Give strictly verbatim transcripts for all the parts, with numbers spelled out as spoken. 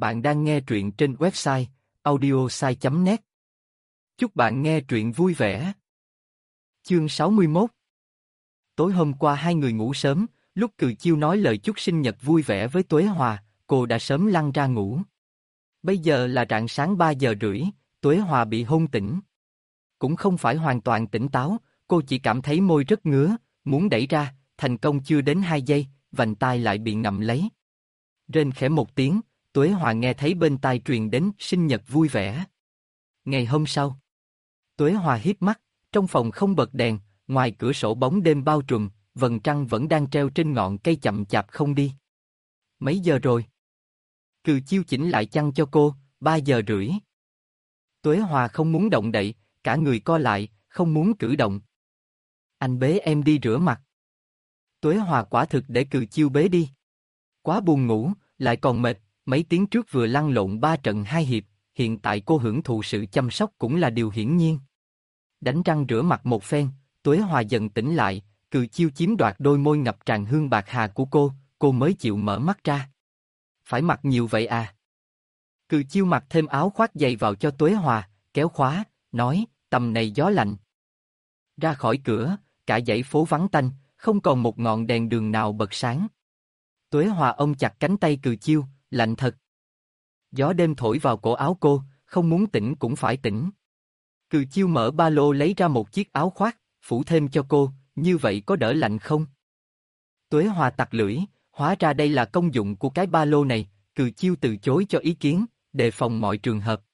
Bạn đang nghe truyện trên website audiosai chấm net. Chúc bạn nghe truyện vui vẻ. Chương sáu mươi mốt. Tối hôm qua hai người ngủ sớm, lúc Cừ Chiêu nói lời chúc sinh nhật vui vẻ với Tuế Hòa, cô đã sớm lăn ra ngủ. Bây giờ là rạng sáng ba giờ rưỡi, Tuế Hòa bị hôn tỉnh. Cũng không phải hoàn toàn tỉnh táo, cô chỉ cảm thấy môi rất ngứa, muốn đẩy ra, thành công chưa đến hai giây, vành tai lại bị ngậm lấy. Rên khẽ một tiếng, Tuế Hòa nghe thấy bên tai truyền đến sinh nhật vui vẻ. Ngày hôm sau, Tuế Hòa híp mắt, trong phòng không bật đèn, ngoài cửa sổ bóng đêm bao trùm, vầng trăng vẫn đang treo trên ngọn cây chậm chạp không đi. Mấy giờ rồi? Cừ Chiêu chỉnh lại chăn cho cô, ba giờ rưỡi. Tuế Hòa không muốn động đậy, cả người co lại, không muốn cử động. Anh bế em đi rửa mặt. Tuế Hòa quả thực để Cừ Chiêu bế đi. Quá buồn ngủ, lại còn mệt, mấy tiếng trước vừa lăn lộn ba trận hai hiệp, hiện tại cô hưởng thụ sự chăm sóc cũng là điều hiển nhiên. Đánh răng rửa mặt một phen, Tuế Hòa dần tỉnh lại, Cừ Chiêu chiếm đoạt đôi môi ngập tràn hương bạc hà của cô, cô mới chịu mở mắt ra. Phải mặc nhiều vậy à? Cừ Chiêu mặc thêm áo khoác dày vào cho Tuế Hòa, kéo khóa, nói, tầm này gió lạnh. Ra khỏi cửa, cả dãy phố vắng tanh, không còn một ngọn đèn đường nào bật sáng. Tuế Hòa ôm chặt cánh tay Cừ Chiêu, lạnh thật. Gió đêm thổi vào cổ áo cô, không muốn tỉnh cũng phải tỉnh. Cừ Chiêu mở ba lô lấy ra một chiếc áo khoác, phủ thêm cho cô, như vậy có đỡ lạnh không? Tuế Hòa tặc lưỡi, hóa ra đây là công dụng của cái ba lô này, Cừ Chiêu từ chối cho ý kiến, đề phòng mọi trường hợp.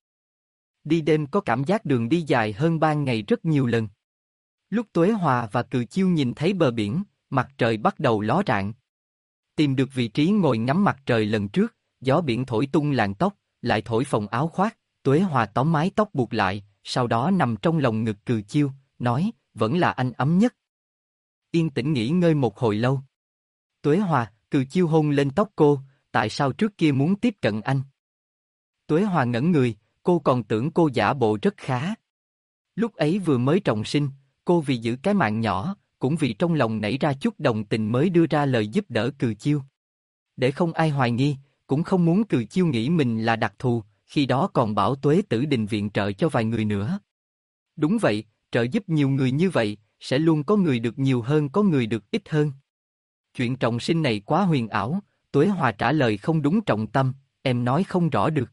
Đi đêm có cảm giác đường đi dài hơn ban ngày rất nhiều lần. Lúc Tuế Hòa và Cừ Chiêu nhìn thấy bờ biển, mặt trời bắt đầu ló rạng. Tìm được vị trí ngồi ngắm mặt trời lần trước, gió biển thổi tung làn tóc, lại thổi phồng áo khoác, Tuế Hòa tóm mái tóc buộc lại, sau đó nằm trong lòng ngực Cừ Chiêu, nói, vẫn là anh ấm nhất. Yên tĩnh nghỉ ngơi một hồi lâu. Tuế Hòa, Cừ Chiêu hôn lên tóc cô, tại sao trước kia muốn tiếp cận anh? Tuế Hòa ngẩn người, cô còn tưởng cô giả bộ rất khá. Lúc ấy vừa mới trọng sinh, cô vì giữ cái mạng nhỏ, cũng vì trong lòng nảy ra chút đồng tình mới đưa ra lời giúp đỡ Cừ Chiêu. Để không ai hoài nghi, cũng không muốn Cừ Chiêu nghĩ mình là đặc thù, khi đó còn bảo Tuế Tử Đình viện trợ cho vài người nữa. Đúng vậy, trợ giúp nhiều người như vậy, sẽ luôn có người được nhiều hơn có người được ít hơn. Chuyện trọng sinh này quá huyền ảo, Tuế Hòa trả lời không đúng trọng tâm, em nói không rõ được.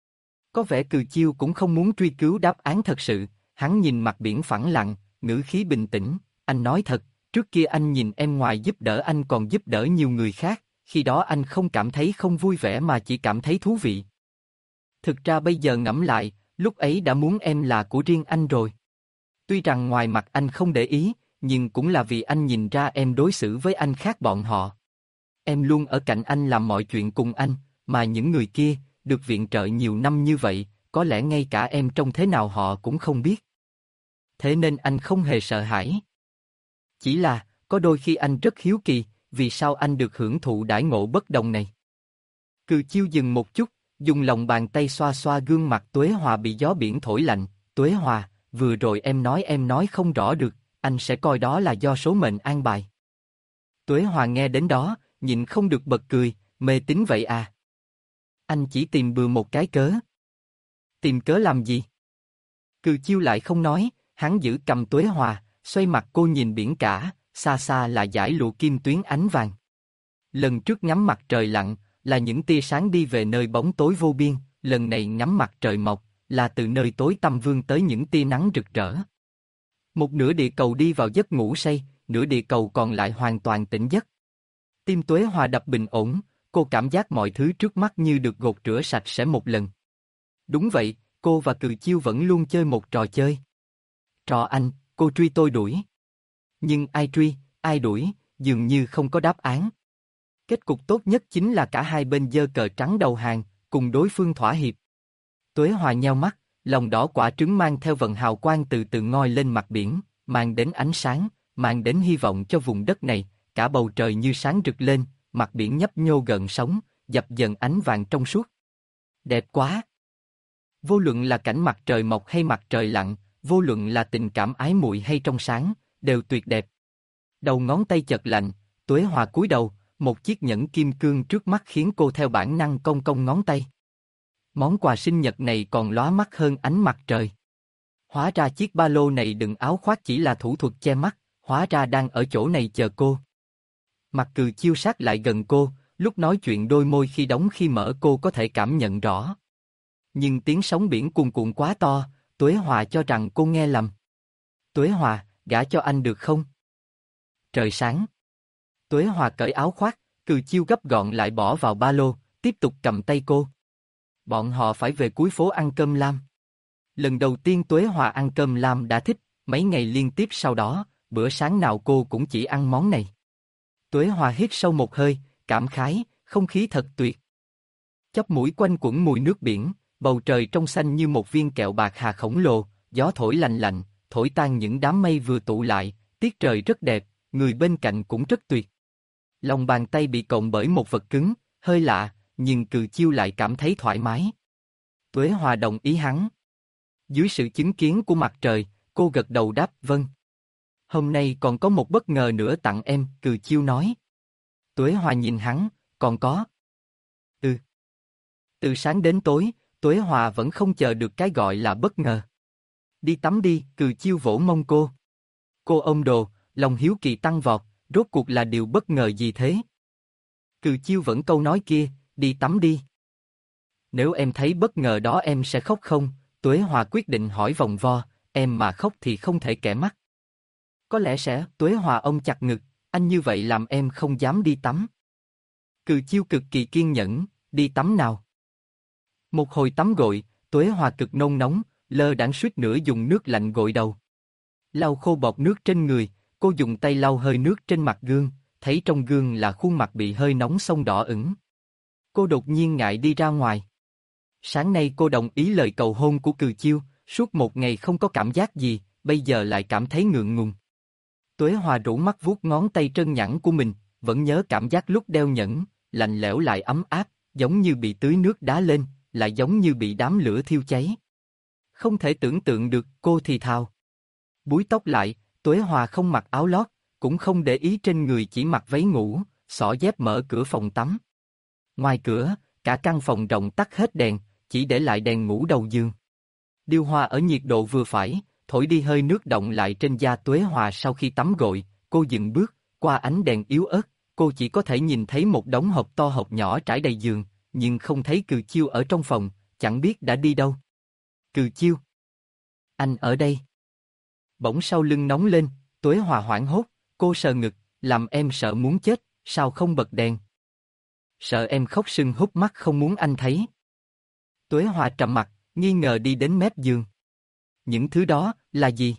Có vẻ Cừ Chiêu cũng không muốn truy cứu đáp án thật sự, hắn nhìn mặt biển phẳng lặng, ngữ khí bình tĩnh, anh nói thật, trước kia anh nhìn em ngoài giúp đỡ anh còn giúp đỡ nhiều người khác, khi đó anh không cảm thấy không vui vẻ mà chỉ cảm thấy thú vị. Thực ra bây giờ ngẫm lại, lúc ấy đã muốn em là của riêng anh rồi. Tuy rằng ngoài mặt anh không để ý, nhưng cũng là vì anh nhìn ra em đối xử với anh khác bọn họ. Em luôn ở cạnh anh làm mọi chuyện cùng anh, mà những người kia, được viện trợ nhiều năm như vậy, có lẽ ngay cả em trông thế nào họ cũng không biết. Thế nên anh không hề sợ hãi. Chỉ là, có đôi khi anh rất hiếu kỳ, vì sao anh được hưởng thụ đãi ngộ bất đồng này. Cừ Chiêu dừng một chút, dùng lòng bàn tay xoa xoa gương mặt Tuế Hòa bị gió biển thổi lạnh. Tuế Hòa, vừa rồi em nói em nói không rõ được, anh sẽ coi đó là do số mệnh an bài. Tuế Hòa nghe đến đó, nhịn không được bật cười, mê tín vậy à? Anh chỉ tìm bừa một cái cớ. Tìm cớ làm gì? Cừ Chiêu lại không nói, hắn giữ cầm Tuế Hòa, xoay mặt cô nhìn biển cả, xa xa là dải lụa kim tuyến ánh vàng. Lần trước ngắm mặt trời lặn, là những tia sáng đi về nơi bóng tối vô biên, lần này ngắm mặt trời mọc, là từ nơi tối tăm vươn tới những tia nắng rực rỡ. Một nửa địa cầu đi vào giấc ngủ say, nửa địa cầu còn lại hoàn toàn tỉnh giấc. Tim Tuế Hòa đập bình ổn, cô cảm giác mọi thứ trước mắt như được gột rửa sạch sẽ một lần. Đúng vậy, cô và Cừ Chiêu vẫn luôn chơi một trò chơi. Trò anh, cô truy tôi đuổi. Nhưng ai truy, ai đuổi, dường như không có đáp án. Kết cục tốt nhất chính là cả hai bên giơ cờ trắng đầu hàng, cùng đối phương thỏa hiệp. Tuế Hòa nheo mắt, lòng đỏ quả trứng mang theo vầng hào quang từ từ ngoi lên mặt biển, mang đến ánh sáng, mang đến hy vọng cho vùng đất này, cả bầu trời như sáng rực lên, mặt biển nhấp nhô gợn sóng, dập dần ánh vàng trong suốt. Đẹp quá! Vô luận là cảnh mặt trời mọc hay mặt trời lặn, vô luận là tình cảm ái muội hay trong sáng, đều tuyệt đẹp. Đầu ngón tay chợt lạnh, Tuế Hòa cúi đầu, một chiếc nhẫn kim cương trước mắt khiến cô theo bản năng cong cong ngón tay. Món quà sinh nhật này còn lóa mắt hơn ánh mặt trời. Hóa ra chiếc ba lô này đựng áo khoác chỉ là thủ thuật che mắt, hóa ra đang ở chỗ này chờ cô. Mặt Cừ Chiêu sát lại gần cô, lúc nói chuyện đôi môi khi đóng khi mở cô có thể cảm nhận rõ. Nhưng tiếng sóng biển cuồn cuộn quá to, Tuế Hòa cho rằng cô nghe lầm. Tuế Hòa, gả cho anh được không? Trời sáng. Tuế Hòa cởi áo khoác, Cừ Chiêu gấp gọn lại bỏ vào ba lô, tiếp tục cầm tay cô. Bọn họ phải về cuối phố ăn cơm lam. Lần đầu tiên Tuế Hòa ăn cơm lam đã thích, mấy ngày liên tiếp sau đó, bữa sáng nào cô cũng chỉ ăn món này. Tuế Hòa hít sâu một hơi, cảm khái, không khí thật tuyệt. Chóp mũi quanh quẩn mùi nước biển, bầu trời trong xanh như một viên kẹo bạc hà khổng lồ, gió thổi lành lạnh, thổi tan những đám mây vừa tụ lại, tiết trời rất đẹp, người bên cạnh cũng rất tuyệt. Lòng bàn tay bị cộn bởi một vật cứng, hơi lạ, nhưng Cừ Chiêu lại cảm thấy thoải mái. Tuế Hòa đồng ý hắn. Dưới sự chứng kiến của mặt trời, cô gật đầu đáp vâng. Hôm nay còn có một bất ngờ nữa tặng em, Cừ Chiêu nói. Tuế Hòa nhìn hắn, còn có. Ừ. Từ sáng đến tối, Tuế Hòa vẫn không chờ được cái gọi là bất ngờ. Đi tắm đi, Cừ Chiêu vỗ mông cô. Cô ôm đồ, lòng hiếu kỳ tăng vọt, rốt cuộc là điều bất ngờ gì thế? Cừ Chiêu vẫn câu nói kia, đi tắm đi. Nếu em thấy bất ngờ đó em sẽ khóc không? Tuế Hòa quyết định hỏi vòng vo, em mà khóc thì không thể kẻ mắt. Có lẽ sẽ, Tuế Hòa ôm chặt ngực, anh như vậy làm em không dám đi tắm. Cừ Chiêu cực kỳ kiên nhẫn, đi tắm nào. Một hồi tắm gội, Tuế Hòa cực nôn nóng, lơ đãng suýt nữa dùng nước lạnh gội đầu. Lau khô bọt nước trên người, cô dùng tay lau hơi nước trên mặt gương, thấy trong gương là khuôn mặt bị hơi nóng xông đỏ ửng. Cô đột nhiên ngại đi ra ngoài. Sáng nay cô đồng ý lời cầu hôn của Cừ Chiêu, suốt một ngày không có cảm giác gì, bây giờ lại cảm thấy ngượng ngùng. Tuế Hòa rũ mắt vuốt ngón tay trơn nhẵn của mình, vẫn nhớ cảm giác lúc đeo nhẫn, lạnh lẽo lại ấm áp, giống như bị tưới nước đá lên, lại giống như bị đám lửa thiêu cháy. Không thể tưởng tượng được, cô thì thào. Búi tóc lại, Tuế Hòa không mặc áo lót, cũng không để ý trên người chỉ mặc váy ngủ, xỏ dép mở cửa phòng tắm. Ngoài cửa, cả căn phòng rộng tắt hết đèn, chỉ để lại đèn ngủ đầu giường. Điều hòa ở nhiệt độ vừa phải, thổi đi hơi nước động lại trên da Tuế Hòa sau khi tắm gội, cô dừng bước, qua ánh đèn yếu ớt, cô chỉ có thể nhìn thấy một đống hộp to hộp nhỏ trải đầy giường, nhưng không thấy Cừ Chiêu ở trong phòng, chẳng biết đã đi đâu. Cừ Chiêu. Anh ở đây. Bỗng sau lưng nóng lên, Tuế Hòa hoảng hốt, cô sờ ngực, làm em sợ muốn chết, sao không bật đèn? Sợ em khóc sưng húp mắt không muốn anh thấy. Tuế Hòa trầm mặt, nghi ngờ đi đến mép giường. Những thứ đó là gì?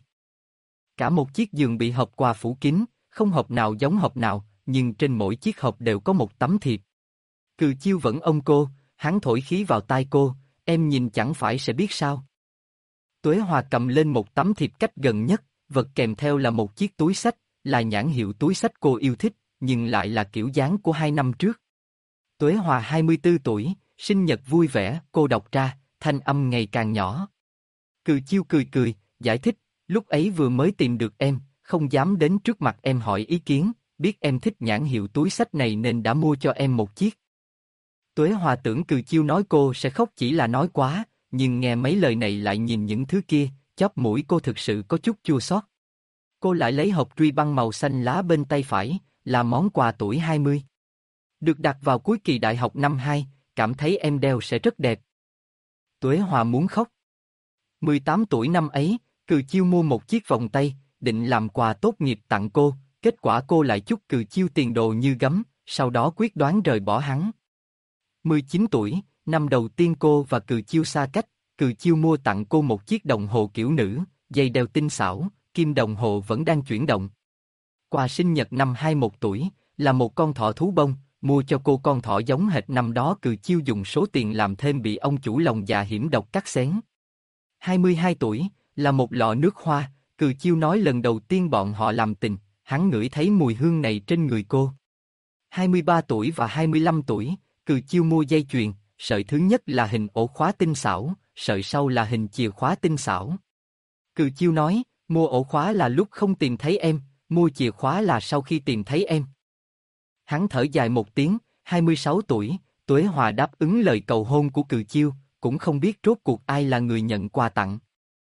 Cả một chiếc giường bị hộp quà phủ kín, không hộp nào giống hộp nào, nhưng trên mỗi chiếc hộp đều có một tấm thiệp. Cừ Chiêu vẫn ôm cô, hắn thổi khí vào tai cô, em nhìn chẳng phải sẽ biết sao. Tuế Hòa cầm lên một tấm thiệp cách gần nhất, vật kèm theo là một chiếc túi xách, là nhãn hiệu túi xách cô yêu thích, nhưng lại là kiểu dáng của hai năm trước. Tuế Hòa hai mươi tư tuổi, sinh nhật vui vẻ, cô đọc ra, thanh âm ngày càng nhỏ. Cừ Chiêu cười cười, giải thích, lúc ấy vừa mới tìm được em, không dám đến trước mặt em hỏi ý kiến, biết em thích nhãn hiệu túi xách này nên đã mua cho em một chiếc. Tuế Hòa tưởng Cừ Chiêu nói cô sẽ khóc chỉ là nói quá, nhưng nghe mấy lời này lại nhìn những thứ kia, chóp mũi cô thực sự có chút chua xót. Cô lại lấy hộp truy băng màu xanh lá bên tay phải, là món quà tuổi hai mươi. Được đặt vào cuối kỳ đại học năm hai, cảm thấy em đeo sẽ rất đẹp. Tuế Hòa muốn khóc. mười tám tuổi năm ấy, Cừ Chiêu mua một chiếc vòng tay, định làm quà tốt nghiệp tặng cô, kết quả cô lại chúc Cừ Chiêu tiền đồ như gấm, sau đó quyết đoán rời bỏ hắn. mười chín tuổi, năm đầu tiên cô và Cừ Chiêu xa cách, Cừ Chiêu mua tặng cô một chiếc đồng hồ kiểu nữ, dây đeo tinh xảo, kim đồng hồ vẫn đang chuyển động. Quà sinh nhật năm hai mươi mốt tuổi, là một con thỏ thú bông, mua cho cô con thỏ giống hệt năm đó Cừ Chiêu dùng số tiền làm thêm bị ông chủ lòng dạ hiểm độc cắt xén. hai mươi hai tuổi, là một lọ nước hoa, Cừ Chiêu nói lần đầu tiên bọn họ làm tình, hắn ngửi thấy mùi hương này trên người cô. hai mươi ba tuổi và hai mươi lăm tuổi, Cừ Chiêu mua dây chuyền, sợi thứ nhất là hình ổ khóa tinh xảo, sợi sau là hình chìa khóa tinh xảo. Cừ Chiêu nói, mua ổ khóa là lúc không tìm thấy em, mua chìa khóa là sau khi tìm thấy em. Hắn thở dài một tiếng, hai mươi sáu tuổi, Tuế Hòa đáp ứng lời cầu hôn của Cừ Chiêu, cũng không biết rốt cuộc ai là người nhận quà tặng.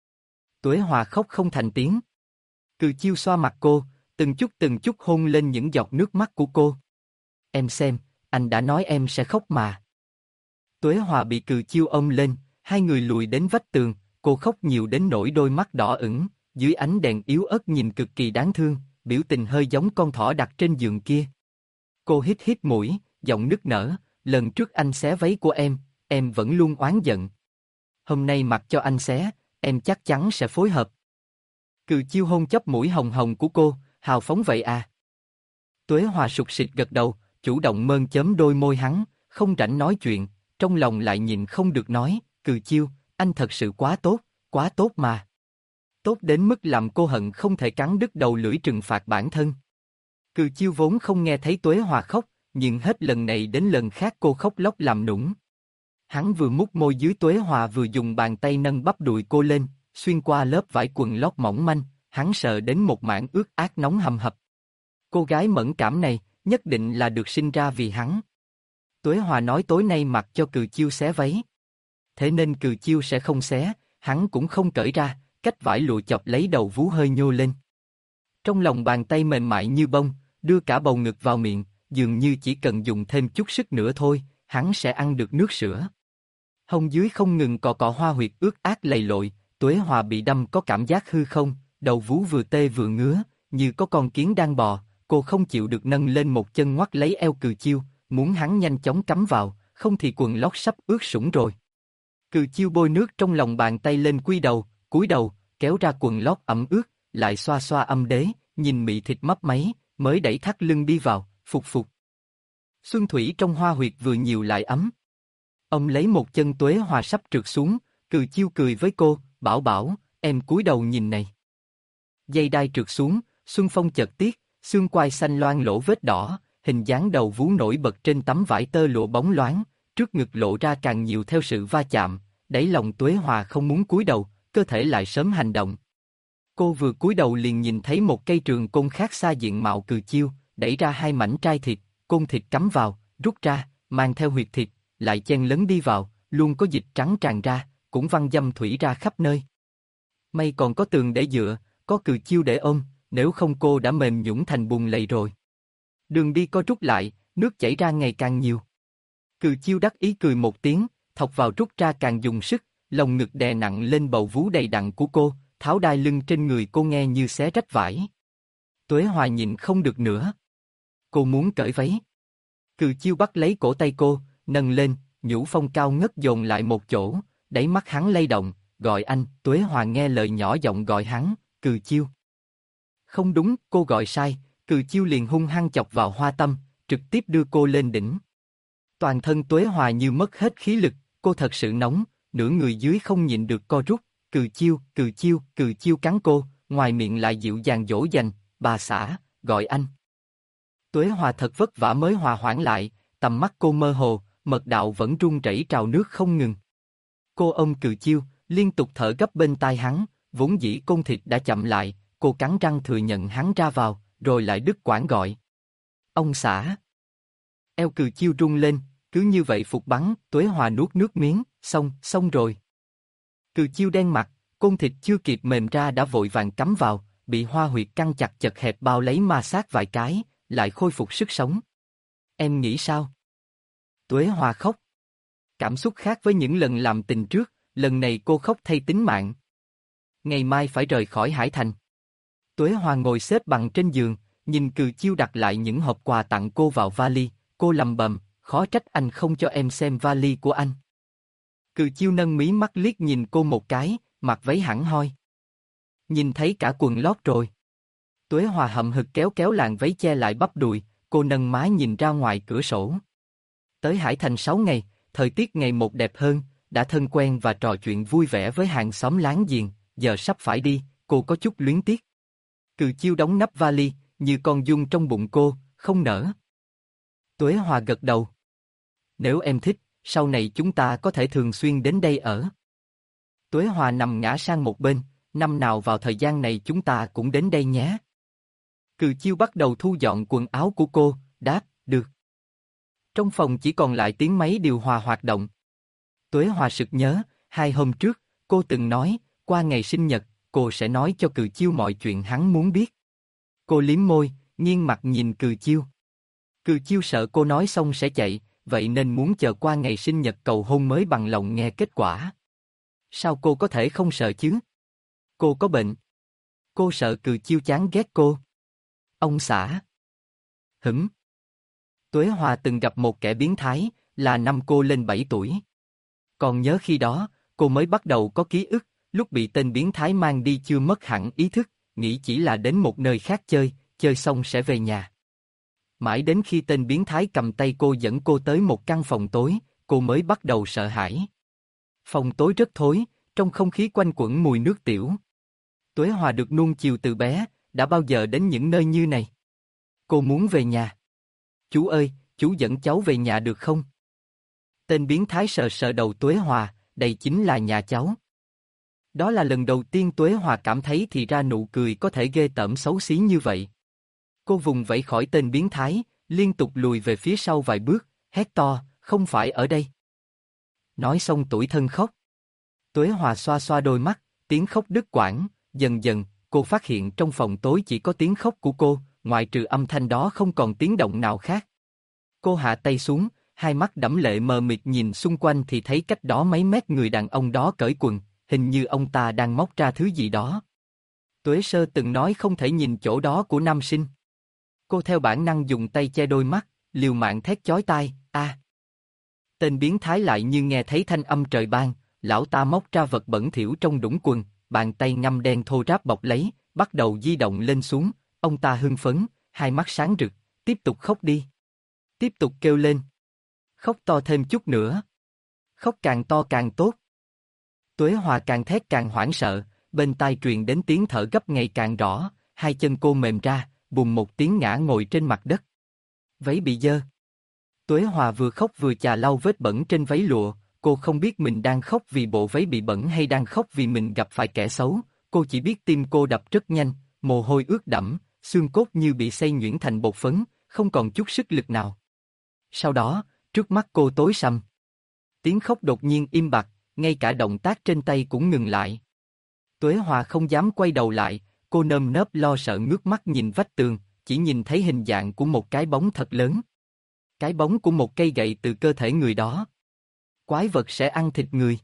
Tuế Hòa khóc không thành tiếng. Cừ Chiêu xoa mặt cô, từng chút từng chút hôn lên những giọt nước mắt của cô. Em xem, anh đã nói em sẽ khóc mà. Tuế Hòa bị Cừ Chiêu ôm lên, hai người lùi đến vách tường, cô khóc nhiều đến nỗi đôi mắt đỏ ửng, dưới ánh đèn yếu ớt nhìn cực kỳ đáng thương, biểu tình hơi giống con thỏ đặt trên giường kia. Cô hít hít mũi, giọng nức nở, lần trước anh xé váy của em, em vẫn luôn oán giận. Hôm nay mặc cho anh xé, em chắc chắn sẽ phối hợp. Cừ Chiêu hôn chóp mũi hồng hồng của cô, hào phóng vậy à? Tuế Hòa sụt sịt gật đầu, chủ động mơn chớm đôi môi hắn, không rảnh nói chuyện, trong lòng lại nhịn không được nói, Cừ Chiêu, anh thật sự quá tốt, quá tốt mà. Tốt đến mức làm cô hận không thể cắn đứt đầu lưỡi trừng phạt bản thân. Cừ Chiêu vốn không nghe thấy Tuế Hòa khóc, nhưng hết lần này đến lần khác cô khóc lóc làm nũng. Hắn vừa mút môi dưới Tuế Hòa vừa dùng bàn tay nâng bắp đùi cô lên, xuyên qua lớp vải quần lót mỏng manh, hắn sờ đến một mảng ướt át nóng hầm hập. Cô gái mẫn cảm này, nhất định là được sinh ra vì hắn. Tuế Hòa nói tối nay mặc cho Cừ Chiêu xé váy. Thế nên Cừ Chiêu sẽ không xé, hắn cũng không cởi ra, cách vải lụa chọc lấy đầu vú hơi nhô lên. Trong lòng bàn tay mềm mại như bông, đưa cả bầu ngực vào miệng, dường như chỉ cần dùng thêm chút sức nữa thôi, hắn sẽ ăn được nước sữa. Hông dưới không ngừng cọ cọ hoa huyệt ướt át lầy lội, Tuế Hòa bị đâm có cảm giác hư không, đầu vú vừa tê vừa ngứa, như có con kiến đang bò, cô không chịu được nâng lên một chân ngoắt lấy eo Cừ Chiêu, muốn hắn nhanh chóng cắm vào, không thì quần lót sắp ướt sũng rồi. Cừ Chiêu bôi nước trong lòng bàn tay lên quy đầu, cúi đầu, kéo ra quần lót ẩm ướt, lại xoa xoa âm đế, nhìn mị thịt mấp máy, mới đẩy thắt lưng đi vào, phục phục. Xuân thủy trong hoa huyệt vừa nhiều lại ấm. Ông lấy một chân Tuế Hòa sắp trượt xuống, Cừ Chiêu cười với cô, bảo bảo, em cúi đầu nhìn này. Dây đai trượt xuống, Xuân Phong chợt tiếc, xương quai xanh loang lỗ vết đỏ, hình dáng đầu vú nổi bật trên tấm vải tơ lụa bóng loáng, trước ngực lộ ra càng nhiều theo sự va chạm, đáy lòng Tuế Hòa không muốn cúi đầu, cơ thể lại sớm hành động. Cô vừa cúi đầu liền nhìn thấy một cây trường côn khác xa diện mạo Cừ Chiêu, đẩy ra hai mảnh trai thịt, côn thịt cắm vào, rút ra, mang theo huyệt thịt, lại chen lấn đi vào, luôn có dịch trắng tràn ra, cũng văng dâm thủy ra khắp nơi. May còn có tường để dựa, có Cừ Chiêu để ôm, nếu không cô đã mềm nhũn thành bùn lầy rồi. Đường đi co rút lại, nước chảy ra ngày càng nhiều. Cừ Chiêu đắc ý cười một tiếng, thọc vào rút ra càng dùng sức, lồng ngực đè nặng lên bầu vú đầy đặn của cô, tháo đai lưng trên người cô nghe như xé rách vải. Tuế Hòa nhịn không được nữa. Cô muốn cởi váy. Cừ Chiêu bắt lấy cổ tay cô, nâng lên, nhũ phong cao ngất dồn lại một chỗ, đáy mắt hắn lay động, gọi anh. Tuế Hòa nghe lời nhỏ giọng gọi hắn, Cừ Chiêu. Không đúng, cô gọi sai, Cừ Chiêu liền hung hăng chọc vào hoa tâm, trực tiếp đưa cô lên đỉnh. Toàn thân Tuế Hòa như mất hết khí lực, cô thật sự nóng, nửa người dưới không nhịn được co rút. Cừ Chiêu, Cừ Chiêu, Cừ Chiêu cắn cô, ngoài miệng lại dịu dàng dỗ dành, bà xã, gọi anh. Tuế Hòa thật vất vả mới hòa hoãn lại, tầm mắt cô mơ hồ, mật đạo vẫn run rẩy trào nước không ngừng. Cô ôm Cừ Chiêu, liên tục thở gấp bên tai hắn, vốn dĩ côn thịt đã chậm lại, cô cắn răng thừa nhận hắn ra vào, rồi lại đứt quãng gọi. Ông xã. Eo Cừ Chiêu rung lên, cứ như vậy phục bắn, Tuế Hòa nuốt nước miếng, xong, xong rồi. Cừ Chiêu đen mặt, côn thịt chưa kịp mềm ra đã vội vàng cắm vào, bị hoa huyệt căng chặt chật hẹp bao lấy ma sát vài cái, lại khôi phục sức sống. Em nghĩ sao? Tuế Hòa khóc. Cảm xúc khác với những lần làm tình trước, lần này cô khóc thay tính mạng. Ngày mai phải rời khỏi Hải Thành. Tuế Hòa ngồi xếp bằng trên giường, nhìn Cừ Chiêu đặt lại những hộp quà tặng cô vào vali, cô lầm bầm, khó trách anh không cho em xem vali của anh. Cừ Chiêu nâng mí mắt liếc nhìn cô một cái, mặc váy hẳn hoi. Nhìn thấy cả quần lót rồi. Tuế Hòa hậm hực kéo kéo làn váy che lại bắp đùi, cô nâng má nhìn ra ngoài cửa sổ. Tới Hải Thành sáu ngày, thời tiết ngày một đẹp hơn, đã thân quen và trò chuyện vui vẻ với hàng xóm láng giềng, giờ sắp phải đi, cô có chút luyến tiếc. Cừ Chiêu đóng nắp vali, như con giun trong bụng cô, không nở. Tuế Hòa gật đầu. Nếu em thích, sau này chúng ta có thể thường xuyên đến đây ở. Tuế Hòa nằm ngã sang một bên, năm nào vào thời gian này chúng ta cũng đến đây nhé. Cừ Chiêu bắt đầu thu dọn quần áo của cô, đáp, được. Trong phòng chỉ còn lại tiếng máy điều hòa hoạt động. Tuế Hòa sực nhớ, hai hôm trước, cô từng nói, qua ngày sinh nhật, cô sẽ nói cho Cừ Chiêu mọi chuyện hắn muốn biết. Cô liếm môi, nghiêng mặt nhìn Cừ Chiêu. Cừ Chiêu sợ cô nói xong sẽ chạy, vậy nên muốn chờ qua ngày sinh nhật cầu hôn mới bằng lòng nghe kết quả. Sao cô có thể không sợ chứ? Cô có bệnh. Cô sợ Cừ Chiêu chán ghét cô. Ông xã. Hửm. Tuế Hòa từng gặp một kẻ biến thái, là năm cô lên bảy tuổi. Còn nhớ khi đó, cô mới bắt đầu có ký ức, lúc bị tên biến thái mang đi chưa mất hẳn ý thức, nghĩ chỉ là đến một nơi khác chơi, chơi xong sẽ về nhà. Mãi đến khi tên biến thái cầm tay cô dẫn cô tới một căn phòng tối, cô mới bắt đầu sợ hãi. Phòng tối rất thối, trong không khí quanh quẩn mùi nước tiểu. Tuế Hòa được nuông chiều từ bé, đã bao giờ đến những nơi như này? Cô muốn về nhà. Chú ơi, chú dẫn cháu về nhà được không? Tên biến thái sờ sờ đầu Tuế Hòa, đây chính là nhà cháu. Đó là lần đầu tiên Tuế Hòa cảm thấy thì ra nụ cười có thể ghê tởm xấu xí như vậy. Cô vùng vẫy khỏi tên biến thái, liên tục lùi về phía sau vài bước, hét to, không phải ở đây. Nói xong tủi thân khóc. Tuế Hòa xoa xoa đôi mắt, tiếng khóc đứt quãng, dần dần, cô phát hiện trong phòng tối chỉ có tiếng khóc của cô, ngoại trừ âm thanh đó không còn tiếng động nào khác. Cô hạ tay xuống, hai mắt đẫm lệ mờ mịt nhìn xung quanh thì thấy cách đó mấy mét người đàn ông đó cởi quần, hình như ông ta đang móc ra thứ gì đó. Tuế Sơ từng nói không thể nhìn chỗ đó của nam sinh. Cô theo bản năng dùng tay che đôi mắt, liều mạng thét chói tai, a. À. Tên biến thái lại như nghe thấy thanh âm trời ban, lão ta móc ra vật bẩn thỉu trong đũng quần, bàn tay ngăm đen thô ráp bọc lấy, bắt đầu di động lên xuống, ông ta hưng phấn, hai mắt sáng rực, tiếp tục khóc đi. Tiếp tục kêu lên. Khóc to thêm chút nữa. Khóc càng to càng tốt. Tuế Hòa càng thét càng hoảng sợ, bên tai truyền đến tiếng thở gấp ngày càng rõ, hai chân cô mềm ra, bùng một tiếng ngã ngồi trên mặt đất. Váy bị dơ. Tuế Hòa vừa khóc vừa chà lau vết bẩn trên váy lụa, cô không biết mình đang khóc vì bộ váy bị bẩn hay đang khóc vì mình gặp phải kẻ xấu, cô chỉ biết tim cô đập rất nhanh, mồ hôi ướt đẫm, xương cốt như bị xay nhuyễn thành bột phấn, không còn chút sức lực nào. Sau đó, trước mắt cô tối sầm. Tiếng khóc đột nhiên im bặt, ngay cả động tác trên tay cũng ngừng lại. Tuế Hòa không dám quay đầu lại, cô nơm nớp lo sợ ngước mắt nhìn vách tường, chỉ nhìn thấy hình dạng của một cái bóng thật lớn. Cái bóng của một cây gậy từ cơ thể người đó. Quái vật sẽ ăn thịt người.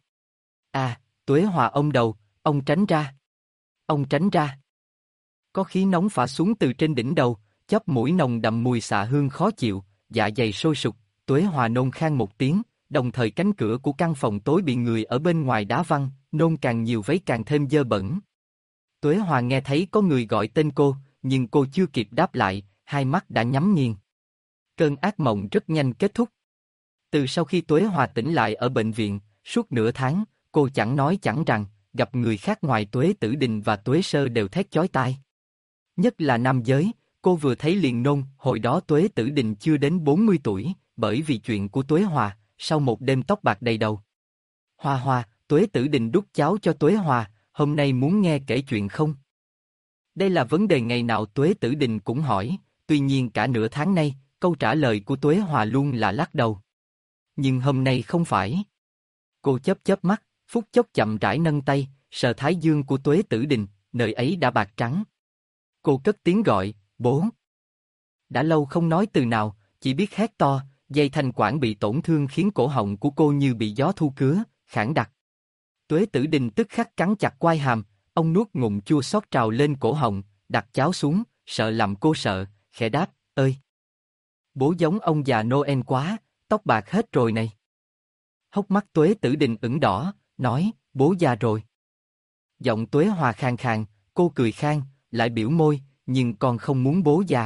À, Tuế Hòa ôm đầu, ông tránh ra. Ông tránh ra. Có khí nóng phả xuống từ trên đỉnh đầu, chóp mũi nồng đậm mùi xạ hương khó chịu, dạ dày sôi sục, Tuế Hòa nôn khan một tiếng, đồng thời cánh cửa của căn phòng tối bị người ở bên ngoài đá văng, nôn càng nhiều váy càng thêm dơ bẩn. Tuế Hòa nghe thấy có người gọi tên cô, nhưng cô chưa kịp đáp lại, hai mắt đã nhắm nghiền. Cơn ác mộng rất nhanh kết thúc. Từ sau khi Tuế Hòa tỉnh lại ở bệnh viện, suốt nửa tháng, cô chẳng nói chẳng rằng, gặp người khác ngoài Tuế Tử Đình và Tuế Sơ đều thét chói tai. Nhất là nam giới, cô vừa thấy liền nôn, hồi đó Tuế Tử Đình chưa đến bốn mươi tuổi, bởi vì chuyện của Tuế Hòa, sau một đêm tóc bạc đầy đầu. Hòa Hòa, Tuế Tử Đình đút cháo cho Tuế Hòa, hôm nay muốn nghe kể chuyện không? Đây là vấn đề ngày nào Tuế Tử Đình cũng hỏi, tuy nhiên cả nửa tháng nay, câu trả lời của Tuế Hòa luôn là lắc đầu. Nhưng hôm nay không phải. Cô chớp chớp mắt, phút chốc chậm rãi nâng tay, sờ thái dương của Tuế Tử Đình, nơi ấy đã bạc trắng. Cô cất tiếng gọi, bố. Đã lâu không nói từ nào, chỉ biết hét to, dây thanh quản bị tổn thương khiến cổ họng của cô như bị gió thu cứa, khản đặc. Tuế Tử Đình tức khắc cắn chặt quai hàm, ông nuốt ngụm chua xót trào lên cổ họng, đặt cháo xuống, sợ làm cô sợ, khẽ đáp, ơi. Bố giống ông già Noel quá, tóc bạc hết rồi này. Hốc mắt Tuế Tử Đình ửng đỏ, nói, bố già rồi. Giọng Tuế Hòa khàn khàn, cô cười khang, lại biểu môi, nhưng con không muốn bố già.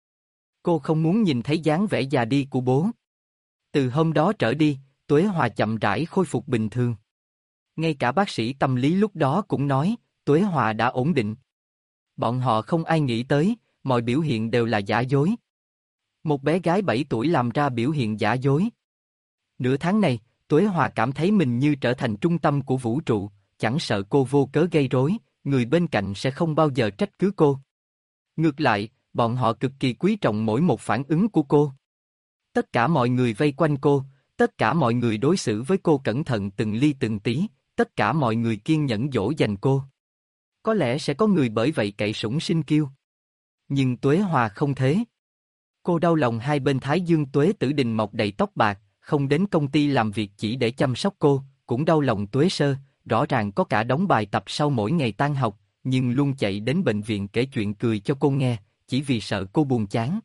Cô không muốn nhìn thấy dáng vẻ già đi của bố. Từ hôm đó trở đi, Tuế Hòa chậm rãi khôi phục bình thường. Ngay cả bác sĩ tâm lý lúc đó cũng nói, Tuế Hòa đã ổn định. Bọn họ không ai nghĩ tới, mọi biểu hiện đều là giả dối. Một bé gái bảy tuổi làm ra biểu hiện giả dối. Nửa tháng này, Tuế Hòa cảm thấy mình như trở thành trung tâm của vũ trụ, chẳng sợ cô vô cớ gây rối, người bên cạnh sẽ không bao giờ trách cứ cô. Ngược lại, bọn họ cực kỳ quý trọng mỗi một phản ứng của cô. Tất cả mọi người vây quanh cô, tất cả mọi người đối xử với cô cẩn thận từng ly từng tí, tất cả mọi người kiên nhẫn dỗ dành cô. Có lẽ sẽ có người bởi vậy cậy sủng sinh kiêu. Nhưng Tuế Hòa không thế. Cô đau lòng hai bên thái dương Tuế Tử Đình mọc đầy tóc bạc, không đến công ty làm việc chỉ để chăm sóc cô, cũng đau lòng Tuế Sơ, rõ ràng có cả đống bài tập sau mỗi ngày tan học, nhưng luôn chạy đến bệnh viện kể chuyện cười cho cô nghe, chỉ vì sợ cô buồn chán.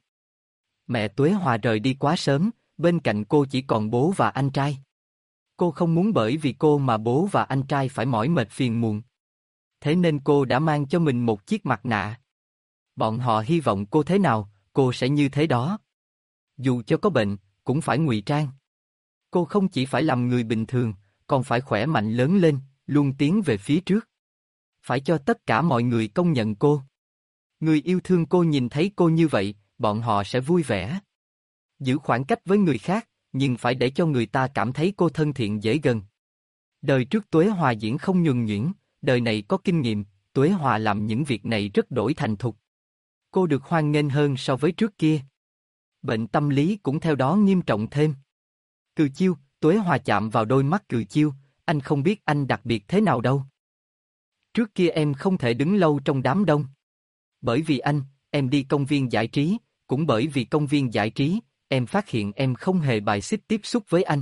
Mẹ Tuế Hòa rời đi quá sớm, bên cạnh cô chỉ còn bố và anh trai. Cô không muốn bởi vì cô mà bố và anh trai phải mỏi mệt phiền muộn. Thế nên cô đã mang cho mình một chiếc mặt nạ. Bọn họ hy vọng cô thế nào, cô sẽ như thế đó. Dù cho có bệnh, cũng phải ngụy trang. Cô không chỉ phải làm người bình thường, còn phải khỏe mạnh lớn lên, luôn tiến về phía trước. Phải cho tất cả mọi người công nhận cô. Người yêu thương cô nhìn thấy cô như vậy, bọn họ sẽ vui vẻ. Giữ khoảng cách với người khác, nhưng phải để cho người ta cảm thấy cô thân thiện dễ gần. Đời trước Tuế Hòa diễn không nhuần nhuyễn, đời này có kinh nghiệm, Tuế Hòa làm những việc này rất đổi thành thục. Cô được hoan nghênh hơn so với trước kia. Bệnh tâm lý cũng theo đó nghiêm trọng thêm. Cừ Chiêu, Tuế Hòa chạm vào đôi mắt Cừ Chiêu, anh không biết anh đặc biệt thế nào đâu. Trước kia em không thể đứng lâu trong đám đông. Bởi vì anh, em đi công viên giải trí, cũng bởi vì công viên giải trí, em phát hiện em không hề bài xích tiếp xúc với anh.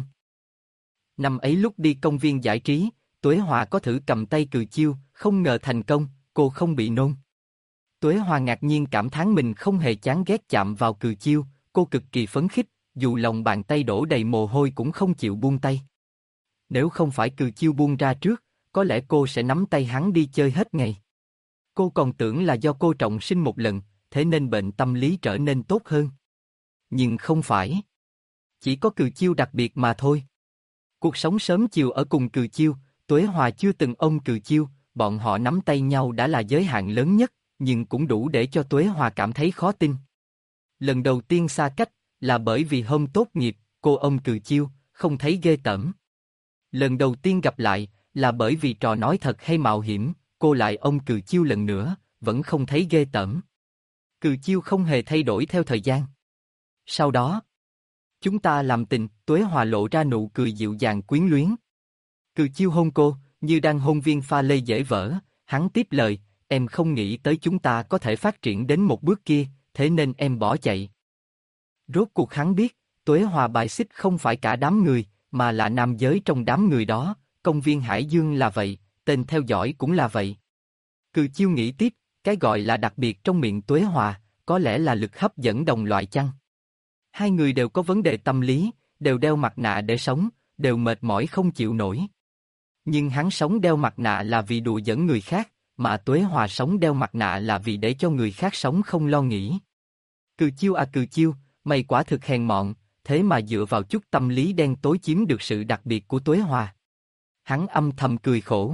Năm ấy lúc đi công viên giải trí, Tuế Hòa có thử cầm tay Cừ Chiêu, không ngờ thành công, cô không bị nôn. Tuế Hòa ngạc nhiên cảm thán mình không hề chán ghét chạm vào Cừ Chiêu, cô cực kỳ phấn khích, dù lòng bàn tay đổ đầy mồ hôi cũng không chịu buông tay. Nếu không phải Cừ Chiêu buông ra trước, có lẽ cô sẽ nắm tay hắn đi chơi hết ngày. Cô còn tưởng là do cô trọng sinh một lần, thế nên bệnh tâm lý trở nên tốt hơn. Nhưng không phải. Chỉ có Cừ Chiêu đặc biệt mà thôi. Cuộc sống sớm chiều ở cùng Cừ Chiêu, Tuế Hòa chưa từng ôm Cừ Chiêu, bọn họ nắm tay nhau đã là giới hạn lớn nhất, nhưng cũng đủ để cho Tuế Hòa cảm thấy khó tin. Lần đầu tiên xa cách, là bởi vì hôm tốt nghiệp, cô ôm Cừ Chiêu, không thấy ghê tởm. Lần đầu tiên gặp lại, là bởi vì trò nói thật hay mạo hiểm, cô lại ôm Cừ Chiêu lần nữa, vẫn không thấy ghê tởm. Cừ Chiêu không hề thay đổi theo thời gian. Sau đó, chúng ta làm tình, Tuế Hòa lộ ra nụ cười dịu dàng quyến luyến. Cừ Chiêu hôn cô, như đang hôn viên pha lê dễ vỡ, hắn tiếp lời, em không nghĩ tới chúng ta có thể phát triển đến một bước kia, thế nên em bỏ chạy. Rốt cuộc hắn biết, Tuế Hòa bài xích không phải cả đám người, mà là nam giới trong đám người đó, công viên Hải Dương là vậy, tên theo dõi cũng là vậy. Cừ Chiêu nghĩ tiếp, cái gọi là đặc biệt trong miệng Tuế Hòa, có lẽ là lực hấp dẫn đồng loại chăng? Hai người đều có vấn đề tâm lý, đều đeo mặt nạ để sống, đều mệt mỏi không chịu nổi. Nhưng hắn sống đeo mặt nạ là vì đùa giỡn người khác, mà Tuế Hòa sống đeo mặt nạ là vì để cho người khác sống không lo nghĩ. Cừ Chiêu à Cừ Chiêu, mày quả thực hèn mọn, thế mà dựa vào chút tâm lý đen tối chiếm được sự đặc biệt của Tuế Hòa. Hắn âm thầm cười khổ.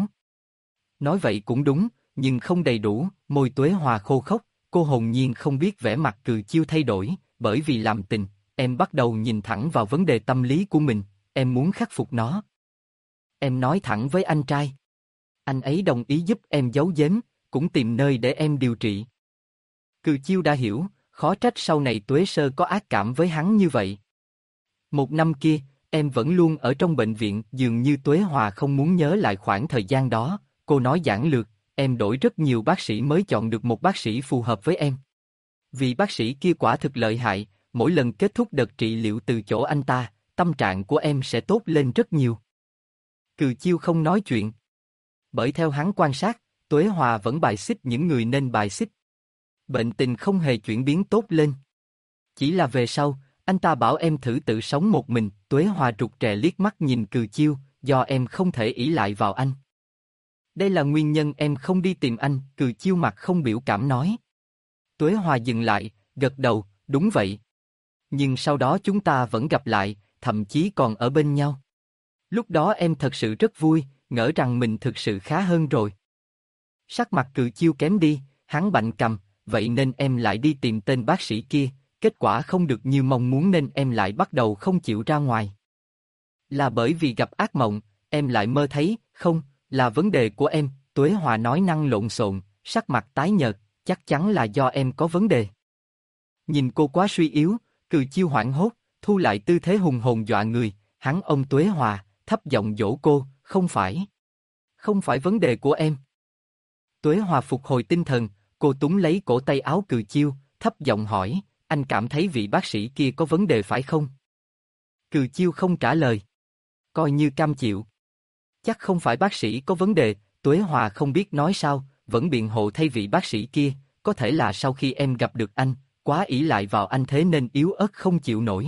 Nói vậy cũng đúng, nhưng không đầy đủ, môi Tuế Hòa khô khốc, cô hồn nhiên không biết vẻ mặt Cừ Chiêu thay đổi, bởi vì làm tình, em bắt đầu nhìn thẳng vào vấn đề tâm lý của mình, em muốn khắc phục nó. Em nói thẳng với anh trai. Anh ấy đồng ý giúp em giấu giếm, cũng tìm nơi để em điều trị. Cừ Chiêu đã hiểu, khó trách sau này Tuế Sơ có ác cảm với hắn như vậy. Một năm kia, em vẫn luôn ở trong bệnh viện, dường như Tuế Hòa không muốn nhớ lại khoảng thời gian đó, cô nói giản lược, em đổi rất nhiều bác sĩ mới chọn được một bác sĩ phù hợp với em. Vì bác sĩ kia quả thực lợi hại, mỗi lần kết thúc đợt trị liệu từ chỗ anh ta, tâm trạng của em sẽ tốt lên rất nhiều. Cừ Chiêu không nói chuyện. Bởi theo hắn quan sát, Tuế Hòa vẫn bài xích những người nên bài xích. Bệnh tình không hề chuyển biến tốt lên. Chỉ là về sau, anh ta bảo em thử tự sống một mình, Tuế Hòa rụt rè liếc mắt nhìn Cừ Chiêu, do em không thể ỷ lại vào anh. Đây là nguyên nhân em không đi tìm anh, Cừ Chiêu mặt không biểu cảm nói. Tuế Hòa dừng lại, gật đầu, đúng vậy. Nhưng sau đó chúng ta vẫn gặp lại, thậm chí còn ở bên nhau. Lúc đó em thật sự rất vui, ngỡ rằng mình thực sự khá hơn rồi. Sắc mặt Cừ Chiêu kém đi, hắn bạnh cầm, vậy nên em lại đi tìm tên bác sĩ kia, kết quả không được như mong muốn nên em lại bắt đầu không chịu ra ngoài. Là bởi vì gặp ác mộng, em lại mơ thấy, không, là vấn đề của em, Tuế Hòa nói năng lộn xộn, sắc mặt tái nhợt, chắc chắn là do em có vấn đề. Nhìn cô quá suy yếu, Cừ Chiêu hoảng hốt, thu lại tư thế hùng hồn dọa người, Hắn ôm Tuế Hòa, thấp giọng dỗ cô, không phải. Không phải vấn đề của em. Tuế Hòa phục hồi tinh thần, cô túm lấy cổ tay áo Cừ Chiêu, thấp giọng hỏi, anh cảm thấy vị bác sĩ kia có vấn đề phải không? Cừ Chiêu không trả lời. Coi như cam chịu. Chắc không phải bác sĩ có vấn đề, Tuế Hòa không biết nói sao, vẫn biện hộ thay vị bác sĩ kia, có thể là sau khi em gặp được anh, quá ỷ lại vào anh thế nên yếu ớt không chịu nổi.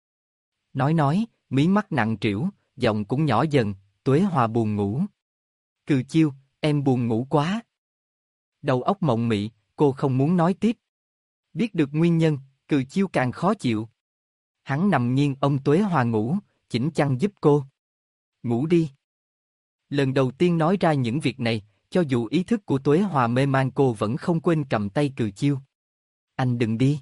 Nói nói, mí mắt nặng trĩu, giọng cũng nhỏ dần, Tuế Hòa buồn ngủ. Cừ Chiêu, em buồn ngủ quá. Đầu óc mộng mị, cô không muốn nói tiếp. Biết được nguyên nhân, Cừ Chiêu càng khó chịu. Hắn nằm nghiêng ôm Tuế Hòa ngủ, chỉnh chăn giúp cô. Ngủ đi. Lần đầu tiên nói ra những việc này, cho dù ý thức của Tuế Hòa mê man cô vẫn không quên cầm tay Cừ Chiêu. Anh đừng đi.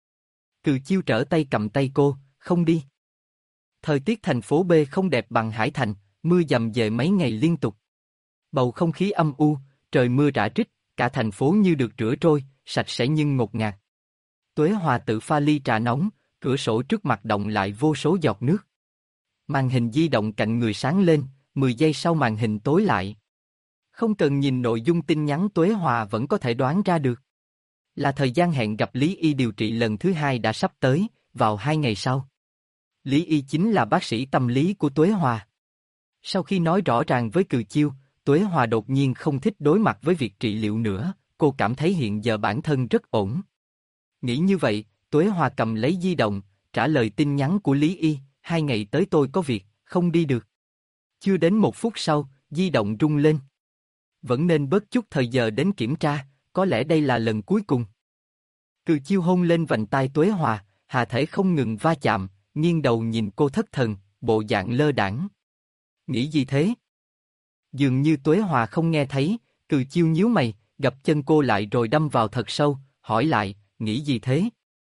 Cừ Chiêu trở tay cầm tay cô, không đi. Thời tiết thành phố B không đẹp bằng Hải Thành, mưa dầm về mấy ngày liên tục. Bầu không khí âm u, trời mưa rã rích, cả thành phố như được rửa trôi, sạch sẽ nhưng ngột ngạt. Tuế Hòa tự pha ly trà nóng, cửa sổ trước mặt động lại vô số giọt nước. Màn hình di động cạnh người sáng lên, mười giây sau màn hình tối lại. Không cần nhìn nội dung tin nhắn Tuế Hòa vẫn có thể đoán ra được. Là thời gian hẹn gặp Lý Y điều trị lần thứ hai đã sắp tới, vào hai ngày sau. Lý Y chính là bác sĩ tâm lý của Tuế Hòa. Sau khi nói rõ ràng với Cừ Chiêu, Tuế Hòa đột nhiên không thích đối mặt với việc trị liệu nữa, cô cảm thấy hiện giờ bản thân rất ổn. Nghĩ như vậy, Tuế Hòa cầm lấy di động, trả lời tin nhắn của Lý Y, hai ngày tới tôi có việc, không đi được. Chưa đến một phút sau, di động rung lên. Vẫn nên bớt chút thời giờ đến kiểm tra, có lẽ đây là lần cuối cùng. Cừ Chiêu hôn lên vành tai Tuế Hòa, hà thể không ngừng va chạm, nghiêng đầu nhìn cô thất thần, bộ dạng lơ đãng. Nghĩ gì thế? Dường như Tuế Hòa không nghe thấy, Cừ Chiêu nhíu mày, gập chân cô lại rồi đâm vào thật sâu, hỏi lại, nghĩ gì thế?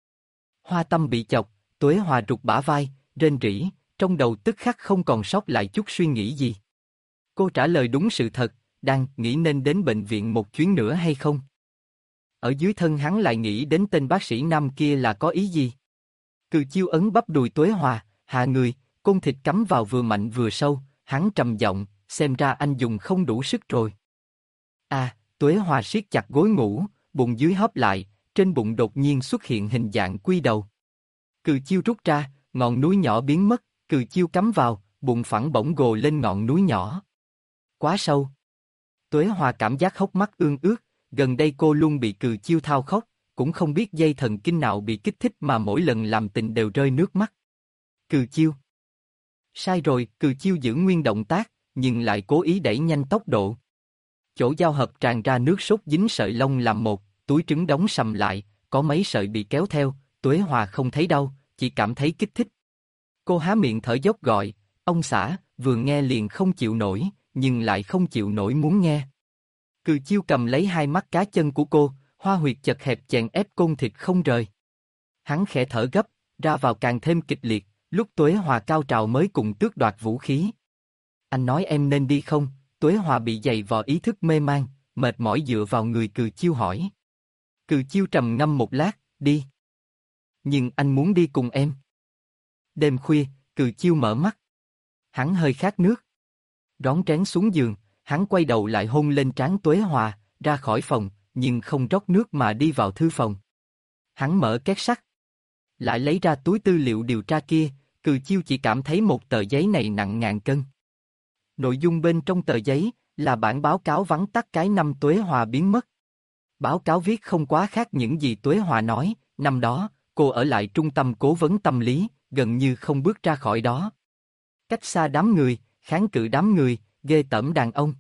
Hoa tâm bị chọc, Tuế Hòa rụt bả vai, rên rỉ, trong đầu tức khắc không còn sót lại chút suy nghĩ gì. Cô trả lời đúng sự thật, đang nghĩ nên đến bệnh viện một chuyến nữa hay không? Ở dưới thân hắn lại nghĩ đến tên bác sĩ nam kia là có ý gì? Cừ Chiêu ấn bắp đùi Tuế Hòa, hạ người, côn thịt cắm vào vừa mạnh vừa sâu, hắn trầm giọng, xem ra anh dùng không đủ sức rồi. À, Tuế Hòa siết chặt gối ngủ, bụng dưới hóp lại, trên bụng đột nhiên xuất hiện hình dạng quy đầu. Cừ Chiêu rút ra, ngọn núi nhỏ biến mất, Cừ Chiêu cắm vào, bụng phẳng bổng gồ lên ngọn núi nhỏ. Quá sâu. Tuế Hòa cảm giác hốc mắt ương ướt, gần đây cô luôn bị Cừ Chiêu thao khóc, cũng không biết dây thần kinh nào bị kích thích mà mỗi lần làm tình đều rơi nước mắt. Cừ Chiêu. Sai rồi, Cừ Chiêu giữ nguyên động tác, nhưng lại cố ý đẩy nhanh tốc độ. Chỗ giao hợp tràn ra nước sốt dính sợi lông làm một, túi trứng đóng sầm lại, có mấy sợi bị kéo theo, Tuế Hòa không thấy đau, chỉ cảm thấy kích thích. Cô há miệng thở dốc gọi, ông xã, vừa nghe liền không chịu nổi, nhưng lại không chịu nổi muốn nghe. Cừ Chiêu cầm lấy hai mắt cá chân của cô, hoa huyệt chật hẹp chèn ép côn thịt không rời. Hắn khẽ thở gấp, ra vào càng thêm kịch liệt, lúc Tuế Hòa cao trào mới cùng tước đoạt vũ khí. Anh nói em nên đi không? Tuế Hòa bị dày vò ý thức mê man, mệt mỏi dựa vào người Cừ Chiêu hỏi. Cừ Chiêu trầm ngâm một lát, đi. Nhưng anh muốn đi cùng em. Đêm khuya, Cừ Chiêu mở mắt. Hắn hơi khát nước. Rón rén xuống giường, hắn quay đầu lại hôn lên trán Tuế Hòa, ra khỏi phòng, nhưng không rót nước mà đi vào thư phòng. Hắn mở két sắt. Lại lấy ra túi tư liệu điều tra kia, Cừ Chiêu chỉ cảm thấy một tờ giấy này nặng ngàn cân. Nội dung bên trong tờ giấy là bản báo cáo vắn tắt cái năm Tuế Hòa biến mất. Báo cáo viết không quá khác những gì Tuế Hòa nói, năm đó, cô ở lại trung tâm cố vấn tâm lý, gần như không bước ra khỏi đó. Cách xa đám người, kháng cự đám người, ghê tởm đàn ông.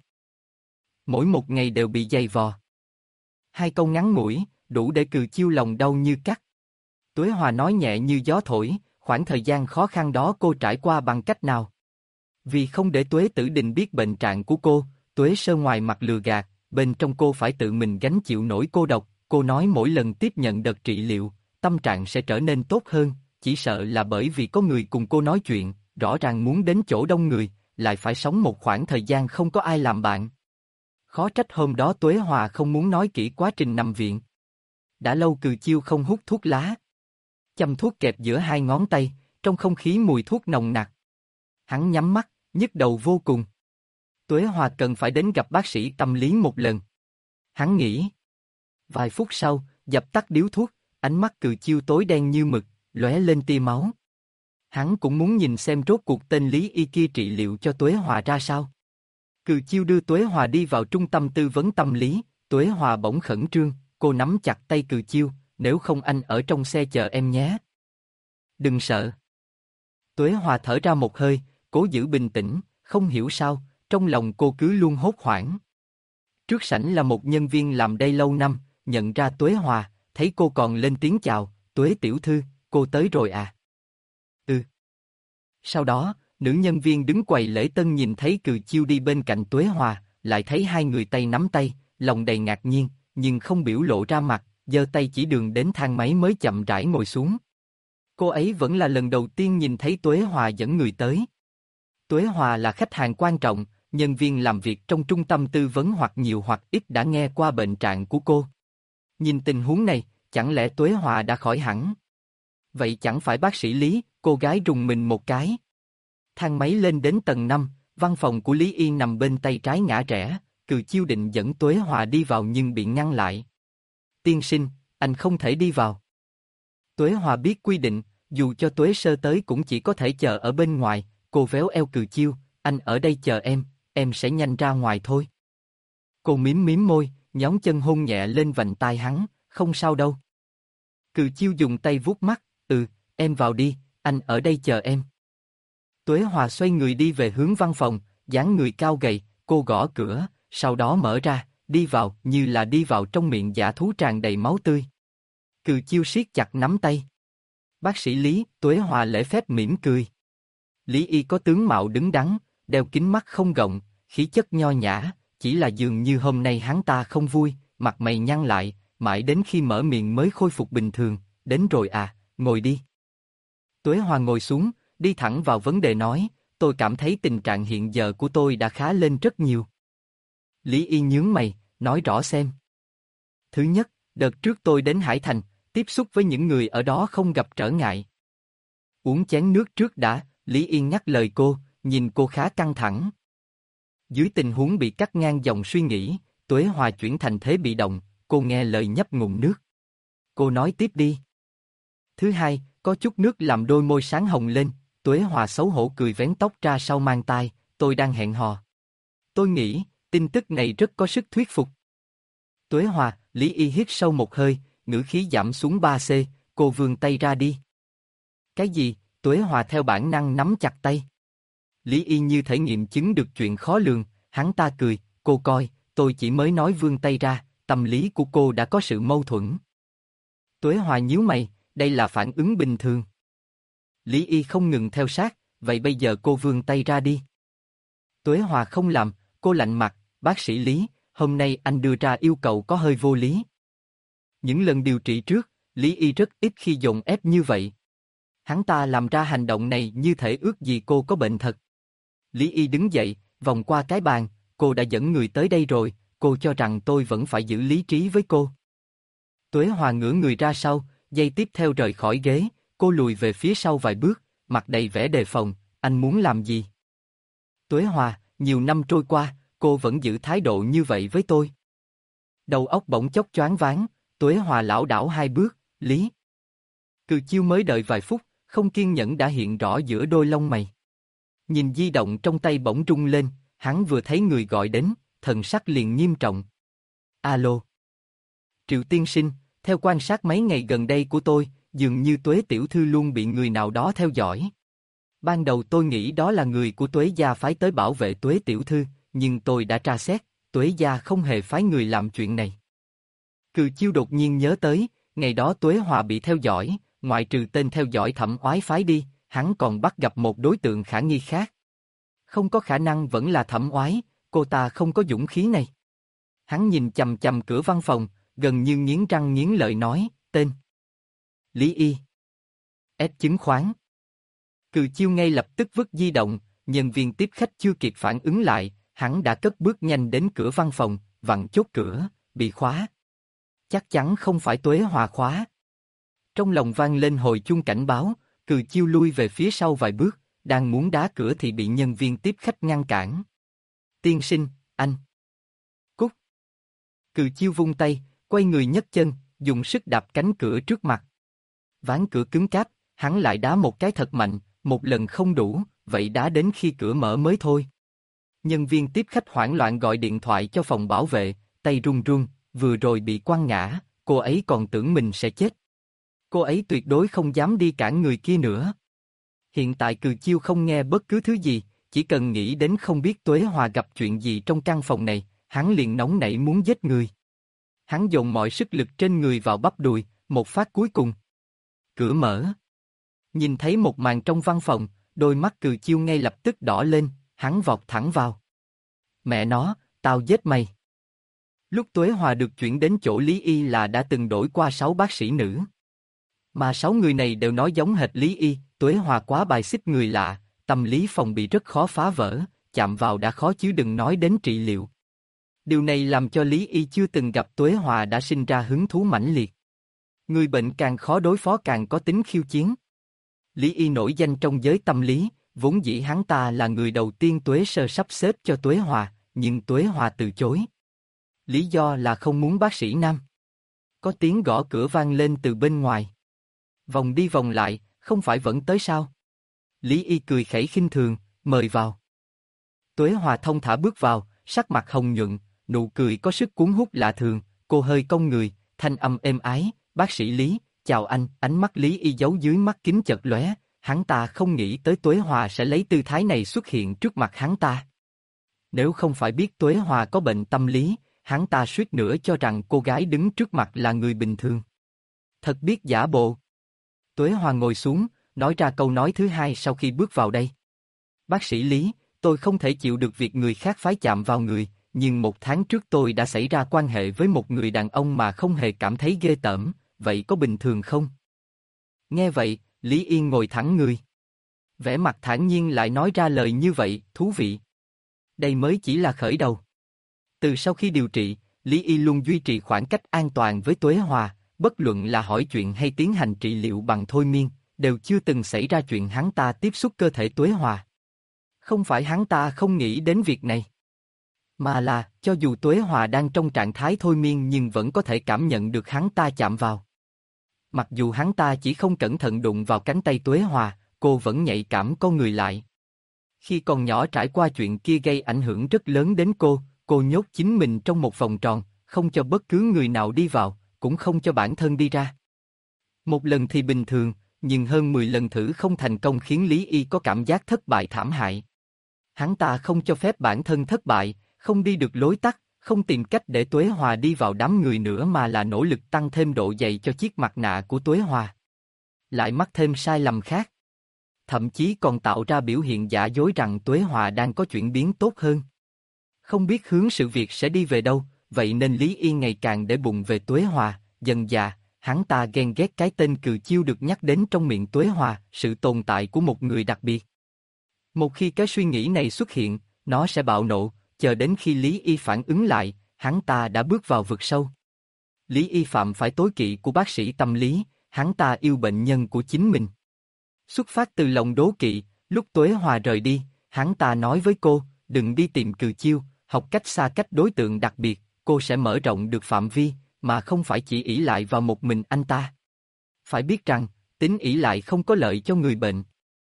Mỗi một ngày đều bị dày vò. Hai câu ngắn ngủi, đủ để Cừ Chiêu lòng đau như cắt. Tuế Hòa nói nhẹ như gió thổi, khoảng thời gian khó khăn đó cô trải qua bằng cách nào? Vì không để Tuế Tử Đình biết bệnh trạng của cô, Tuế Sơ ngoài mặt lừa gạt, bên trong cô phải tự mình gánh chịu nỗi cô độc. Cô nói mỗi lần tiếp nhận đợt trị liệu, tâm trạng sẽ trở nên tốt hơn, chỉ sợ là bởi vì có người cùng cô nói chuyện, rõ ràng muốn đến chỗ đông người, lại phải sống một khoảng thời gian không có ai làm bạn. Khó trách hôm đó Tuế Hòa không muốn nói kỹ quá trình nằm viện. Đã lâu Cừ Chiêu không hút thuốc lá. Châm thuốc kẹp giữa hai ngón tay, trong không khí mùi thuốc nồng nặc. Hắn nhắm mắt, nhức đầu vô cùng. Tuế Hòa cần phải đến gặp bác sĩ tâm lý một lần. Hắn nghĩ. Vài phút sau, dập tắt điếu thuốc, ánh mắt Cừ Chiêu tối đen như mực, lóe lên tia máu. Hắn cũng muốn nhìn xem rốt cuộc tên Lý Y kia trị liệu cho Tuế Hòa ra sao. Cừ Chiêu đưa Tuế Hòa đi vào trung tâm tư vấn tâm lý, Tuế Hòa bỗng khẩn trương, cô nắm chặt tay Cừ Chiêu, nếu không anh ở trong xe chờ em nhé. Đừng sợ. Tuế Hòa thở ra một hơi, cố giữ bình tĩnh, không hiểu sao, trong lòng cô cứ luôn hốt hoảng. Trước sảnh là một nhân viên làm đây lâu năm, nhận ra Tuế Hòa, thấy cô còn lên tiếng chào, Tuế tiểu thư, cô tới rồi à? Ừ. Sau đó, nữ nhân viên đứng quầy lễ tân nhìn thấy Cừ Chiêu đi bên cạnh Tuế Hòa, lại thấy hai người tay nắm tay, lòng đầy ngạc nhiên, nhưng không biểu lộ ra mặt, giơ tay chỉ đường đến thang máy mới chậm rãi ngồi xuống. Cô ấy vẫn là lần đầu tiên nhìn thấy Tuế Hòa dẫn người tới. Tuế Hòa là khách hàng quan trọng, nhân viên làm việc trong trung tâm tư vấn hoặc nhiều hoặc ít đã nghe qua bệnh trạng của cô. Nhìn tình huống này, chẳng lẽ Tuế Hòa đã khỏi hẳn? Vậy chẳng phải bác sĩ Lý, cô gái rùng mình một cái. Thang máy lên đến tầng năm, văn phòng của Lý Yên nằm bên tay trái ngã rẽ, Cừ Chiêu định dẫn Tuế Hòa đi vào nhưng bị ngăn lại. Tiên sinh, anh không thể đi vào. Tuế Hòa biết quy định, dù cho Tuế Sơ tới cũng chỉ có thể chờ ở bên ngoài, cô véo eo Cừ Chiêu, anh ở đây chờ em, em sẽ nhanh ra ngoài thôi. Cô mím mím môi, nhón chân hôn nhẹ lên vành tai hắn, không sao đâu. Cừ Chiêu dùng tay vuốt mắt, ừ, em vào đi, anh ở đây chờ em. Tuế Hòa xoay người đi về hướng văn phòng, dáng người cao gầy, cô gõ cửa, sau đó mở ra, đi vào như là đi vào trong miệng dã thú tràn đầy máu tươi. Cừ Chiêu siết chặt nắm tay. Bác sĩ Lý, Tuế Hòa lễ phép mỉm cười. Lý Y có tướng mạo đứng đắn, đeo kính mắt không gọng, khí chất nho nhã, chỉ là dường như hôm nay hắn ta không vui, mặt mày nhăn lại, mãi đến khi mở miệng mới khôi phục bình thường, đến rồi à, ngồi đi. Tuế Hòa ngồi xuống, đi thẳng vào vấn đề nói, tôi cảm thấy tình trạng hiện giờ của tôi đã khá lên rất nhiều. Lý Y nhướng mày, nói rõ xem. Thứ nhất, đợt trước tôi đến Hải Thành, tiếp xúc với những người ở đó không gặp trở ngại. Uống chén nước trước đã, Lý Yên nhắc lời cô, nhìn cô khá căng thẳng. Dưới tình huống bị cắt ngang dòng suy nghĩ, Tuế Hòa chuyển thành thế bị động, cô nghe lời nhấp ngụm nước. Cô nói tiếp đi. Thứ hai, có chút nước làm đôi môi sáng hồng lên, Tuế Hòa xấu hổ cười vén tóc ra sau mang tai, tôi đang hẹn hò. Tôi nghĩ, tin tức này rất có sức thuyết phục. Tuế Hòa, Lý Y hít sâu một hơi, ngữ khí giảm xuống ba xê, cô vươn tay ra đi. Cái gì? Tuế Hòa theo bản năng nắm chặt tay. Lý Y như thể nghiệm chứng được chuyện khó lường, hắn ta cười, cô coi, tôi chỉ mới nói vươn tay ra, tâm lý của cô đã có sự mâu thuẫn. Tuế Hòa nhíu mày, đây là phản ứng bình thường. Lý Y không ngừng theo sát, vậy bây giờ cô vươn tay ra đi. Tuế Hòa không làm, cô lạnh mặt, bác sĩ Lý, hôm nay anh đưa ra yêu cầu có hơi vô lý. Những lần điều trị trước, Lý Y rất ít khi dồn ép như vậy. Hắn ta làm ra hành động này như thể ước gì cô có bệnh thật. Lý Y đứng dậy, vòng qua cái bàn, cô đã dẫn người tới đây rồi, cô cho rằng tôi vẫn phải giữ lý trí với cô. Tuế Hòa ngửa người ra sau, giây tiếp theo rời khỏi ghế, cô lùi về phía sau vài bước, mặt đầy vẻ đề phòng, anh muốn làm gì? Tuế Hòa, nhiều năm trôi qua, cô vẫn giữ thái độ như vậy với tôi. Đầu óc bỗng chốc choáng váng, Tuế Hòa lảo đảo hai bước, Lý. Cừ Chiêu mới đợi vài phút, không kiên nhẫn đã hiện rõ giữa đôi lông mày. Nhìn di động trong tay bỗng rung lên, hắn vừa thấy người gọi đến, thần sắc liền nghiêm trọng. Alo. Triệu tiên sinh, theo quan sát mấy ngày gần đây của tôi, dường như Tuế tiểu thư luôn bị người nào đó theo dõi. Ban đầu tôi nghĩ đó là người của Tuế gia phái tới bảo vệ Tuế tiểu thư, nhưng tôi đã tra xét, Tuế gia không hề phái người làm chuyện này. Cừ Chiêu đột nhiên nhớ tới, ngày đó Tuế Hòa bị theo dõi, ngoại trừ tên theo dõi Thẩm Oái phái đi, hắn còn bắt gặp một đối tượng khả nghi khác. Không có khả năng vẫn là Thẩm Oái, cô ta không có dũng khí này. Hắn nhìn chằm chằm cửa văn phòng, gần như nghiến răng nghiến lợi nói, tên Lý Y. S chứng khoán. Cừ Chiêu ngay lập tức vứt di động, nhân viên tiếp khách chưa kịp phản ứng lại, hắn đã cất bước nhanh đến cửa văn phòng, vặn chốt cửa, bị khóa. Chắc chắn không phải Tuế Hòa khóa. Trong lòng vang lên hồi chuông cảnh báo, Cừ Chiêu lui về phía sau vài bước, đang muốn đá cửa thì bị nhân viên tiếp khách ngăn cản. Tiên sinh, anh. Cút. Cừ Chiêu vung tay, quay người nhấc chân, dùng sức đạp cánh cửa trước mặt. Ván cửa cứng cáp, hắn lại đá một cái thật mạnh, một lần không đủ, vậy đá đến khi cửa mở mới thôi. Nhân viên tiếp khách hoảng loạn gọi điện thoại cho phòng bảo vệ, tay run run, vừa rồi bị quăng ngã, cô ấy còn tưởng mình sẽ chết. Cô ấy tuyệt đối không dám đi cản người kia nữa. Hiện tại Cừ Chiêu không nghe bất cứ thứ gì, chỉ cần nghĩ đến không biết Tuế Hòa gặp chuyện gì trong căn phòng này, hắn liền nóng nảy muốn giết người. Hắn dồn mọi sức lực trên người vào bắp đùi, một phát cuối cùng. Cửa mở. Nhìn thấy một màn trong văn phòng, đôi mắt Cừ Chiêu ngay lập tức đỏ lên, hắn vọt thẳng vào. Mẹ nó, tao giết mày. Lúc Tuế Hòa được chuyển đến chỗ Lý Y là đã từng đổi qua sáu bác sĩ nữ. Mà sáu người này đều nói giống hệt Lý Y, Tuế Hòa quá bài xích người lạ, tâm lý phòng bị rất khó phá vỡ, chạm vào đã khó chứ đừng nói đến trị liệu. Điều này làm cho Lý Y chưa từng gặp Tuế Hòa đã sinh ra hứng thú mãnh liệt. Người bệnh càng khó đối phó càng có tính khiêu chiến. Lý Y nổi danh trong giới tâm lý, vốn dĩ hắn ta là người đầu tiên Tuế Sơ sắp xếp cho Tuế Hòa, nhưng Tuế Hòa từ chối. Lý do là không muốn bác sĩ nam. Có tiếng gõ cửa vang lên từ bên ngoài. Vòng đi vòng lại, không phải vẫn tới sao? Lý Y cười khẩy khinh thường, mời vào. Tuế Hòa thông thả bước vào, sắc mặt hồng nhuận, nụ cười có sức cuốn hút lạ thường, cô hơi cong người, thanh âm êm ái, bác sĩ Lý, chào anh, ánh mắt Lý Y giấu dưới mắt kính chợt lóe, hắn ta không nghĩ tới Tuế Hòa sẽ lấy tư thái này xuất hiện trước mặt hắn ta. Nếu không phải biết Tuế Hòa có bệnh tâm lý, hắn ta suýt nữa cho rằng cô gái đứng trước mặt là người bình thường. Thật biết giả bộ. Tuế Hòa ngồi xuống, nói ra câu nói thứ hai sau khi bước vào đây. Bác sĩ Lý, tôi không thể chịu được việc người khác phái chạm vào người, nhưng một tháng trước tôi đã xảy ra quan hệ với một người đàn ông mà không hề cảm thấy ghê tởm, vậy có bình thường không? Nghe vậy, Lý Yên ngồi thẳng người. Vẻ mặt thản nhiên lại nói ra lời như vậy, thú vị. Đây mới chỉ là khởi đầu. Từ sau khi điều trị, Lý Y luôn duy trì khoảng cách an toàn với Tuế Hòa, bất luận là hỏi chuyện hay tiến hành trị liệu bằng thôi miên, đều chưa từng xảy ra chuyện hắn ta tiếp xúc cơ thể Tuế Hòa. Không phải hắn ta không nghĩ đến việc này, mà là, cho dù Tuế Hòa đang trong trạng thái thôi miên nhưng vẫn có thể cảm nhận được hắn ta chạm vào. Mặc dù hắn ta chỉ không cẩn thận đụng vào cánh tay Tuế Hòa, cô vẫn nhạy cảm co người lại. Khi còn nhỏ trải qua chuyện kia gây ảnh hưởng rất lớn đến cô, cô nhốt chính mình trong một vòng tròn, không cho bất cứ người nào đi vào, cũng không cho bản thân đi ra. Một lần thì bình thường, nhưng hơn mười lần thử không thành công khiến Lý Y có cảm giác thất bại thảm hại. Hắn ta không cho phép bản thân thất bại, không đi được lối tắt, không tìm cách để Tuế Hòa đi vào đám người nữa mà là nỗ lực tăng thêm độ dày cho chiếc mặt nạ của Tuế Hòa. Lại mắc thêm sai lầm khác. Thậm chí còn tạo ra biểu hiện giả dối rằng Tuế Hòa đang có chuyển biến tốt hơn. Không biết hướng sự việc sẽ đi về đâu, vậy nên Lý Yên ngày càng để bụng về Tuế Hòa, dần dà, hắn ta ghen ghét cái tên Cừ Chiêu được nhắc đến trong miệng Tuế Hòa, sự tồn tại của một người đặc biệt. Một khi cái suy nghĩ này xuất hiện, nó sẽ bạo nộ, chờ đến khi Lý Y phản ứng lại, hắn ta đã bước vào vực sâu. Lý Y phạm phải tối kỵ của bác sĩ tâm lý, hắn ta yêu bệnh nhân của chính mình. Xuất phát từ lòng đố kỵ, lúc Tuế Hòa rời đi, hắn ta nói với cô, đừng đi tìm Cừ Chiêu, học cách xa cách đối tượng đặc biệt, cô sẽ mở rộng được phạm vi, mà không phải chỉ ỷ lại vào một mình anh ta. Phải biết rằng, tính ỷ lại không có lợi cho người bệnh.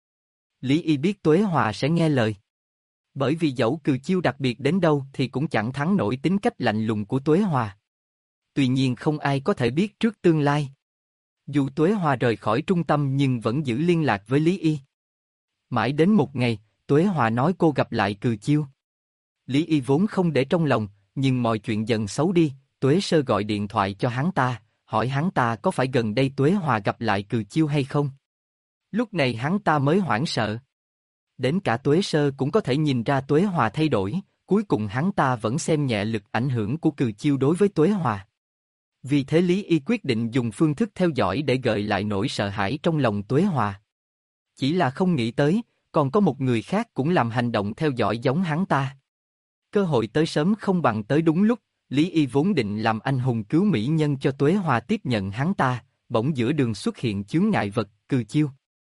Lý Y biết Tuế Hòa sẽ nghe lời. Bởi vì dẫu Cừ Chiêu đặc biệt đến đâu thì cũng chẳng thắng nổi tính cách lạnh lùng của Tuế Hòa. Tuy nhiên không ai có thể biết trước tương lai. Dù Tuế Hòa rời khỏi trung tâm nhưng vẫn giữ liên lạc với Lý Y. Mãi đến một ngày, Tuế Hòa nói cô gặp lại Cừ Chiêu. Lý Y vốn không để trong lòng, nhưng mọi chuyện dần xấu đi, Tuế Sơ gọi điện thoại cho hắn ta, hỏi hắn ta có phải gần đây Tuế Hòa gặp lại Cừ Chiêu hay không. Lúc này hắn ta mới hoảng sợ. Đến cả Tuế Sơ cũng có thể nhìn ra Tuế Hòa thay đổi, cuối cùng hắn ta vẫn xem nhẹ lực ảnh hưởng của Cừ Chiêu đối với Tuế Hòa. Vì thế Lý Y quyết định dùng phương thức theo dõi để gợi lại nỗi sợ hãi trong lòng Tuế Hòa. Chỉ là không nghĩ tới, còn có một người khác cũng làm hành động theo dõi giống hắn ta. Cơ hội tới sớm không bằng tới đúng lúc, Lý Y vốn định làm anh hùng cứu mỹ nhân cho Tuế Hòa tiếp nhận hắn ta, bỗng giữa đường xuất hiện chướng ngại vật, Cừ Chiêu.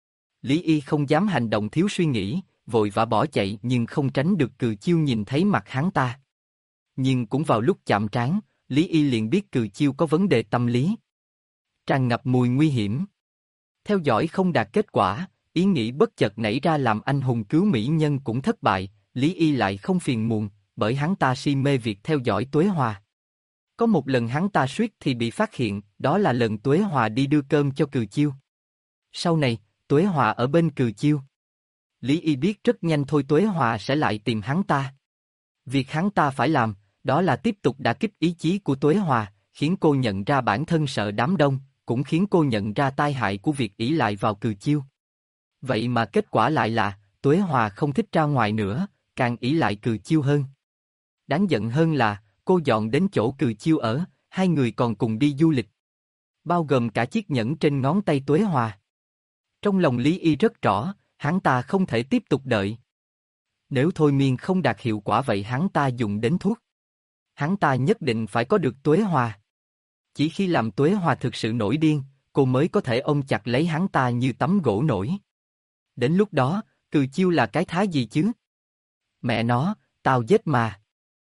Lý Y không dám hành động thiếu suy nghĩ, vội vã bỏ chạy nhưng không tránh được Cừ Chiêu nhìn thấy mặt hắn ta. Nhưng cũng vào lúc chạm trán, Lý Y liền biết Cừ Chiêu có vấn đề tâm lý. Tràn ngập mùi nguy hiểm. Theo dõi không đạt kết quả, ý nghĩ bất chợt nảy ra làm anh hùng cứu mỹ nhân cũng thất bại, Lý Y lại không phiền muộn, bởi hắn ta si mê việc theo dõi Tuế Hòa. Có một lần hắn ta suýt thì bị phát hiện, đó là lần Tuế Hòa đi đưa cơm cho Cừ Chiêu. Sau này, Tuế Hòa ở bên Cừ Chiêu. Lý Y biết rất nhanh thôi Tuế Hòa sẽ lại tìm hắn ta. Việc hắn ta phải làm, đó là tiếp tục đả kích ý chí của Tuế Hòa, khiến cô nhận ra bản thân sợ đám đông, cũng khiến cô nhận ra tai hại của việc ỷ lại vào Cừ Chiêu. Vậy mà kết quả lại là, Tuế Hòa không thích ra ngoài nữa, càng ỷ lại Cừ Chiêu hơn. Đáng giận hơn là, cô dọn đến chỗ Cừ Chiêu ở, hai người còn cùng đi du lịch. Bao gồm cả chiếc nhẫn trên ngón tay Tuế Hòa. Trong lòng Lý Y rất rõ, hắn ta không thể tiếp tục đợi. Nếu thôi miên không đạt hiệu quả vậy hắn ta dùng đến thuốc. Hắn ta nhất định phải có được Tuế Hòa. Chỉ khi làm Tuế Hòa thực sự nổi điên, cô mới có thể ôm chặt lấy hắn ta như tấm gỗ nổi. Đến lúc đó, Cừ Chiêu là cái thá gì chứ? Mẹ nó, tao giết mà.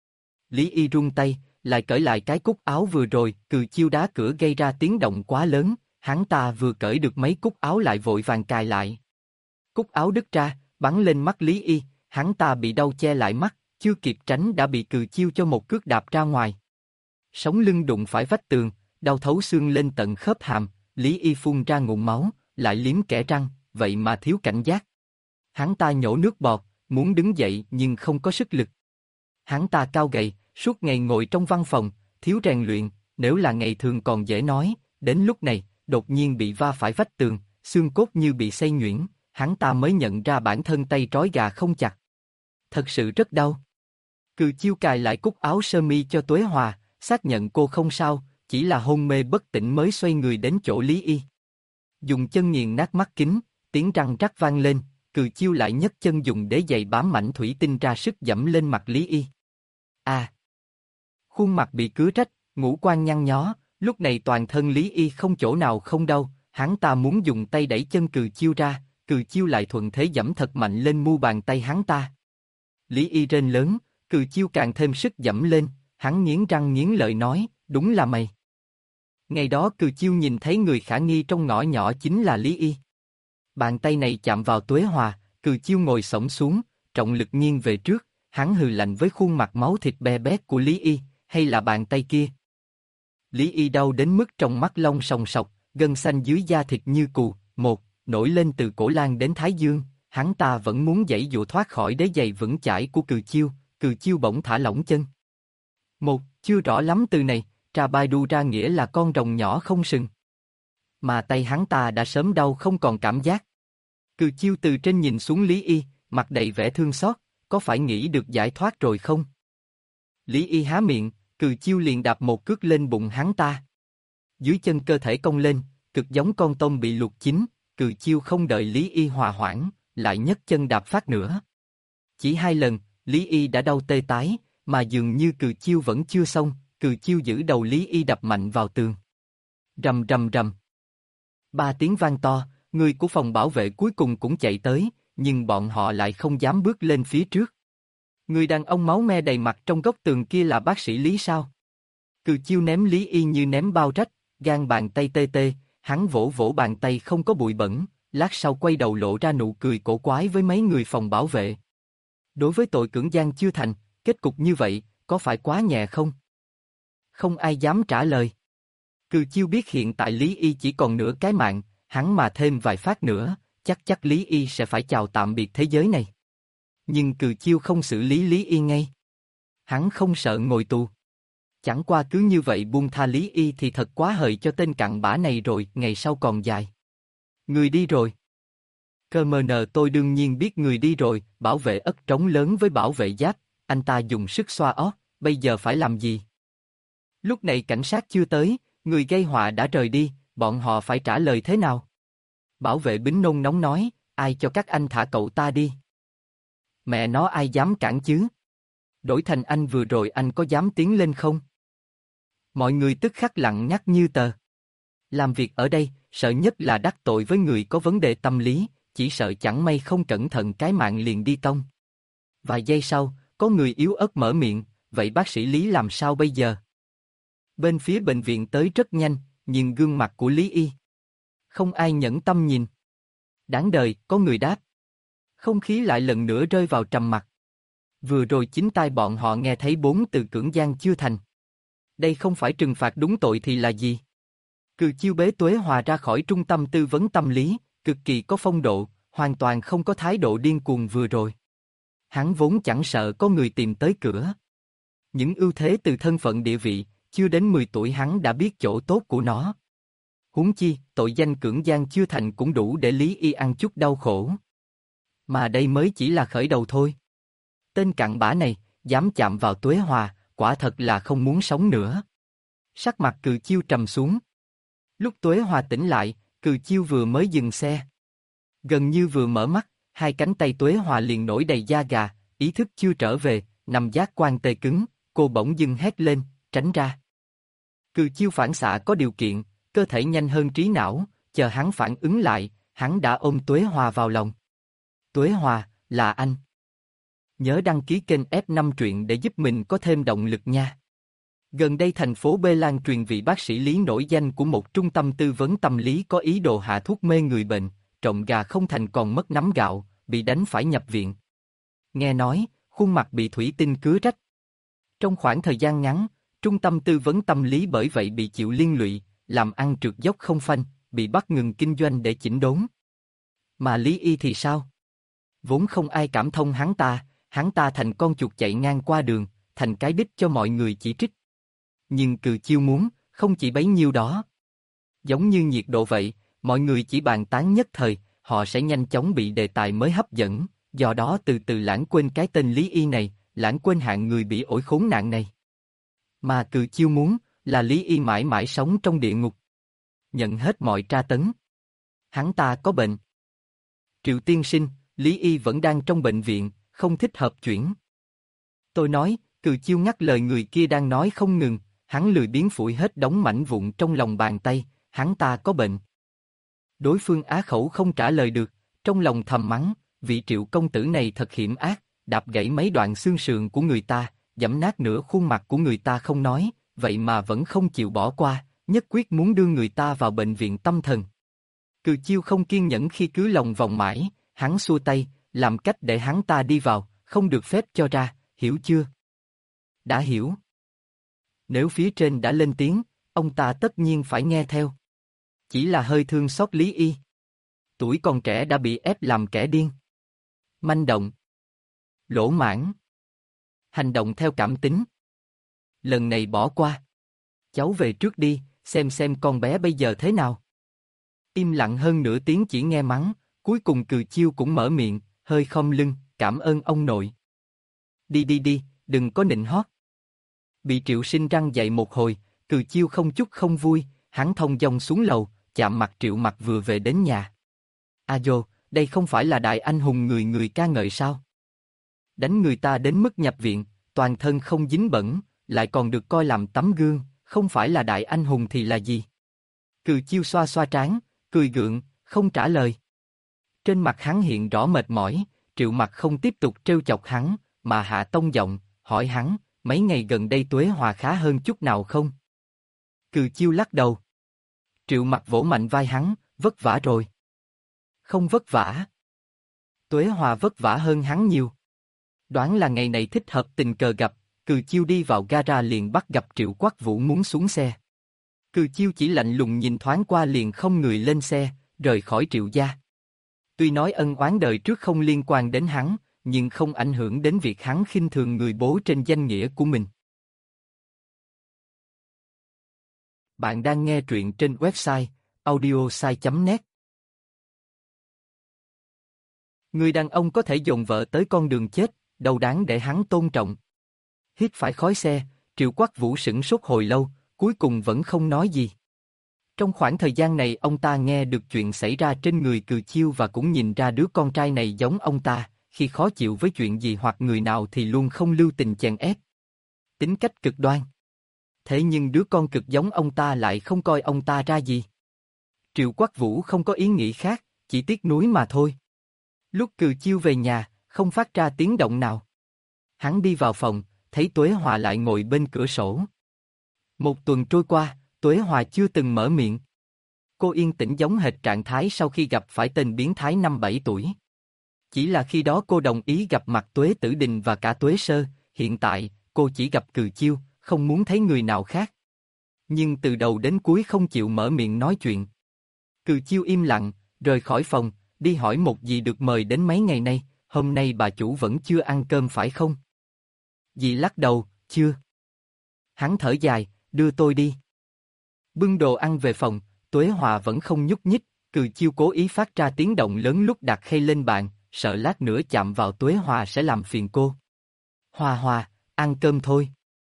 Lý Y run tay, lại cởi lại cái cúc áo vừa rồi, Cừ Chiêu đá cửa gây ra tiếng động quá lớn, hắn ta vừa cởi được mấy cúc áo lại vội vàng cài lại. Cúc áo đứt ra, bắn lên mắt Lý Y, hắn ta bị đau che lại mắt, chưa kịp tránh đã bị Cừ Chiêu cho một cước đạp ra ngoài. Sống lưng đụng phải vách tường, đau thấu xương lên tận khớp hàm, Lý Y phun ra ngụm máu, lại liếm kẽ răng, vậy mà thiếu cảnh giác. Hắn ta nhổ nước bọt, muốn đứng dậy nhưng không có sức lực. Hắn ta cao gầy, suốt ngày ngồi trong văn phòng, thiếu rèn luyện, nếu là ngày thường còn dễ nói, đến lúc này, đột nhiên bị va phải vách tường, xương cốt như bị xay nhuyễn, hắn ta mới nhận ra bản thân tay trói gà không chặt. Thật sự rất đau. Cừ Chiêu cài lại cúc áo sơ mi cho Tuế Hòa, xác nhận cô không sao, chỉ là hôn mê bất tỉnh mới xoay người đến chỗ Lý Y. Dùng chân nghiền nát mắt kính, tiếng răng rắc vang lên, Cừ Chiêu lại nhấc chân dùng đế giày bám mảnh thủy tinh ra sức giẫm lên mặt Lý Y. À! Khuôn mặt bị cứa rách, ngũ quan nhăn nhó, lúc này toàn thân Lý Y không chỗ nào không đau, hắn ta muốn dùng tay đẩy chân Cừ Chiêu ra, Cừ Chiêu lại thuận thế giẫm thật mạnh lên mu bàn tay hắn ta. Lý Y rên lớn, Cừ Chiêu càng thêm sức giẫm lên, hắn nghiến răng nghiến lợi nói, đúng là mày. Ngày đó Cừ Chiêu nhìn thấy người khả nghi trong ngõ nhỏ chính là Lý Y. Bàn tay này chạm vào Tuế Hòa, Cừ Chiêu ngồi xổm xuống, trọng lực nghiêng về trước, hắn hừ lạnh với khuôn mặt máu thịt be bét của Lý Y, hay là bàn tay kia. Lý Y đau đến mức trong mắt lông sòng sọc, gân xanh dưới da thịt như cù, một, nổi lên từ cổ lan đến thái dương, hắn ta vẫn muốn giãy giụa thoát khỏi đế giày vững chãi của Cừ Chiêu, Cừ Chiêu bỗng thả lỏng chân. Một, chưa rõ lắm từ này, Trà Bai Đu ra nghĩa là con rồng nhỏ không sừng. Mà tay hắn ta đã sớm đau không còn cảm giác. Cừ Chiêu từ trên nhìn xuống Lý Y, mặt đầy vẻ thương xót, có phải nghĩ được giải thoát rồi không? Lý Y há miệng, Cừ Chiêu liền đạp một cước lên bụng hắn ta. Dưới chân cơ thể cong lên, cực giống con tôm bị luộc chín, Cừ Chiêu không đợi Lý Y hòa hoãn, lại nhấc chân đạp phát nữa. Chỉ hai lần, Lý Y đã đau tê tái, mà dường như Cừ Chiêu vẫn chưa xong, Cừ Chiêu giữ đầu Lý Y đập mạnh vào tường. Rầm rầm rầm. Ba tiếng vang to, người của phòng bảo vệ cuối cùng cũng chạy tới, nhưng bọn họ lại không dám bước lên phía trước. Người đàn ông máu me đầy mặt trong góc tường kia là bác sĩ Lý sao? Cừ Chiêu ném Lý Y như ném bao rách, gan bàn tay tê tê, hắn vỗ vỗ bàn tay không có bụi bẩn, lát sau quay đầu lộ ra nụ cười cổ quái với mấy người phòng bảo vệ. Đối với tội cưỡng gian chưa thành, kết cục như vậy, có phải quá nhẹ không? Không ai dám trả lời. Cừ Chiêu biết hiện tại Lý Y chỉ còn nửa cái mạng, hắn mà thêm vài phát nữa, chắc chắc Lý Y sẽ phải chào tạm biệt thế giới này. Nhưng Cừ Chiêu không xử lý Lý Y ngay. Hắn không sợ ngồi tù. Chẳng qua cứ như vậy buông tha Lý Y thì thật quá hời cho tên cặn bã này rồi, ngày sau còn dài. Người đi rồi. Cơ mờ nờ tôi đương nhiên biết người đi rồi, bảo vệ ất trống lớn với bảo vệ giáp, anh ta dùng sức xoa ót, bây giờ phải làm gì? Lúc này cảnh sát chưa tới, người gây họa đã rời đi, bọn họ phải trả lời thế nào? Bảo vệ Bính nôn nóng nói, ai cho các anh thả cậu ta đi? Mẹ nó ai dám cản chứ? Đổi thành anh vừa rồi anh có dám tiến lên không? Mọi người tức khắc lặng ngắt như tờ. Làm việc ở đây, sợ nhất là đắc tội với người có vấn đề tâm lý, chỉ sợ chẳng may không cẩn thận cái mạng liền đi tông. Vài giây sau, có người yếu ớt mở miệng, vậy bác sĩ Lý làm sao bây giờ? Bên phía bệnh viện tới rất nhanh, nhưng gương mặt của Lý Y. Không ai nhẫn tâm nhìn. Đáng đời, có người đáp. Không khí lại lần nữa rơi vào trầm mặc. Vừa rồi chính tai bọn họ nghe thấy bốn từ cưỡng gian chưa thành. Đây không phải trừng phạt đúng tội thì là gì? Cừ Chiêu bế Tuế Hòa ra khỏi trung tâm tư vấn tâm lý, cực kỳ có phong độ, hoàn toàn không có thái độ điên cuồng vừa rồi. Hắn vốn chẳng sợ có người tìm tới cửa. Những ưu thế từ thân phận địa vị, chưa đến mười tuổi hắn đã biết chỗ tốt của nó. Huống chi, tội danh cưỡng gian chưa thành cũng đủ để Lý Y ăn chút đau khổ. Mà đây mới chỉ là khởi đầu thôi. Tên cặn bã này, dám chạm vào Tuế Hòa, quả thật là không muốn sống nữa. Sắc mặt Cừ Chiêu trầm xuống. Lúc Tuế Hòa tỉnh lại, Cừ Chiêu vừa mới dừng xe. Gần như vừa mở mắt, hai cánh tay Tuế Hòa liền nổi đầy da gà, ý thức chưa trở về, nằm giác quan tê cứng, cô bỗng dưng hét lên, tránh ra. Cừ Chiêu phản xạ có điều kiện, cơ thể nhanh hơn trí não, chờ hắn phản ứng lại, hắn đã ôm Tuế Hòa vào lòng. Tuế Hòa, là anh. Nhớ đăng ký kênh F năm truyện để giúp mình có thêm động lực nha. Gần đây thành phố Bê lan truyền vị bác sĩ Lý nổi danh của một trung tâm tư vấn tâm lý có ý đồ hạ thuốc mê người bệnh, trộm gà không thành còn mất nắm gạo, bị đánh phải nhập viện. Nghe nói, khuôn mặt bị thủy tinh cứa rách. Trong khoảng thời gian ngắn, trung tâm tư vấn tâm lý bởi vậy bị chịu liên lụy, làm ăn trượt dốc không phanh, bị bắt ngừng kinh doanh để chỉnh đốn. Mà Lý Y thì sao? Vốn không ai cảm thông hắn ta, hắn ta thành con chuột chạy ngang qua đường, thành cái đích cho mọi người chỉ trích. Nhưng Cừ Chiêu muốn, không chỉ bấy nhiêu đó. Giống như nhiệt độ vậy, mọi người chỉ bàn tán nhất thời, họ sẽ nhanh chóng bị đề tài mới hấp dẫn, do đó từ từ lãng quên cái tên Lý Y này, lãng quên hạng người bị ổi khốn nạn này. Mà Cừ Chiêu muốn, là Lý Y mãi mãi sống trong địa ngục. Nhận hết mọi tra tấn. Hắn ta có bệnh. Triệu tiên sinh, Lý Y vẫn đang trong bệnh viện, không thích hợp chuyển. Tôi nói, Cừ Chiêu ngắt lời người kia đang nói không ngừng, hắn lười biếng phủi hết đống mảnh vụn trong lòng bàn tay, hắn ta có bệnh. Đối phương á khẩu không trả lời được, trong lòng thầm mắng, vị Triệu công tử này thật hiểm ác, đạp gãy mấy đoạn xương sườn của người ta, giẫm nát nửa khuôn mặt của người ta không nói, vậy mà vẫn không chịu bỏ qua, nhất quyết muốn đưa người ta vào bệnh viện tâm thần. Cừ Chiêu không kiên nhẫn khi cứ lòng vòng mãi, hắn xua tay, làm cách để hắn ta đi vào, không được phép cho ra, hiểu chưa? Đã hiểu. Nếu phía trên đã lên tiếng, ông ta tất nhiên phải nghe theo. Chỉ là hơi thương xót Lý Y. Tuổi còn trẻ đã bị ép làm kẻ điên. Manh động. Lỗ mãng. Hành động theo cảm tính. Lần này bỏ qua. Cháu về trước đi, xem xem con bé bây giờ thế nào. Im lặng hơn nửa tiếng chỉ nghe mắng, cuối cùng Cừ Chiêu cũng mở miệng, hơi khom lưng, cảm ơn ông nội. Đi đi đi, đừng có nịnh hót. Bị Triệu Sinh răng dạy một hồi, Cừ Chiêu không chút không vui, hắn thông dong xuống lầu, chạm mặt Triệu Mặc vừa về đến nhà. A dô, đây không phải là đại anh hùng người người ca ngợi sao? Đánh người ta đến mức nhập viện, toàn thân không dính bẩn, lại còn được coi làm tấm gương, không phải là đại anh hùng thì là gì? Cừ Chiêu xoa xoa trán, cười gượng, không trả lời. Trên mặt hắn hiện rõ mệt mỏi, Triệu Mặc không tiếp tục trêu chọc hắn, mà hạ tông giọng, hỏi hắn, mấy ngày gần đây Tuế Hòa khá hơn chút nào không? Cừ Chiêu lắc đầu. Triệu Mặc vỗ mạnh vai hắn, vất vả rồi. Không vất vả. Tuế Hòa vất vả hơn hắn nhiều. Đoán là ngày này thích hợp tình cờ gặp, Cừ Chiêu đi vào gara liền bắt gặp Triệu Quắc Vũ muốn xuống xe. Cừ Chiêu chỉ lạnh lùng nhìn thoáng qua liền không người lên xe, rời khỏi Triệu gia. Tuy nói ân oán đời trước không liên quan đến hắn, nhưng không ảnh hưởng đến việc hắn khinh thường người bố trên danh nghĩa của mình. Bạn đang nghe truyện trên website audiosai chấm net. Người đàn ông có thể dồn vợ tới con đường chết, đâu đáng để hắn tôn trọng. Hít phải khói xe, Triệu Quắc Vũ sững sốt hồi lâu, cuối cùng vẫn không nói gì. Trong khoảng thời gian này ông ta nghe được chuyện xảy ra trên người Cừ Chiêu và cũng nhìn ra đứa con trai này giống ông ta, khi khó chịu với chuyện gì hoặc người nào thì luôn không lưu tình chèn ép. Tính cách cực đoan. Thế nhưng đứa con cực giống ông ta lại không coi ông ta ra gì. Triệu Quắc Vũ không có ý nghĩ khác, chỉ tiếc nuối mà thôi. Lúc Cừ Chiêu về nhà, không phát ra tiếng động nào. Hắn đi vào phòng, thấy Tuế Hòa lại ngồi bên cửa sổ. Một tuần trôi qua, Tuế Hòa chưa từng mở miệng. Cô yên tĩnh giống hệt trạng thái sau khi gặp phải tên biến thái năm bảy tuổi. Chỉ là khi đó cô đồng ý gặp mặt Tuế Tử Đình và cả Tuế Sơ, hiện tại, cô chỉ gặp Cừ Chiêu, không muốn thấy người nào khác. Nhưng từ đầu đến cuối không chịu mở miệng nói chuyện. Cừ Chiêu im lặng, rời khỏi phòng, đi hỏi một dì được mời đến mấy ngày nay, hôm nay bà chủ vẫn chưa ăn cơm phải không? Dì lắc đầu, chưa. Hắn thở dài, đưa tôi đi. Bưng đồ ăn về phòng, Tuế Hòa vẫn không nhúc nhích, Cừ Chiêu cố ý phát ra tiếng động lớn lúc đặt khay lên bàn, sợ lát nữa chạm vào Tuế Hòa sẽ làm phiền cô. Hòa Hòa, ăn cơm thôi.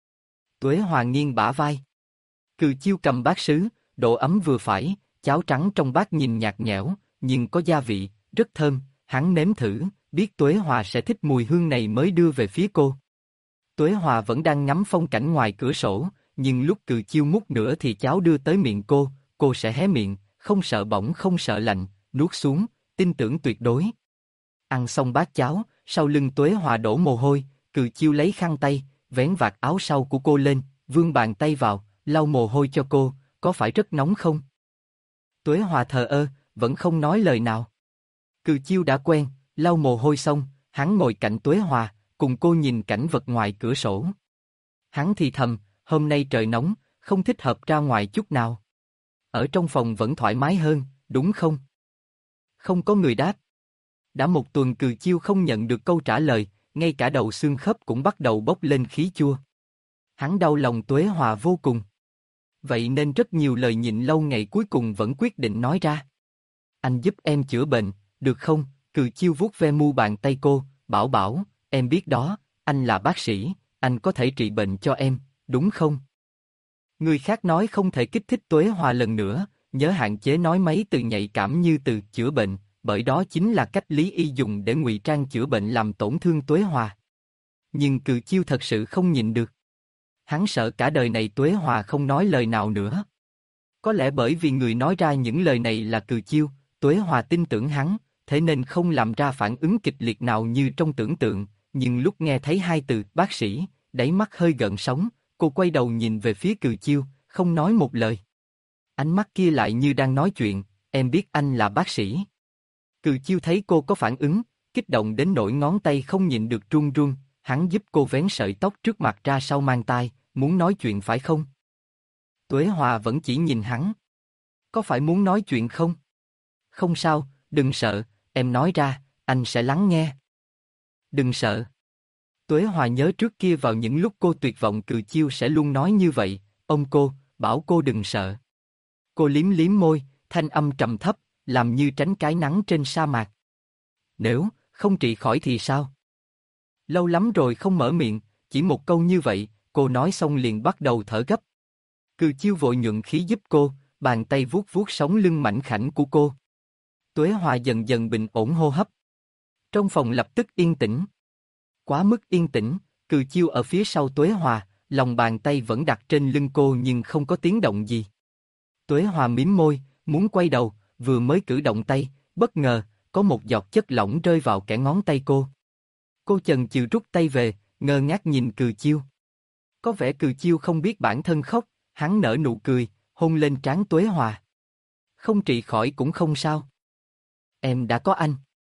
Tuế Hòa nghiêng bả vai. Cừ Chiêu cầm bát sứ, độ ấm vừa phải, cháo trắng trong bát nhìn nhạt nhẽo, nhưng có gia vị, rất thơm, hắn nếm thử, biết Tuế Hòa sẽ thích mùi hương này mới đưa về phía cô. Tuế Hòa vẫn đang ngắm phong cảnh ngoài cửa sổ, nhưng lúc Cừ Chiêu múc nữa thì cháo đưa tới miệng cô, cô sẽ hé miệng, không sợ bỏng không sợ lạnh, nuốt xuống, tin tưởng tuyệt đối. Ăn xong bát cháo, sau lưng Tuế Hòa đổ mồ hôi, Cừ Chiêu lấy khăn tay, vén vạt áo sau của cô lên, vươn bàn tay vào, lau mồ hôi cho cô, có phải rất nóng không? Tuế Hòa thờ ơ, vẫn không nói lời nào. Cừ Chiêu đã quen, lau mồ hôi xong, hắn ngồi cạnh Tuế Hòa, cùng cô nhìn cảnh vật ngoài cửa sổ. Hắn thì thầm, hôm nay trời nóng, không thích hợp ra ngoài chút nào. Ở trong phòng vẫn thoải mái hơn, đúng không? Không có người đáp. Đã một tuần Cừ Chiêu không nhận được câu trả lời, ngay cả đầu xương khớp cũng bắt đầu bốc lên khí chua. Hắn đau lòng Tuế Hòa vô cùng. Vậy nên rất nhiều lời nhịn lâu ngày cuối cùng vẫn quyết định nói ra. Anh giúp em chữa bệnh, được không? Cừ Chiêu vuốt ve mu bàn tay cô, bảo bảo, em biết đó, anh là bác sĩ, anh có thể trị bệnh cho em, đúng không? Người khác nói không thể kích thích Tuế Hòa lần nữa, nhớ hạn chế nói mấy từ nhạy cảm như từ chữa bệnh, bởi đó chính là cách Lý Y dùng để ngụy trang chữa bệnh làm tổn thương Tuế Hòa. Nhưng Cừ Chiêu thật sự không nhịn được. Hắn sợ cả đời này Tuế Hòa không nói lời nào nữa. Có lẽ bởi vì người nói ra những lời này là Cừ Chiêu, Tuế Hòa tin tưởng hắn, thế nên không làm ra phản ứng kịch liệt nào như trong tưởng tượng, nhưng lúc nghe thấy hai từ bác sĩ, đáy mắt hơi gợn sóng, cô quay đầu nhìn về phía Cừ Chiêu, không nói một lời. Ánh mắt kia lại như đang nói chuyện, em biết anh là bác sĩ. Cừ Chiêu thấy cô có phản ứng, kích động đến nỗi ngón tay không nhịn được run run, hắn giúp cô vén sợi tóc trước mặt ra sau mang tai, muốn nói chuyện phải không? Tuế Hòa vẫn chỉ nhìn hắn. Có phải muốn nói chuyện không? Không sao, đừng sợ, em nói ra, anh sẽ lắng nghe. Đừng sợ. Tuế Hòa nhớ trước kia vào những lúc cô tuyệt vọng Cừ Chiêu sẽ luôn nói như vậy, ôm cô, bảo cô đừng sợ. Cô liếm liếm môi, thanh âm trầm thấp, làm như tránh cái nắng trên sa mạc. Nếu không trị khỏi thì sao? Lâu lắm rồi không mở miệng, chỉ một câu như vậy, cô nói xong liền bắt đầu thở gấp. Cừ Chiêu vội nhuận khí giúp cô, bàn tay vuốt vuốt sống lưng mảnh khảnh của cô. Tuế Hòa dần dần bình ổn hô hấp. Trong phòng lập tức yên tĩnh. Quá mức yên tĩnh, Cừ Chiêu ở phía sau Tuế Hòa, lòng bàn tay vẫn đặt trên lưng cô nhưng không có tiếng động gì. Tuế Hòa mím môi, muốn quay đầu, vừa mới cử động tay, bất ngờ, có một giọt chất lỏng rơi vào kẽ ngón tay cô. Cô chần chừ rút tay về, ngơ ngác nhìn Cừ Chiêu. Có vẻ Cừ Chiêu không biết bản thân khóc, hắn nở nụ cười, hôn lên trán Tuế Hòa. Không trị khỏi cũng không sao. Em đã có anh.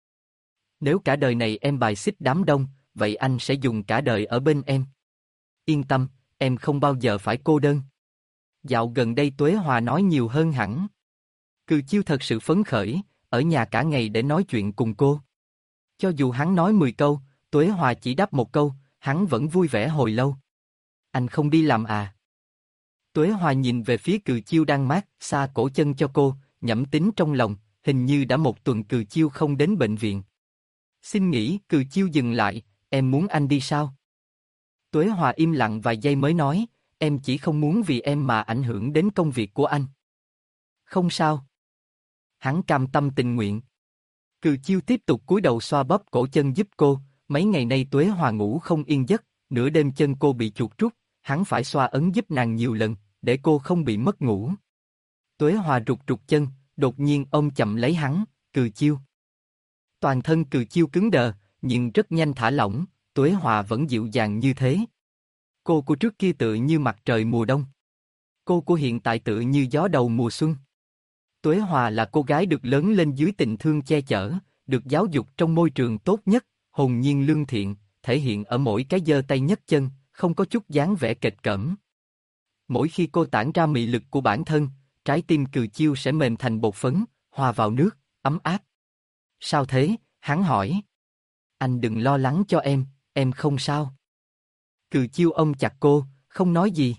Nếu cả đời này em bài xích đám đông, vậy anh sẽ dùng cả đời ở bên em. Yên tâm, em không bao giờ phải cô đơn. Dạo gần đây Tuế Hòa nói nhiều hơn hẳn. Cừ Chiêu thật sự phấn khởi, ở nhà cả ngày để nói chuyện cùng cô. Cho dù hắn nói mười câu, Tuế Hòa chỉ đáp một câu, hắn vẫn vui vẻ hồi lâu. Anh không đi làm à? Tuế Hòa nhìn về phía Cừ Chiêu đang mát xa cổ chân cho cô, nhẩm tính trong lòng, hình như đã một tuần Cừ Chiêu không đến bệnh viện. Xin nghỉ, Cừ Chiêu dừng lại, em muốn anh đi sao? Tuế Hòa im lặng vài giây mới nói, em chỉ không muốn vì em mà ảnh hưởng đến công việc của anh. Không sao. Hắn cam tâm tình nguyện. Cừ Chiêu tiếp tục cúi đầu xoa bóp cổ chân giúp cô, mấy ngày nay Tuế Hòa ngủ không yên giấc, nửa đêm chân cô bị chuột rút, hắn phải xoa ấn giúp nàng nhiều lần, để cô không bị mất ngủ. Tuế Hòa rụt rụt chân, đột nhiên ôm chậm lấy hắn, Cừ Chiêu. Toàn thân Cừ Chiêu cứng đờ, nhưng rất nhanh thả lỏng, Tuế Hòa vẫn dịu dàng như thế. Cô của trước kia tự như mặt trời mùa đông. Cô của hiện tại tự như gió đầu mùa xuân. Tuế Hòa là cô gái được lớn lên dưới tình thương che chở, được giáo dục trong môi trường tốt nhất, hồn nhiên lương thiện, thể hiện ở mỗi cái giơ tay nhấc chân, không có chút dáng vẻ kịch cỡm. Mỗi khi cô tản ra mị lực của bản thân, trái tim Cừ Chiêu sẽ mềm thành bột phấn, hòa vào nước, ấm áp. Sao thế? Hắn hỏi. Anh đừng lo lắng cho em, em không sao. Cừ Chiêu ôm chặt cô, không nói gì.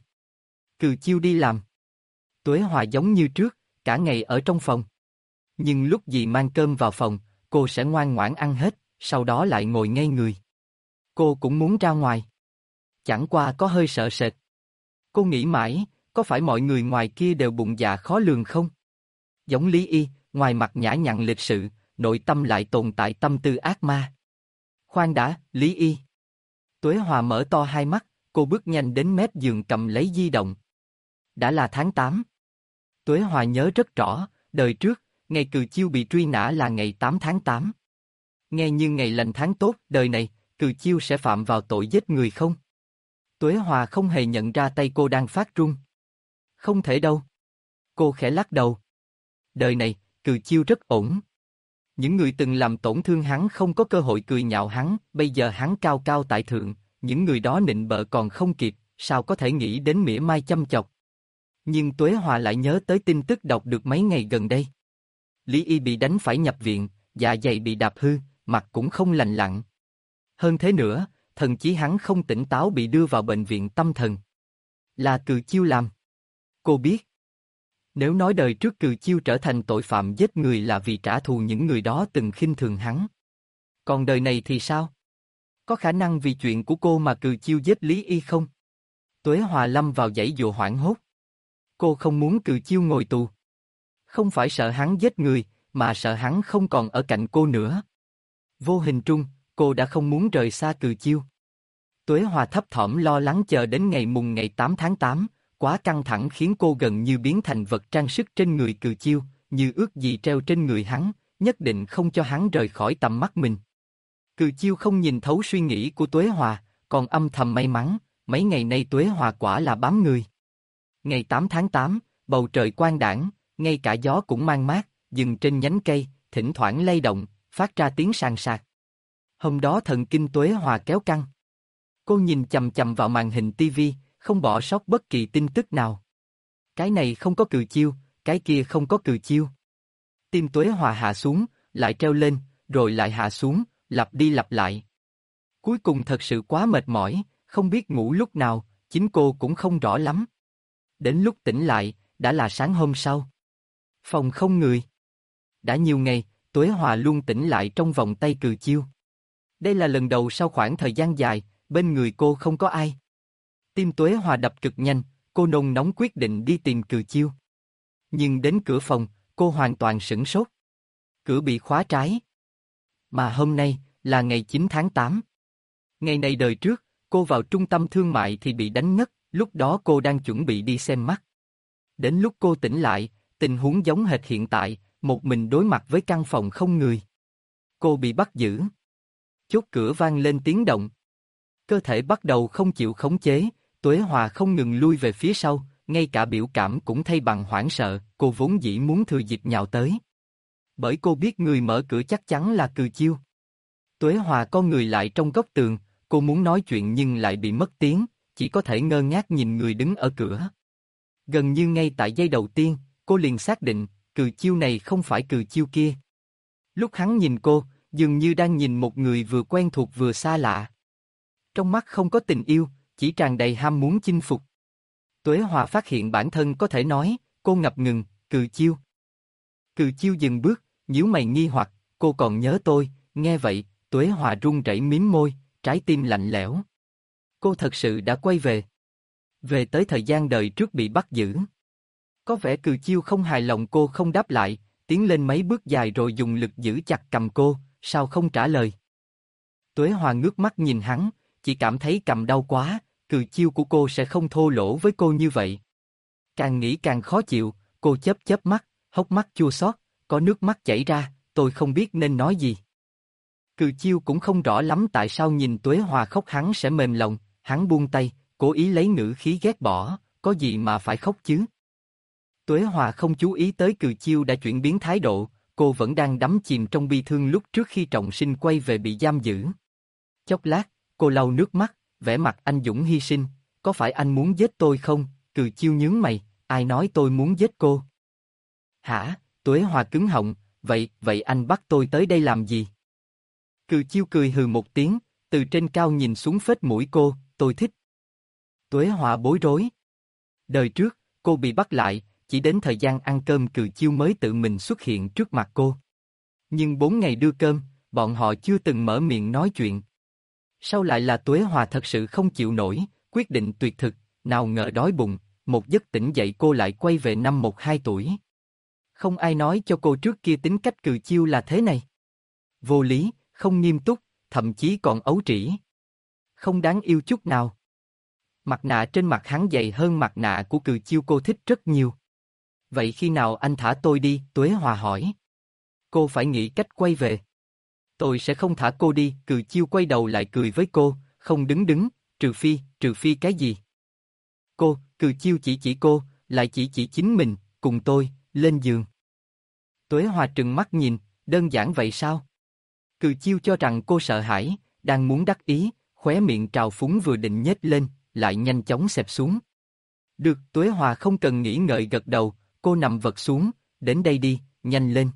Cừ Chiêu đi làm. Tuế Hòa giống như trước, cả ngày ở trong phòng. Nhưng lúc dì mang cơm vào phòng, cô sẽ ngoan ngoãn ăn hết, sau đó lại ngồi ngây người. Cô cũng muốn ra ngoài. Chẳng qua có hơi sợ sệt. Cô nghĩ mãi, có phải mọi người ngoài kia đều bụng dạ khó lường không? Giống Lý Y, ngoài mặt nhã nhặn lịch sự, nội tâm lại tồn tại tâm tư ác ma. Khoan đã, Lý Y. Tuế Hòa mở to hai mắt, cô bước nhanh đến mép giường cầm lấy di động. Đã là tháng tám. Tuế Hòa nhớ rất rõ, đời trước, ngày Cừ Chiêu bị truy nã là ngày tám tháng tám. Nghe như ngày lành tháng tốt, đời này, Cừ Chiêu sẽ phạm vào tội giết người không? Tuế Hòa không hề nhận ra tay cô đang phát run. Không thể đâu. Cô khẽ lắc đầu. Đời này, Cừ Chiêu rất ổn. Những người từng làm tổn thương hắn không có cơ hội cười nhạo hắn, bây giờ hắn cao cao tại thượng, những người đó nịnh bợ còn không kịp, sao có thể nghĩ đến mỉa mai châm chọc. Nhưng Tuế Hòa lại nhớ tới tin tức đọc được mấy ngày gần đây. Lý Y bị đánh phải nhập viện, dạ dày bị đạp hư, mặt cũng không lành lặn. Hơn thế nữa, thần chí hắn không tỉnh táo bị đưa vào bệnh viện tâm thần. Là Cừ Chiêu làm. Cô biết. Nếu nói đời trước Cừ Chiêu trở thành tội phạm giết người là vì trả thù những người đó từng khinh thường hắn. Còn đời này thì sao? Có khả năng vì chuyện của cô mà Cừ Chiêu giết Lý Y không? Tuế Hòa lâm vào giãy giụa hoảng hốt. Cô không muốn Cừ Chiêu ngồi tù. Không phải sợ hắn giết người, mà sợ hắn không còn ở cạnh cô nữa. Vô hình trung, cô đã không muốn rời xa Cừ Chiêu. Tuế Hòa thấp thỏm lo lắng chờ đến ngày mùng ngày tám tháng tám, quá căng thẳng khiến cô gần như biến thành vật trang sức trên người Cừ Chiêu, như ước gì treo trên người hắn, nhất định không cho hắn rời khỏi tầm mắt mình. Cừ Chiêu không nhìn thấu suy nghĩ của Tuế Hòa, còn âm thầm may mắn, mấy ngày nay Tuế Hòa quả là bám người. Ngày tám tháng tám, bầu trời quang đãng, ngay cả gió cũng mang mát, dừng trên nhánh cây, thỉnh thoảng lay động, phát ra tiếng sàn sạt. Hôm đó thần kinh Tuế Hòa kéo căng. Cô nhìn chằm chằm vào màn hình tivi, không bỏ sót bất kỳ tin tức nào. Cái này không có Cừ Chiêu, cái kia không có Cừ Chiêu. Tim Tuế Hòa hạ xuống, lại treo lên, rồi lại hạ xuống, lặp đi lặp lại. Cuối cùng thật sự quá mệt mỏi, không biết ngủ lúc nào, chính cô cũng không rõ lắm. Đến lúc tỉnh lại, đã là sáng hôm sau. Phòng không người. Đã nhiều ngày, Tuế Hòa luôn tỉnh lại trong vòng tay Cừ Chiêu. Đây là lần đầu sau khoảng thời gian dài, bên người cô không có ai. Tim Tuế Hòa đập cực nhanh, cô nôn nóng quyết định đi tìm Cừ Chiêu. Nhưng đến cửa phòng, cô hoàn toàn sửng sốt. Cửa bị khóa trái. Mà hôm nay, là ngày chín tháng tám. Ngày này đời trước, cô vào trung tâm thương mại thì bị đánh ngất, lúc đó cô đang chuẩn bị đi xem mắt. Đến lúc cô tỉnh lại, tình huống giống hệt hiện tại, một mình đối mặt với căn phòng không người. Cô bị bắt giữ. Chốt cửa vang lên tiếng động. Cơ thể bắt đầu không chịu khống chế, Tuế Hòa không ngừng lui về phía sau, ngay cả biểu cảm cũng thay bằng hoảng sợ, cô vốn dĩ muốn thừa dịp nhào tới. Bởi cô biết người mở cửa chắc chắn là Cừ Chiêu. Tuế Hòa con người lại trong góc tường, cô muốn nói chuyện nhưng lại bị mất tiếng, chỉ có thể ngơ ngác nhìn người đứng ở cửa. Gần như ngay tại giây đầu tiên, cô liền xác định, Cừ Chiêu này không phải Cừ Chiêu kia. Lúc hắn nhìn cô, dường như đang nhìn một người vừa quen thuộc vừa xa lạ. Trong mắt không có tình yêu, chỉ tràn đầy ham muốn chinh phục. Tuế Hòa phát hiện bản thân có thể nói, cô ngập ngừng, Cừ Chiêu. Cừ Chiêu dừng bước, nhíu mày nghi hoặc, cô còn nhớ tôi, nghe vậy, Tuế Hòa run rẩy mím môi, trái tim lạnh lẽo. Cô thật sự đã quay về. Về tới thời gian đời trước bị bắt giữ. Có vẻ Cừ Chiêu không hài lòng cô không đáp lại, tiến lên mấy bước dài rồi dùng lực giữ chặt cầm cô, sao không trả lời. Tuế Hòa ngước mắt nhìn hắn, chỉ cảm thấy cầm đau quá, Cừ Chiêu của cô sẽ không thô lỗ với cô như vậy. Càng nghĩ càng khó chịu, cô chớp chớp mắt, hốc mắt chua xót, có nước mắt chảy ra, tôi không biết nên nói gì. Cừ Chiêu cũng không rõ lắm tại sao nhìn Tuế Hòa khóc hắn sẽ mềm lòng, hắn buông tay, cố ý lấy ngữ khí ghét bỏ, có gì mà phải khóc chứ. Tuế Hòa không chú ý tới Cừ Chiêu đã chuyển biến thái độ, cô vẫn đang đắm chìm trong bi thương lúc trước khi Trọng Sinh quay về bị giam giữ. Chốc lát, cô lau nước mắt, vẻ mặt anh dũng hy sinh, có phải anh muốn giết tôi không? Cừ Chiêu nhướng mày, ai nói tôi muốn giết cô? Hả? Tuế Hòa cứng họng, vậy, vậy anh bắt tôi tới đây làm gì? Cừ Chiêu cười hừ một tiếng, từ trên cao nhìn xuống phết mũi cô, tôi thích. Tuế Hòa bối rối. Đời trước, cô bị bắt lại, chỉ đến thời gian ăn cơm Cừ Chiêu mới tự mình xuất hiện trước mặt cô. Nhưng bốn ngày đưa cơm, bọn họ chưa từng mở miệng nói chuyện. Sau lại là Tuế Hòa thật sự không chịu nổi, quyết định tuyệt thực, nào ngờ đói bụng, một giấc tỉnh dậy cô lại quay về năm một hai tuổi. Không ai nói cho cô trước kia tính cách Cừ Chiêu là thế này. Vô lý, không nghiêm túc, thậm chí còn ấu trĩ. Không đáng yêu chút nào. Mặt nạ trên mặt hắn dày hơn mặt nạ của Cừ Chiêu, cô thích rất nhiều. Vậy khi nào anh thả tôi đi? Tuế Hòa hỏi. Cô phải nghĩ cách quay về. Tôi sẽ không thả cô đi. Cừ Chiêu quay đầu lại cười với cô, không đứng đứng, trừ phi, trừ phi cái gì? Cô, Cừ Chiêu chỉ chỉ cô, lại chỉ chỉ chính mình, cùng tôi, lên giường. Tuế Hòa trừng mắt nhìn, đơn giản vậy sao? Cừ Chiêu cho rằng cô sợ hãi, đang muốn đắc ý, khóe miệng trào phúng vừa định nhếch lên, lại nhanh chóng xẹp xuống. Được, Tuế Hòa không cần nghĩ ngợi gật đầu, cô nằm vật xuống, đến đây đi, nhanh lên.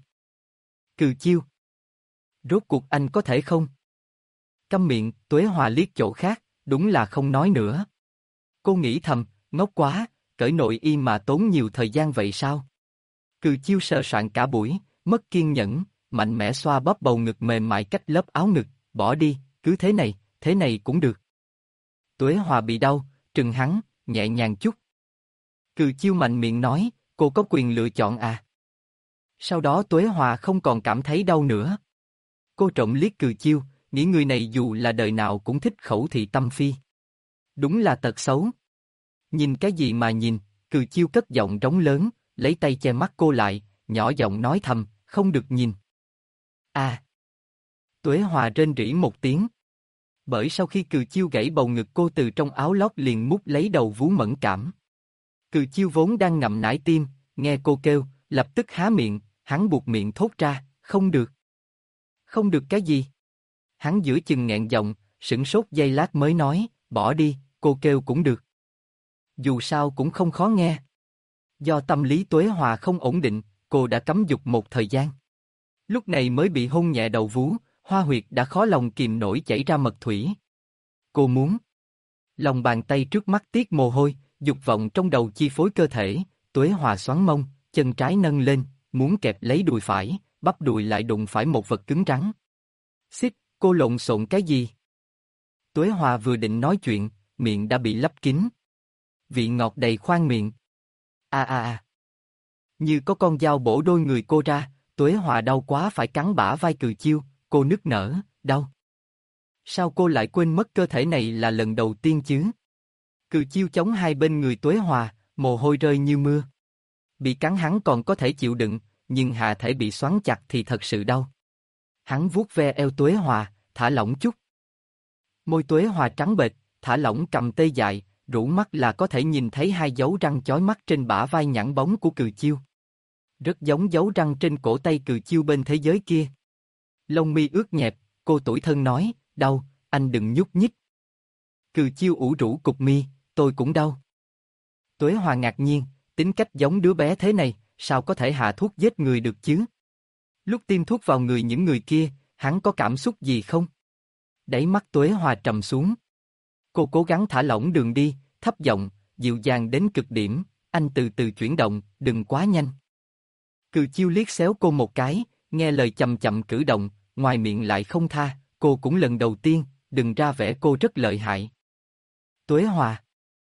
Cừ Chiêu. Rốt cuộc anh có thể không? Câm miệng, Tuế Hòa liếc chỗ khác, đúng là không nói nữa. Cô nghĩ thầm, ngốc quá, cởi nội y mà tốn nhiều thời gian vậy sao? Cừ Chiêu sờ soạn cả buổi, mất kiên nhẫn, mạnh mẽ xoa bóp bầu ngực mềm mại cách lớp áo ngực, bỏ đi, cứ thế này, thế này cũng được. Tuế Hòa bị đau, trừng hắn, nhẹ nhàng chút. Cừ Chiêu mạnh miệng nói, cô có quyền lựa chọn à? Sau đó Tuế Hòa không còn cảm thấy đau nữa. Cô trộm liếc Cừ Chiêu, nghĩ người này dù là đời nào cũng thích khẩu thị tâm phi. Đúng là tật xấu. Nhìn cái gì mà nhìn? Cừ Chiêu cất giọng rống lớn, lấy tay che mắt cô lại, nhỏ giọng nói thầm, không được nhìn. À! Tuế Hòa rên rỉ một tiếng. Bởi sau khi Cừ Chiêu gãy bầu ngực cô từ trong áo lót liền mút lấy đầu vú mẫn cảm. Cừ Chiêu vốn đang ngậm nải tim, nghe cô kêu, lập tức há miệng, hắn buộc miệng thốt ra, không được. Không được cái gì? Hắn giữa chừng nghẹn giọng, sửng sốt giây lát mới nói, bỏ đi, cô kêu cũng được. Dù sao cũng không khó nghe. Do tâm lý Tuế Hòa không ổn định, cô đã cấm dục một thời gian. Lúc này mới bị hôn nhẹ đầu vú, hoa huyệt đã khó lòng kìm nổi chảy ra mật thủy. Cô muốn. Lòng bàn tay trước mắt tiết mồ hôi, dục vọng trong đầu chi phối cơ thể, Tuế Hòa xoắn mông, chân trái nâng lên, muốn kẹp lấy đùi phải, bắp đùi lại đụng phải một vật cứng rắn. Xích, cô lộn xộn cái gì? Tuế Hòa vừa định nói chuyện, miệng đã bị lấp kín. Vị ngọt đầy khoang miệng. A a a. Như có con dao bổ đôi người cô ra, Tuế Hòa đau quá phải cắn bả vai Cừ Chiêu, cô nức nở, đau. Sao cô lại quên mất cơ thể này là lần đầu tiên chứ? Cừ Chiêu chống hai bên người Tuế Hòa, mồ hôi rơi như mưa. Bị cắn hắn còn có thể chịu đựng, nhưng hạ thể bị xoắn chặt thì thật sự đau. Hắn vuốt ve eo Tuế Hòa, thả lỏng chút. Môi Tuế Hòa trắng bệch, thả lỏng cầm tê dại, rũ mắt là có thể nhìn thấy hai dấu răng chói mắt trên bả vai nhẵn bóng của Cừ Chiêu. Rất giống dấu răng trên cổ tay Cừ Chiêu bên thế giới kia. Lông mi ướt nhẹp, cô tủi thân nói, đau, anh đừng nhúc nhích. Cừ Chiêu ủ rũ cục mi, tôi cũng đau. Tuế Hòa ngạc nhiên, tính cách giống đứa bé thế này, sao có thể hạ thuốc giết người được chứ? Lúc tiêm thuốc vào người những người kia, hắn có cảm xúc gì không? Đáy mắt Tuế Hòa trầm xuống. Cô cố gắng thả lỏng đường đi, thấp giọng, dịu dàng đến cực điểm, anh từ từ chuyển động, đừng quá nhanh. Cừ Chiêu liếc xéo cô một cái, nghe lời chậm chậm cử động, ngoài miệng lại không tha, cô cũng lần đầu tiên, đừng ra vẻ cô rất lợi hại. Tuế Hòa.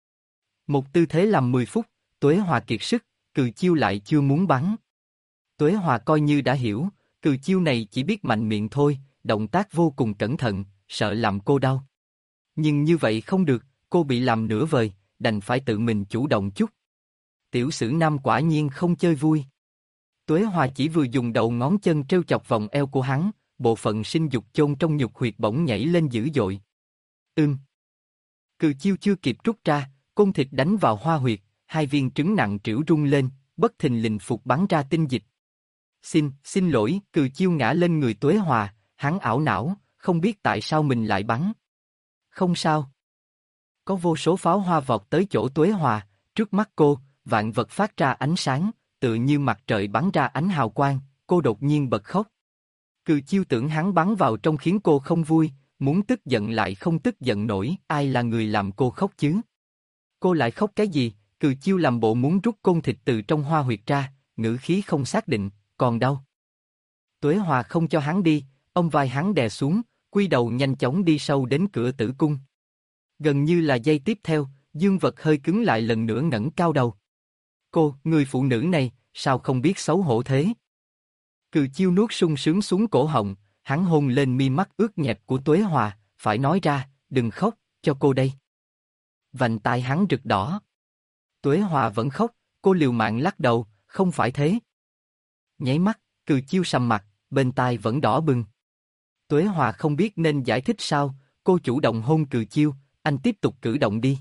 Một tư thế làm mười phút, Tuế Hòa kiệt sức, Cừ Chiêu lại chưa muốn bắn. Tuế Hòa coi như đã hiểu, Cừ Chiêu này chỉ biết mạnh miệng thôi, động tác vô cùng cẩn thận, sợ làm cô đau. Nhưng như vậy không được, cô bị làm nửa vời, đành phải tự mình chủ động chút. Tiểu sử nam quả nhiên không chơi vui. Tuế Hòa chỉ vừa dùng đầu ngón chân trêu chọc vòng eo của hắn, bộ phận sinh dục chôn trong nhục huyệt bỗng nhảy lên dữ dội. Ưm. Cừ chiêu chưa kịp rút ra, côn thịt đánh vào hoa huyệt, hai viên trứng nặng trĩu rung lên, bất thình lình phục bắn ra tinh dịch. Xin, xin lỗi, cừ chiêu ngã lên người Tuế Hòa, hắn ảo não, không biết tại sao mình lại bắn. Không sao. Có vô số pháo hoa vọt tới chỗ Tuế Hòa, trước mắt cô, vạn vật phát ra ánh sáng, tự như mặt trời bắn ra ánh hào quang, cô đột nhiên bật khóc. Cừ chiêu tưởng hắn bắn vào trong khiến cô không vui, muốn tức giận lại không tức giận nổi, ai là người làm cô khóc chứ? Cô lại khóc cái gì? Cừ chiêu làm bộ muốn rút côn thịt từ trong hoa huyệt ra, ngữ khí không xác định, còn đau. Tuế Hòa không cho hắn đi, ông vai hắn đè xuống, quy đầu nhanh chóng đi sâu đến cửa tử cung. Gần như là giây tiếp theo, dương vật hơi cứng lại lần nữa ngẩng cao đầu. Cô, người phụ nữ này, sao không biết xấu hổ thế? Cừ chiêu nuốt sung sướng xuống cổ họng, hắn hôn lên mi mắt ướt nhẹp của Tuế Hòa, phải nói ra, đừng khóc, cho cô đây. Vành tai hắn rực đỏ. Tuế Hòa vẫn khóc, cô liều mạng lắc đầu, không phải thế. Nháy mắt, cừ chiêu sầm mặt, bên tai vẫn đỏ bừng. Tuế Hòa không biết nên giải thích sao, cô chủ động hôn cừ chiêu, anh tiếp tục cử động đi.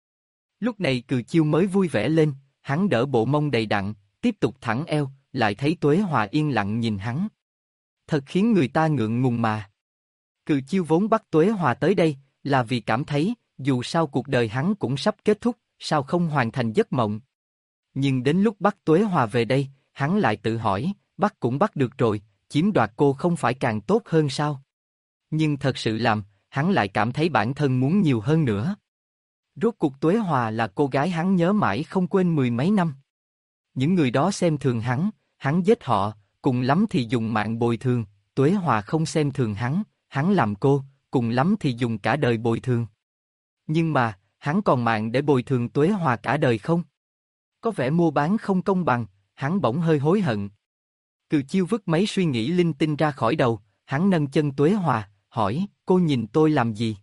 Lúc này cừ chiêu mới vui vẻ lên, hắn đỡ bộ mông đầy đặn, tiếp tục thẳng eo, lại thấy Tuế Hòa yên lặng nhìn hắn. Thật khiến người ta ngượng ngùng mà. Cừ chiêu vốn bắt Tuế Hòa tới đây, là vì cảm thấy, dù sao cuộc đời hắn cũng sắp kết thúc, sao không hoàn thành giấc mộng. Nhưng đến lúc bắt Tuế Hòa về đây, hắn lại tự hỏi, bắt cũng bắt được rồi, chiếm đoạt cô không phải càng tốt hơn sao? Nhưng thật sự làm, hắn lại cảm thấy bản thân muốn nhiều hơn nữa. Rốt cuộc Tuế Hòa là cô gái hắn nhớ mãi không quên mười mấy năm. Những người đó xem thường hắn, hắn giết họ, cùng lắm thì dùng mạng bồi thường, Tuế Hòa không xem thường hắn, hắn làm cô, cùng lắm thì dùng cả đời bồi thường. Nhưng mà, hắn còn mạng để bồi thường Tuế Hòa cả đời không? Có vẻ mua bán không công bằng, hắn bỗng hơi hối hận. Cừ chiêu vứt mấy suy nghĩ linh tinh ra khỏi đầu, hắn nâng chân Tuế Hòa, hỏi, cô nhìn tôi làm gì?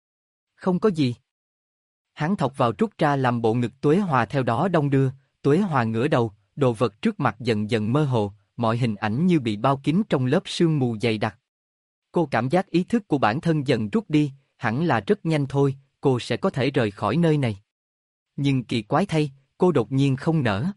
Không có gì. Hắn thọc vào rút ra làm bộ ngực Tuế Hòa theo đó đong đưa, Tuế Hòa ngửa đầu, đồ vật trước mặt dần dần mơ hồ, mọi hình ảnh như bị bao kín trong lớp sương mù dày đặc. Cô cảm giác ý thức của bản thân dần rút đi, hẳn là rất nhanh thôi, cô sẽ có thể rời khỏi nơi này. Nhưng kỳ quái thay, cô đột nhiên không nở.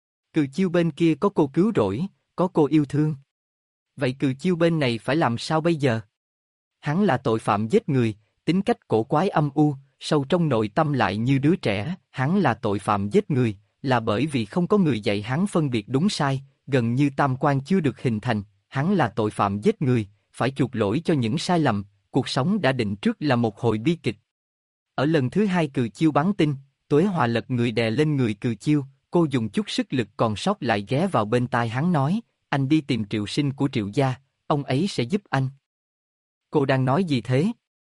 Cừ chiêu bên kia có cô cứu rỗi, có cô yêu thương. Vậy cừ chiêu bên này phải làm sao bây giờ? Hắn là tội phạm giết người, tính cách cổ quái âm u, sâu trong nội tâm lại như đứa trẻ. Hắn là tội phạm giết người, là bởi vì không có người dạy hắn phân biệt đúng sai, gần như tam quan chưa được hình thành. Hắn là tội phạm giết người, phải chuộc lỗi cho những sai lầm, cuộc sống đã định trước là một hồi bi kịch. Ở lần thứ hai cừ chiêu bắn tin, Tuế Hòa lật người đè lên người cừ chiêu, cô dùng chút sức lực còn sót lại ghé vào bên tai hắn nói, anh đi tìm Triệu Sinh của Triệu gia, ông ấy sẽ giúp anh. Cô đang nói gì thế?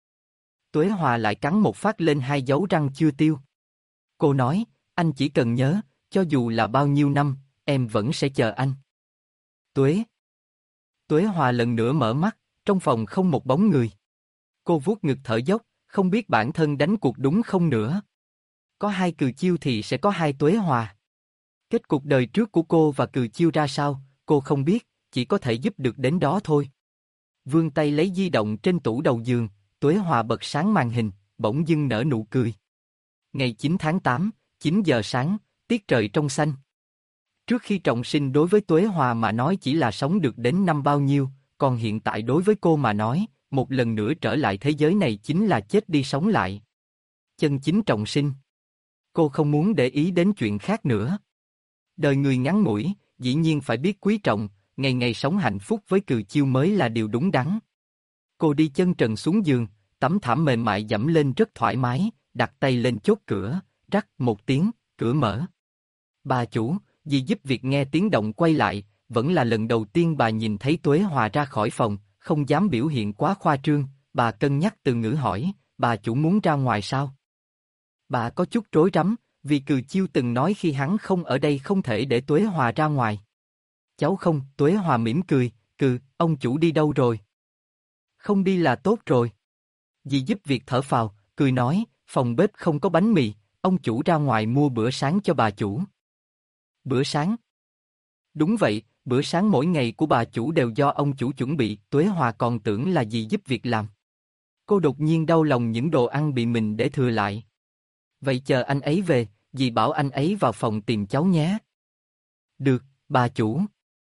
Tuế Hòa lại cắn một phát lên hai dấu răng chưa tiêu. Cô nói, anh chỉ cần nhớ, cho dù là bao nhiêu năm, em vẫn sẽ chờ anh. Tuế. Tuế Hòa lần nữa mở mắt, trong phòng không một bóng người. Cô vuốt ngực thở dốc, không biết bản thân đánh cuộc đúng không nữa. Có hai cừ chiêu thì sẽ có hai Tuế Hòa. Kết cục đời trước của cô và cừ chiêu ra sao, cô không biết, chỉ có thể giúp được đến đó thôi. Vươn tay lấy di động trên tủ đầu giường, Tuế Hòa bật sáng màn hình, bỗng dưng nở nụ cười. Ngày chín tháng tám, chín giờ sáng, tiết trời trong xanh. Trước khi trọng sinh đối với Tuế Hòa mà nói chỉ là sống được đến năm bao nhiêu, còn hiện tại đối với cô mà nói, một lần nữa trở lại thế giới này chính là chết đi sống lại. Chân chính trọng sinh. Cô không muốn để ý đến chuyện khác nữa. Đời người ngắn ngủi, dĩ nhiên phải biết quý trọng, ngày ngày sống hạnh phúc với cừ chiêu mới là điều đúng đắn. Cô đi chân trần xuống giường, tấm thảm mềm mại dẫm lên rất thoải mái, đặt tay lên chốt cửa, rắc một tiếng, cửa mở. Bà chủ, dì giúp việc nghe tiếng động quay lại, vẫn là lần đầu tiên bà nhìn thấy Tuế Hòa ra khỏi phòng, không dám biểu hiện quá khoa trương, bà cân nhắc từ ngữ hỏi, bà chủ muốn ra ngoài sao? Bà có chút rối rắm, vì cừ chiêu từng nói khi hắn không ở đây không thể để Tuế Hòa ra ngoài. Cháu không, Tuế Hòa mỉm cười, cừ, ông chủ đi đâu rồi? Không đi là tốt rồi. Dì giúp việc thở phào, cười nói, phòng bếp không có bánh mì, ông chủ ra ngoài mua bữa sáng cho bà chủ. Bữa sáng? Đúng vậy, Bữa sáng mỗi ngày của bà chủ đều do ông chủ chuẩn bị, Tuế Hòa còn tưởng là dì giúp việc làm. Cô đột nhiên đau lòng những đồ ăn bị mình để thừa lại. Vậy chờ anh ấy về, dì bảo anh ấy vào phòng tìm cháu nhé. Được, bà chủ.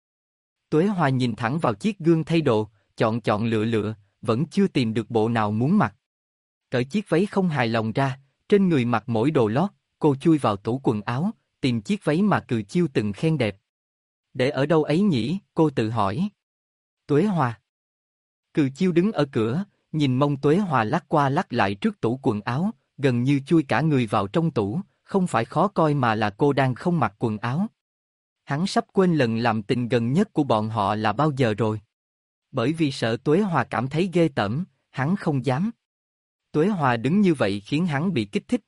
Tuế Hòa nhìn thẳng vào chiếc gương thay đồ, chọn chọn lựa lựa, vẫn chưa tìm được bộ nào muốn mặc. Cởi chiếc váy không hài lòng ra, trên người mặc mỗi đồ lót, cô chui vào tủ quần áo, tìm chiếc váy mà Cừ Chiêu từng khen đẹp. Để ở đâu ấy nhỉ, cô tự hỏi. Tuế Hòa. Cừ Chiêu đứng ở cửa, nhìn mông Tuế Hòa lắc qua lắc lại trước tủ quần áo, gần như chui cả người vào trong tủ, không phải khó coi mà là cô đang không mặc quần áo. Hắn sắp quên lần làm tình gần nhất của bọn họ là bao giờ rồi. Bởi vì sợ Tuế Hòa cảm thấy ghê tởm, hắn không dám. Tuế Hòa đứng như vậy khiến hắn bị kích thích.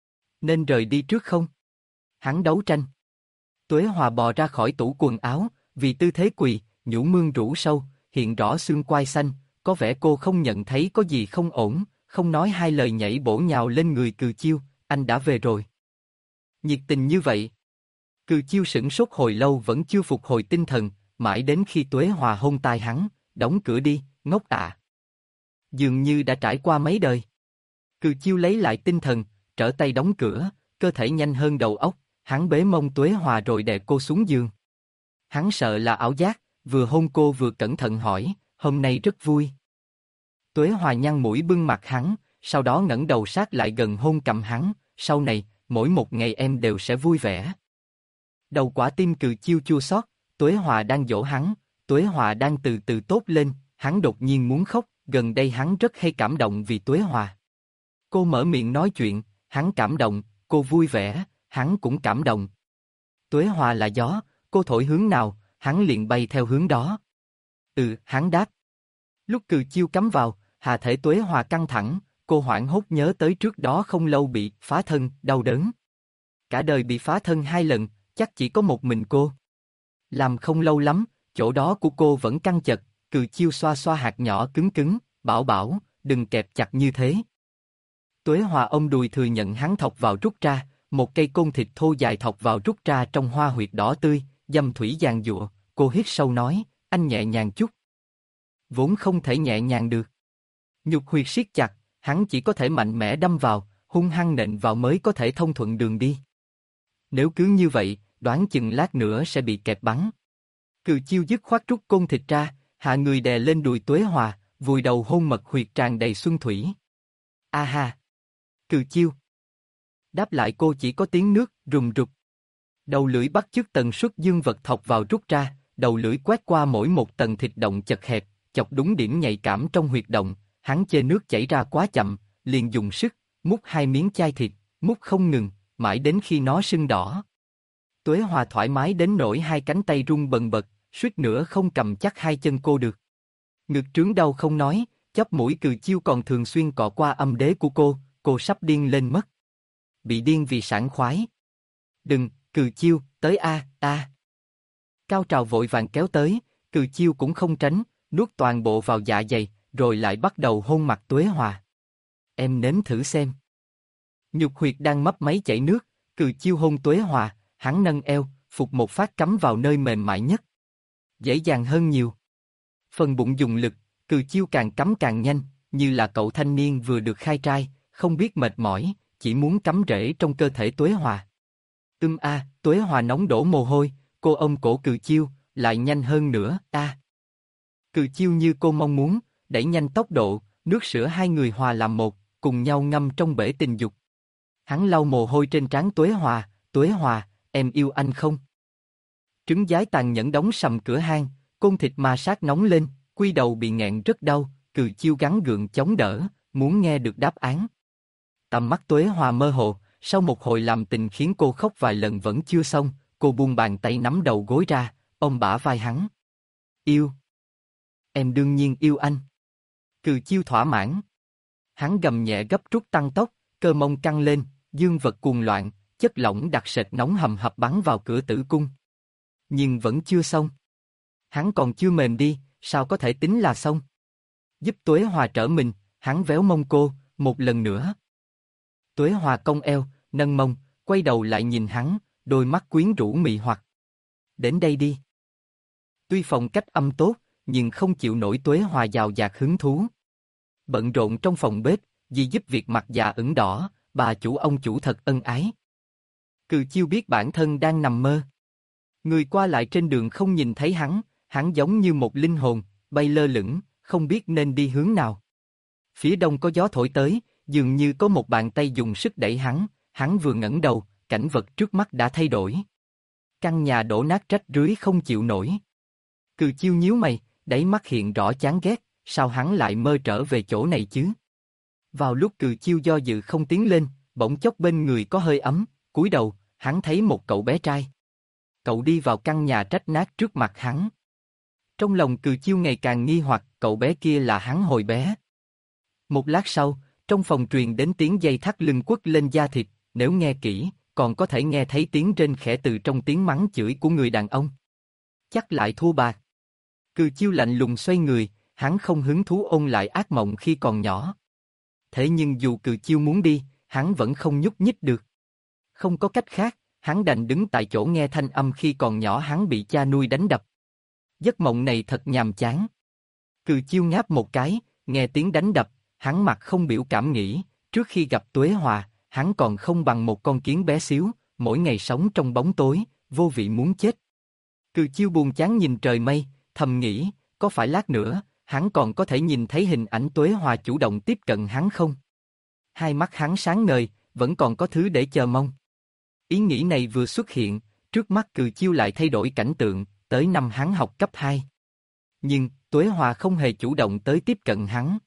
Nên rời đi trước không? Hắn đấu tranh. Tuế Hòa bò ra khỏi tủ quần áo, vì tư thế quỳ, nhũ mương rũ sâu, hiện rõ xương quai xanh, có vẻ cô không nhận thấy có gì không ổn, không nói hai lời nhảy bổ nhào lên người Cừ Chiêu, anh đã về rồi. Nhiệt tình như vậy. Cừ Chiêu sửng sốt hồi lâu vẫn chưa phục hồi tinh thần, mãi đến khi Tuế Hòa hôn tai hắn, đóng cửa đi, ngốc ạ. Dường như đã trải qua mấy đời. Cừ Chiêu lấy lại tinh thần, trở tay đóng cửa, cơ thể nhanh hơn đầu óc, hắn bế mông Tuế Hòa rồi đè cô xuống giường. Hắn sợ là ảo giác, vừa hôn cô vừa cẩn thận hỏi, hôm nay rất vui. Tuế Hòa nhăn mũi bưng mặt hắn, sau đó ngẩng đầu sát lại gần hôn cầm hắn, sau này, mỗi một ngày em đều sẽ vui vẻ. Đầu quả tim Cừ Chiêu chua xót, Tuế Hòa đang dỗ hắn, Tuế Hòa đang từ từ tốt lên, hắn đột nhiên muốn khóc, gần đây hắn rất hay cảm động vì Tuế Hòa. Cô mở miệng nói chuyện, hắn cảm động, cô vui vẻ, hắn cũng cảm động. Tuế Hòa là gió, cô thổi hướng nào, hắn liền bay theo hướng đó. Ừ, hắn đáp. Lúc Cừ Chiêu cắm vào, hà thể Tuế Hòa căng thẳng, cô hoảng hốt nhớ tới trước đó không lâu bị phá thân, đau đớn. Cả đời bị phá thân hai lần, chắc chỉ có một mình cô. Làm không lâu lắm, chỗ đó của cô vẫn căng chật, Cừ Chiêu xoa xoa hạt nhỏ cứng cứng, bảo bảo, đừng kẹp chặt như thế. Tuế Hòa ôm đùi thừa nhận hắn thọc vào rút ra, một cây côn thịt thô dài thọc vào rút ra trong hoa huyệt đỏ tươi, dâm thủy giàn giụa, cô hít sâu nói, anh nhẹ nhàng chút. Vốn không thể nhẹ nhàng được. Nhục huyệt siết chặt, hắn chỉ có thể mạnh mẽ đâm vào, hung hăng nện vào mới có thể thông thuận đường đi. Nếu cứ như vậy, đoán chừng lát nữa sẽ bị kẹp bắn. Cừ Chiêu dứt khoát rút côn thịt ra, hạ người đè lên đùi Tuế Hòa, vùi đầu hôn mật huyệt tràn đầy xuân thủy. A ha! Cừ Chiêu. Đáp lại cô chỉ có tiếng nước rùng rục. Đầu lưỡi bắt chước tần suất dương vật thọc vào rút ra, đầu lưỡi quét qua mỗi một tầng thịt động chật hẹp, chọc đúng điểm nhạy cảm trong huyệt động, hắn chê nước chảy ra quá chậm, liền dùng sức, múc hai miếng chai thịt, múc không ngừng, mãi đến khi nó sưng đỏ. Tuế Hòa thoải mái đến nỗi hai cánh tay run bần bật, suýt nữa không cầm chắc hai chân cô được. Ngực trướng đau không nói, chóp mũi Cừ Chiêu còn thường xuyên cọ qua âm đế của cô, cô sắp điên lên mất. Bị điên vì sảng khoái. Đừng, Cừ Chiêu, tới a, a. Cao trào vội vàng kéo tới, Cừ Chiêu cũng không tránh, nuốt toàn bộ vào dạ dày, rồi lại bắt đầu hôn mặt Tuế Hòa. Em nếm thử xem. Nhục huyệt đang mấp máy chảy nước, Cừ Chiêu hôn Tuế Hòa, hắn nâng eo, phục một phát cắm vào nơi mềm mại nhất. Dễ dàng hơn nhiều. Phần bụng dùng lực, Cừ Chiêu càng cắm càng nhanh, như là cậu thanh niên vừa được khai trai, không biết mệt mỏi, chỉ muốn cắm rễ trong cơ thể Tuế Hòa. Ưm a, Tuế Hòa nóng đổ mồ hôi, cô ôm cổ Cừ Chiêu, lại nhanh hơn nữa, a. Cừ Chiêu như cô mong muốn, đẩy nhanh tốc độ, nước sữa hai người hòa làm một, cùng nhau ngâm trong bể tình dục. Hắn lau mồ hôi trên trán Tuế Hòa, Tuế Hòa, em yêu anh không? Trứng giái tàn nhẫn đóng sầm cửa hang, côn thịt ma sát nóng lên, quy đầu bị nghẹn rất đau, Cừ Chiêu gắng gượng chống đỡ, muốn nghe được đáp án. Tầm mắt Tuế Hòa mơ hồ, sau một hồi làm tình khiến cô khóc vài lần vẫn chưa xong, cô buông bàn tay nắm đầu gối ra, ôm bả vai hắn. Yêu. Em đương nhiên yêu anh. Cừ Chiêu thỏa mãn. Hắn gầm nhẹ gấp rút tăng tốc, cơ mông căng lên, dương vật cuồng loạn, chất lỏng đặc sệt nóng hầm hập bắn vào cửa tử cung. Nhưng vẫn chưa xong. Hắn còn chưa mềm đi, sao có thể tính là xong? Giúp Tuế Hòa trở mình, hắn véo mông cô, một lần nữa. Tuế Hòa cong eo, nâng mông, quay đầu lại nhìn hắn, đôi mắt quyến rũ mị hoặc. Đến đây đi. Tuy phong cách âm tốt, nhưng không chịu nổi Tuế Hòa giàu dạt hứng thú. Bận rộn trong phòng bếp, dì giúp việc mặt già ửng đỏ, bà chủ ông chủ thật ân ái. Cừ Chiêu biết bản thân đang nằm mơ. Người qua lại trên đường không nhìn thấy hắn, hắn giống như một linh hồn, bay lơ lửng, không biết nên đi hướng nào. Phía đông có gió thổi tới, dường như có một bàn tay dùng sức đẩy hắn, hắn vừa ngẩng đầu, cảnh vật trước mắt đã thay đổi. Căn nhà đổ nát rách rưới không chịu nổi. Cừ Chiêu nhíu mày, đáy mắt hiện rõ chán ghét, sao hắn lại mơ trở về chỗ này chứ? Vào lúc Cừ Chiêu do dự không tiến lên, bỗng chốc bên người có hơi ấm, cúi đầu, hắn thấy một cậu bé trai. Cậu đi vào căn nhà rách nát trước mặt hắn. Trong lòng Cừ Chiêu ngày càng nghi hoặc, cậu bé kia là hắn hồi bé. Một lát sau, trong phòng truyền đến tiếng dây thắt lưng quất lên da thịt, nếu nghe kỹ, còn có thể nghe thấy tiếng rên khẽ từ trong tiếng mắng chửi của người đàn ông. Chắc lại thua bạc. Cừ Chiêu lạnh lùng xoay người, hắn không hứng thú ôn lại ác mộng khi còn nhỏ. Thế nhưng dù Cừ Chiêu muốn đi, hắn vẫn không nhúc nhích được. Không có cách khác, hắn đành đứng tại chỗ nghe thanh âm khi còn nhỏ hắn bị cha nuôi đánh đập. Giấc mộng này thật nhàm chán. Cừ Chiêu ngáp một cái, nghe tiếng đánh đập, hắn mặt không biểu cảm nghĩ, trước khi gặp Tuế Hòa, hắn còn không bằng một con kiến bé xíu, mỗi ngày sống trong bóng tối, vô vị muốn chết. Cừ Chiêu buồn chán nhìn trời mây, thầm nghĩ, có phải lát nữa, hắn còn có thể nhìn thấy hình ảnh Tuế Hòa chủ động tiếp cận hắn không? Hai mắt hắn sáng ngời, vẫn còn có thứ để chờ mong. Ý nghĩ này vừa xuất hiện, trước mắt Cừ Chiêu lại thay đổi cảnh tượng, tới năm hắn học cấp hai. Nhưng, Tuế Hòa không hề chủ động tới tiếp cận hắn.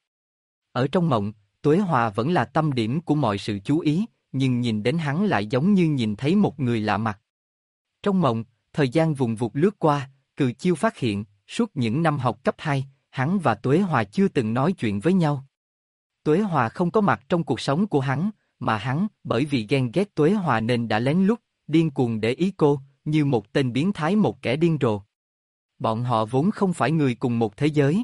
Ở trong mộng, Tuế Hòa vẫn là tâm điểm của mọi sự chú ý, nhưng nhìn đến hắn lại giống như nhìn thấy một người lạ mặt. Trong mộng, thời gian vùng vụt lướt qua, Cừ Chiêu phát hiện, suốt những năm học cấp hai, hắn và Tuế Hòa chưa từng nói chuyện với nhau. Tuế Hòa không có mặt trong cuộc sống của hắn, mà hắn, bởi vì ghen ghét Tuế Hòa nên đã lén lút, điên cuồng để ý cô, như một tên biến thái, một kẻ điên rồ. Bọn họ vốn không phải người cùng một thế giới.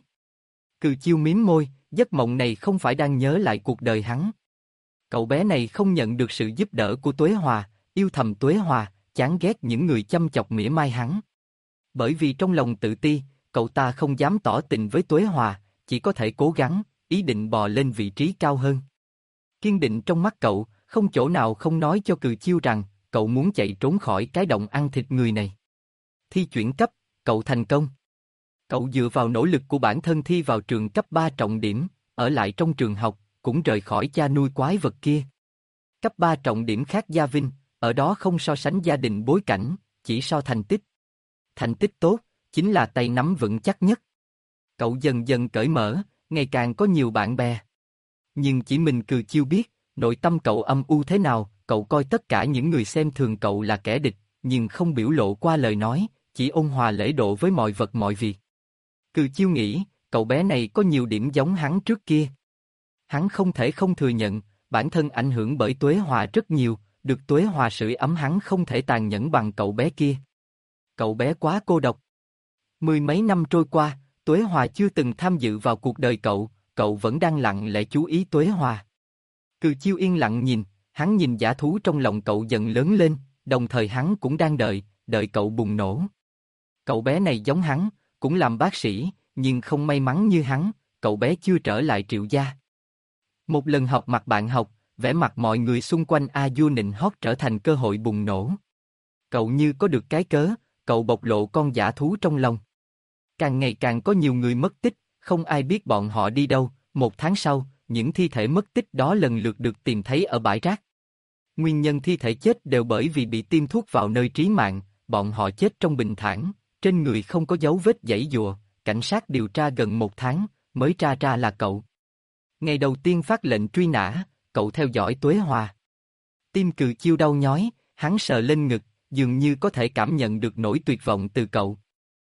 Cừ Chiêu mím môi, giấc mộng này không phải đang nhớ lại cuộc đời hắn. Cậu bé này không nhận được sự giúp đỡ của Tuế Hòa, yêu thầm Tuế Hòa, chán ghét những người chăm chọc mỉa mai hắn. Bởi vì trong lòng tự ti, cậu ta không dám tỏ tình với Tuế Hòa, chỉ có thể cố gắng, ý định bò lên vị trí cao hơn. Kiên định trong mắt cậu, không chỗ nào không nói cho Cừ Chiêu rằng, cậu muốn chạy trốn khỏi cái động ăn thịt người này. Thi chuyển cấp, cậu thành công. Cậu dựa vào nỗ lực của bản thân thi vào trường cấp ba trọng điểm, ở lại trong trường học, cũng rời khỏi cha nuôi quái vật kia. Cấp ba trọng điểm khác gia vinh, ở đó không so sánh gia đình bối cảnh, chỉ so thành tích. Thành tích tốt, chính là tay nắm vững chắc nhất. Cậu dần dần cởi mở, ngày càng có nhiều bạn bè. Nhưng chỉ mình Cừ Chiêu biết, nội tâm cậu âm u thế nào, cậu coi tất cả những người xem thường cậu là kẻ địch, nhưng không biểu lộ qua lời nói, chỉ ôn hòa lễ độ với mọi vật mọi việc. Cừ Chiêu nghĩ, cậu bé này có nhiều điểm giống hắn trước kia. Hắn không thể không thừa nhận, bản thân ảnh hưởng bởi Tuế Hòa rất nhiều, được Tuế Hòa sưởi ấm hắn không thể tàn nhẫn bằng cậu bé kia. Cậu bé quá cô độc. Mười mấy năm trôi qua, Tuế Hòa chưa từng tham dự vào cuộc đời cậu, cậu vẫn đang lặng lẽ chú ý Tuế Hòa. Cừ Chiêu yên lặng nhìn, hắn nhìn dã thú trong lòng cậu dần lớn lên, đồng thời hắn cũng đang đợi, đợi cậu bùng nổ. Cậu bé này giống hắn, cũng làm bác sĩ, nhưng không may mắn như hắn, cậu bé chưa trở lại Triệu gia. Một lần học mặt bạn học, vẻ mặt mọi người xung quanh a du nịnh hót trở thành cơ hội bùng nổ. Cậu như có được cái cớ, cậu bộc lộ con dã thú trong lòng. Càng ngày càng có nhiều người mất tích, không ai biết bọn họ đi đâu, một tháng sau, những thi thể mất tích đó lần lượt được tìm thấy ở bãi rác. Nguyên nhân thi thể chết đều bởi vì bị tiêm thuốc vào nơi trí mạng, bọn họ chết trong bình thản, trên người không có dấu vết giãy giụa, cảnh sát điều tra gần một tháng, mới tra ra là cậu. Ngày đầu tiên phát lệnh truy nã, cậu theo dõi Tuế Hòa. Tim Cừ Chiêu đau nhói, hắn sờ lên ngực, dường như có thể cảm nhận được nỗi tuyệt vọng từ cậu.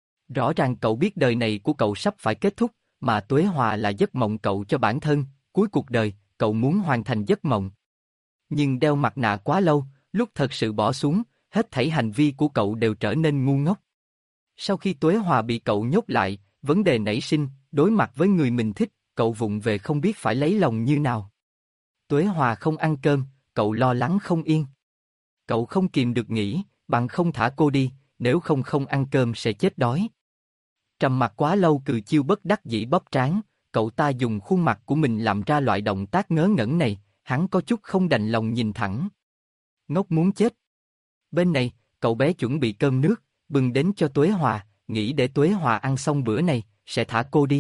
Rõ ràng cậu biết đời này của cậu sắp phải kết thúc, mà Tuế Hòa là giấc mộng cậu cho bản thân, cuối cuộc đời, cậu muốn hoàn thành giấc mộng. Nhưng đeo mặt nạ quá lâu, lúc thật sự bỏ xuống, hết thảy hành vi của cậu đều trở nên ngu ngốc. Sau khi Tuế Hòa bị cậu nhốt lại, vấn đề nảy sinh, đối mặt với người mình thích, cậu vụng về không biết phải lấy lòng như nào. Tuế Hòa không ăn cơm, cậu lo lắng không yên. Cậu không kìm được nghĩ, bằng không thả cô đi, nếu không không ăn cơm sẽ chết đói. Trầm mặc quá lâu Cừ Chiêu bất đắc dĩ bóp trán, cậu ta dùng khuôn mặt của mình làm ra loại động tác ngớ ngẩn này, hắn có chút không đành lòng nhìn thẳng. Ngốc muốn chết. Bên này, cậu bé chuẩn bị cơm nước, bưng đến cho Tuế Hòa, nghĩ để Tuế Hòa ăn xong bữa này, sẽ thả cô đi.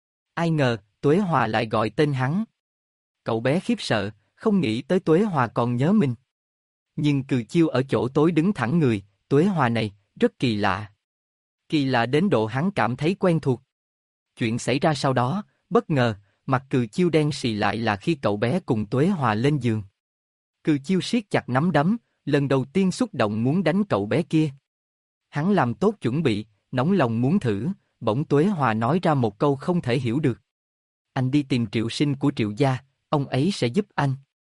Ai ngờ, Tuế Hòa lại gọi tên hắn. Cậu bé khiếp sợ, không nghĩ tới Tuế Hòa còn nhớ mình. Nhưng Cừ Chiêu ở chỗ tối đứng thẳng người, Tuế Hòa này, rất kỳ lạ. Kỳ lạ đến độ hắn cảm thấy quen thuộc. Chuyện xảy ra sau đó, bất ngờ, mặt Cừ Chiêu đen xì lại là khi cậu bé cùng Tuế Hòa lên giường. Cừ Chiêu siết chặt nắm đấm, lần đầu tiên xúc động muốn đánh cậu bé kia. Hắn làm tốt chuẩn bị, nóng lòng muốn thử, bỗng Tuế Hòa nói ra một câu không thể hiểu được. Anh đi tìm Triệu Sinh của Triệu gia, ông ấy sẽ giúp anh.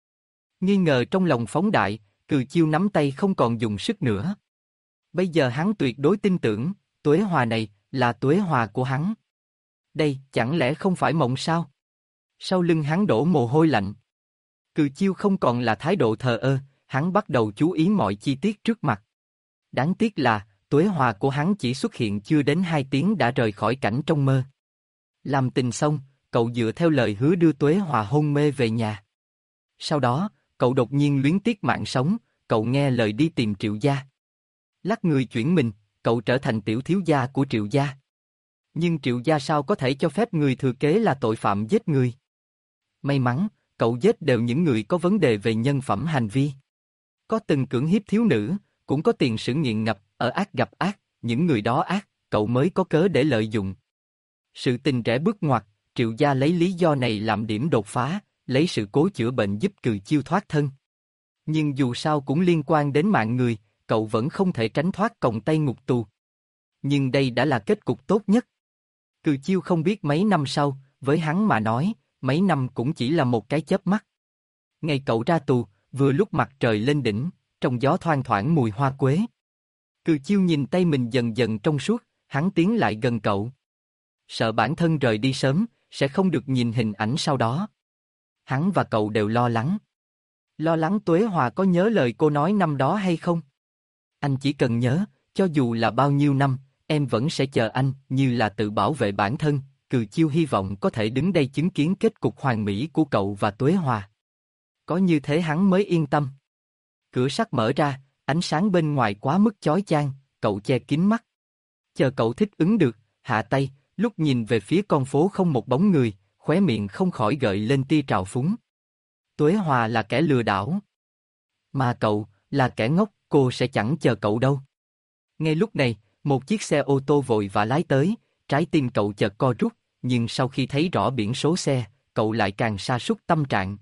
Nghi ngờ trong lòng phóng đại, Cừ Chiêu nắm tay không còn dùng sức nữa. Bây giờ hắn tuyệt đối tin tưởng, Tuế Hòa này, là Tuế Hòa của hắn. Đây, chẳng lẽ không phải mộng sao? Sau lưng hắn đổ mồ hôi lạnh. Cừ Chiêu không còn là thái độ thờ ơ, hắn bắt đầu chú ý mọi chi tiết trước mặt. Đáng tiếc là, Tuế Hòa của hắn chỉ xuất hiện chưa đến hai tiếng đã rời khỏi cảnh trong mơ. Làm tình xong, cậu dựa theo lời hứa đưa Tuế Hòa hôn mê về nhà. Sau đó, cậu đột nhiên luyến tiếc mạng sống, cậu nghe lời đi tìm Triệu gia. Lắc người chuyển mình, cậu trở thành tiểu thiếu gia của Triệu gia. Nhưng Triệu gia sao có thể cho phép người thừa kế là tội phạm giết người? May mắn, cậu giết đều những người có vấn đề về nhân phẩm hành vi. Có từng cưỡng hiếp thiếu nữ, cũng có tiền sử nghiện ngập, ở ác gặp ác, những người đó ác, cậu mới có cớ để lợi dụng. Sự tình rẽ bước ngoặt, Triệu gia lấy lý do này làm điểm đột phá, lấy sự cố chữa bệnh giúp Cừ Chiêu thoát thân. Nhưng dù sao cũng liên quan đến mạng người, cậu vẫn không thể tránh thoát còng tay ngục tù. Nhưng đây đã là kết cục tốt nhất. Cừ Chiêu không biết mấy năm sau, với hắn mà nói, mấy năm cũng chỉ là một cái chớp mắt. Ngày cậu ra tù, vừa lúc mặt trời lên đỉnh, trong gió thoang thoảng mùi hoa quế. Cừ Chiêu nhìn tay mình dần dần trong suốt, hắn tiến lại gần cậu. Sợ bản thân rời đi sớm, sẽ không được nhìn hình ảnh sau đó. Hắn và cậu đều lo lắng. Lo lắng Tuế Hòa có nhớ lời cô nói năm đó hay không? Anh chỉ cần nhớ, cho dù là bao nhiêu năm, em vẫn sẽ chờ anh, như là tự bảo vệ bản thân. Cừ Chiêu hy vọng có thể đứng đây chứng kiến kết cục hoàn mỹ của cậu và Tuế Hòa. Có như thế hắn mới yên tâm. Cửa sắt mở ra, ánh sáng bên ngoài quá mức chói chang, cậu che kín mắt. Chờ cậu thích ứng được, hạ tay, lúc nhìn về phía con phố không một bóng người, khóe miệng không khỏi gợi lên tia trào phúng. Tuế Hòa là kẻ lừa đảo. Mà cậu, là kẻ ngốc, cô sẽ chẳng chờ cậu đâu. Ngay lúc này, một chiếc xe ô tô vội vã lái tới, trái tim cậu chợt co rút, nhưng sau khi thấy rõ biển số xe, cậu lại càng sa sút tâm trạng.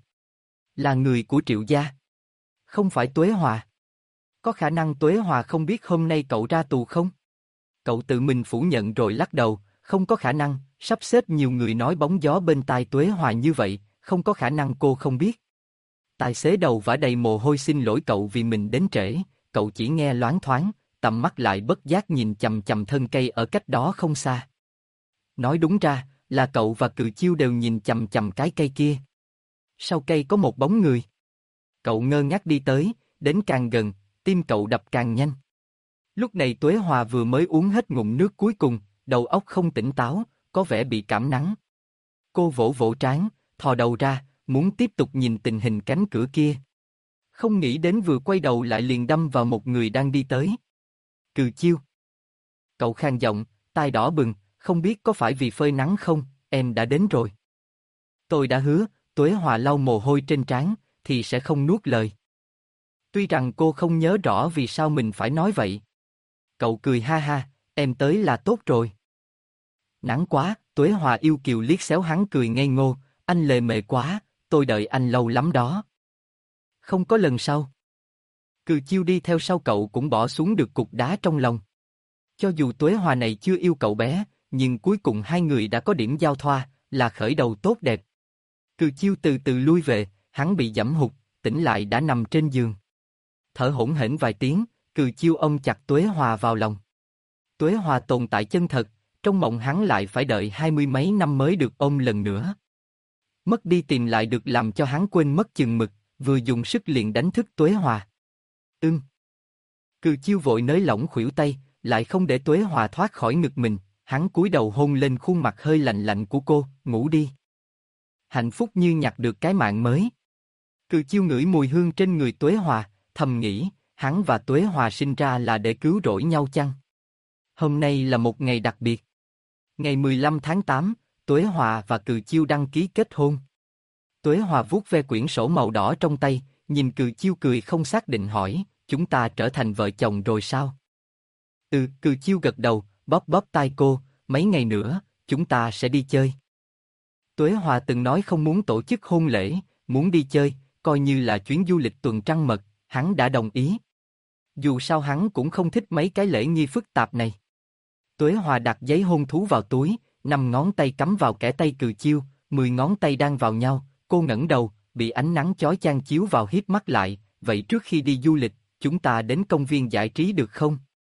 Là người của Triệu gia. Không phải Tuế Hòa. Có khả năng Tuế Hòa không biết hôm nay cậu ra tù không? Cậu tự mình phủ nhận rồi lắc đầu, không có khả năng, sắp xếp nhiều người nói bóng gió bên tai Tuế Hòa như vậy, không có khả năng cô không biết. Tài xế đầu vã đầy mồ hôi xin lỗi cậu vì mình đến trễ, cậu chỉ nghe loáng thoáng, tầm mắt lại bất giác nhìn chằm chằm thân cây ở cách đó không xa. Nói đúng ra, là cậu và Cừ Chiêu đều nhìn chằm chằm cái cây kia. Sau cây có một bóng người. Cậu ngơ ngác đi tới, đến càng gần, tim cậu đập càng nhanh. Lúc này Tuế Hòa vừa mới uống hết ngụm nước cuối cùng, đầu óc không tỉnh táo, có vẻ bị cảm nắng. Cô vỗ vỗ trán, thò đầu ra, muốn tiếp tục nhìn tình hình cánh cửa kia. Không nghĩ đến vừa quay đầu lại liền đâm vào một người đang đi tới. Cừ Chiêu. Cậu khàn giọng, tai đỏ bừng, không biết có phải vì phơi nắng không, em đã đến rồi. Tôi đã hứa, Tuế Hòa lau mồ hôi trên trán, thì sẽ không nuốt lời. Tuy rằng cô không nhớ rõ vì sao mình phải nói vậy. Cậu cười ha ha, em tới là tốt rồi. Nắng quá, Tuế Hòa yêu kiều liếc xéo hắn cười ngây ngô, anh lề mề quá, tôi đợi anh lâu lắm đó. Không có lần sau. Cừ Chiêu đi theo sau cậu cũng bỏ xuống được cục đá trong lòng. Cho dù Tuế Hòa này chưa yêu cậu bé, nhưng cuối cùng hai người đã có điểm giao thoa, là khởi đầu tốt đẹp. Cừ Chiêu từ từ lui về, hắn bị giẫm hụt, tỉnh lại đã nằm trên giường. Thở hổn hển vài tiếng, Cừ Chiêu ôm chặt Tuế Hòa vào lòng. Tuế Hòa tồn tại chân thật, trong mộng hắn lại phải đợi hai mươi mấy năm mới được ôm lần nữa. Mất đi tìm lại được làm cho hắn quên mất chừng mực, vừa dùng sức liền đánh thức Tuế Hòa. Ưm. Cừ Chiêu vội nới lỏng khuỷu tay, lại không để Tuế Hòa thoát khỏi ngực mình, hắn cúi đầu hôn lên khuôn mặt hơi lạnh lạnh của cô, ngủ đi. Hạnh phúc như nhặt được cái mạng mới. Cừ Chiêu ngửi mùi hương trên người Tuế Hòa, thầm nghĩ, hắn và Tuế Hòa sinh ra là để cứu rỗi nhau chăng? Hôm nay là một ngày đặc biệt. Ngày mười lăm tháng tám, Tuế Hòa và Cừ Chiêu đăng ký kết hôn. Tuế Hòa vuốt ve quyển sổ màu đỏ trong tay, nhìn Cừ Chiêu cười không xác định hỏi, chúng ta trở thành vợ chồng rồi sao? Ừ, Cừ Chiêu gật đầu, bóp bóp tai cô, mấy ngày nữa, chúng ta sẽ đi chơi. Tuế Hòa từng nói không muốn tổ chức hôn lễ, muốn đi chơi, coi như là chuyến du lịch tuần trăng mật, hắn đã đồng ý. Dù sao hắn cũng không thích mấy cái lễ nghi phức tạp này. Tuế Hòa đặt giấy hôn thú vào túi, năm ngón tay cắm vào kẽ tay Cừ Chiêu, mười ngón tay đang vào nhau, cô ngẩng đầu, bị ánh nắng chói chang chiếu vào híp mắt lại, vậy trước khi đi du lịch, chúng ta đến công viên giải trí được không?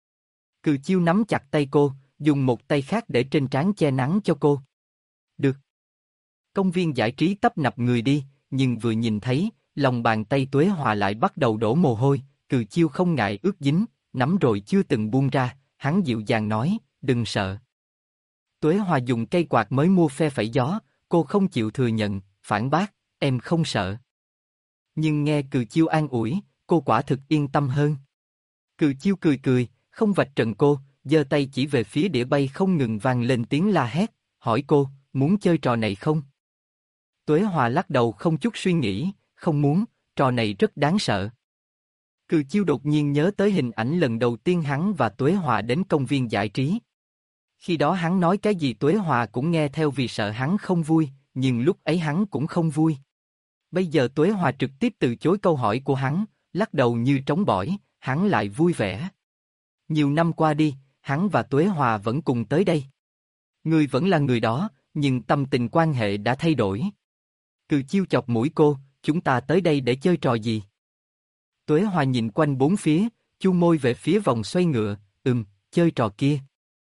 Cừ Chiêu nắm chặt tay cô, dùng một tay khác để trên trán che nắng cho cô. Được. Công viên giải trí tấp nập người đi, nhưng vừa nhìn thấy, lòng bàn tay Tuế Hòa lại bắt đầu đổ mồ hôi, Cừ Chiêu không ngại ướt dính, nắm rồi chưa từng buông ra, hắn dịu dàng nói, đừng sợ. Tuế Hòa dùng cây quạt mới mua phe phẩy gió, cô không chịu thừa nhận, phản bác, em không sợ. Nhưng nghe Cừ Chiêu an ủi, cô quả thực yên tâm hơn. Cừ Chiêu cười cười, không vạch trần cô, giơ tay chỉ về phía đĩa bay không ngừng vang lên tiếng la hét, hỏi cô, muốn chơi trò này không? Tuế Hòa lắc đầu không chút suy nghĩ, không muốn, trò này rất đáng sợ. Cừ Chiêu đột nhiên nhớ tới hình ảnh lần đầu tiên hắn và Tuế Hòa đến công viên giải trí. Khi đó hắn nói cái gì Tuế Hòa cũng nghe theo vì sợ hắn không vui, nhưng lúc ấy hắn cũng không vui. Bây giờ Tuế Hòa trực tiếp từ chối câu hỏi của hắn, lắc đầu như trống bỏi, hắn lại vui vẻ. Nhiều năm qua đi, hắn và Tuế Hòa vẫn cùng tới đây. Người vẫn là người đó, nhưng tâm tình quan hệ đã thay đổi. Cừ Chiêu chọc mũi cô, chúng ta tới đây để chơi trò gì? Tuế Hòa nhìn quanh bốn phía, chu môi về phía vòng xoay ngựa, ừm, chơi trò kia.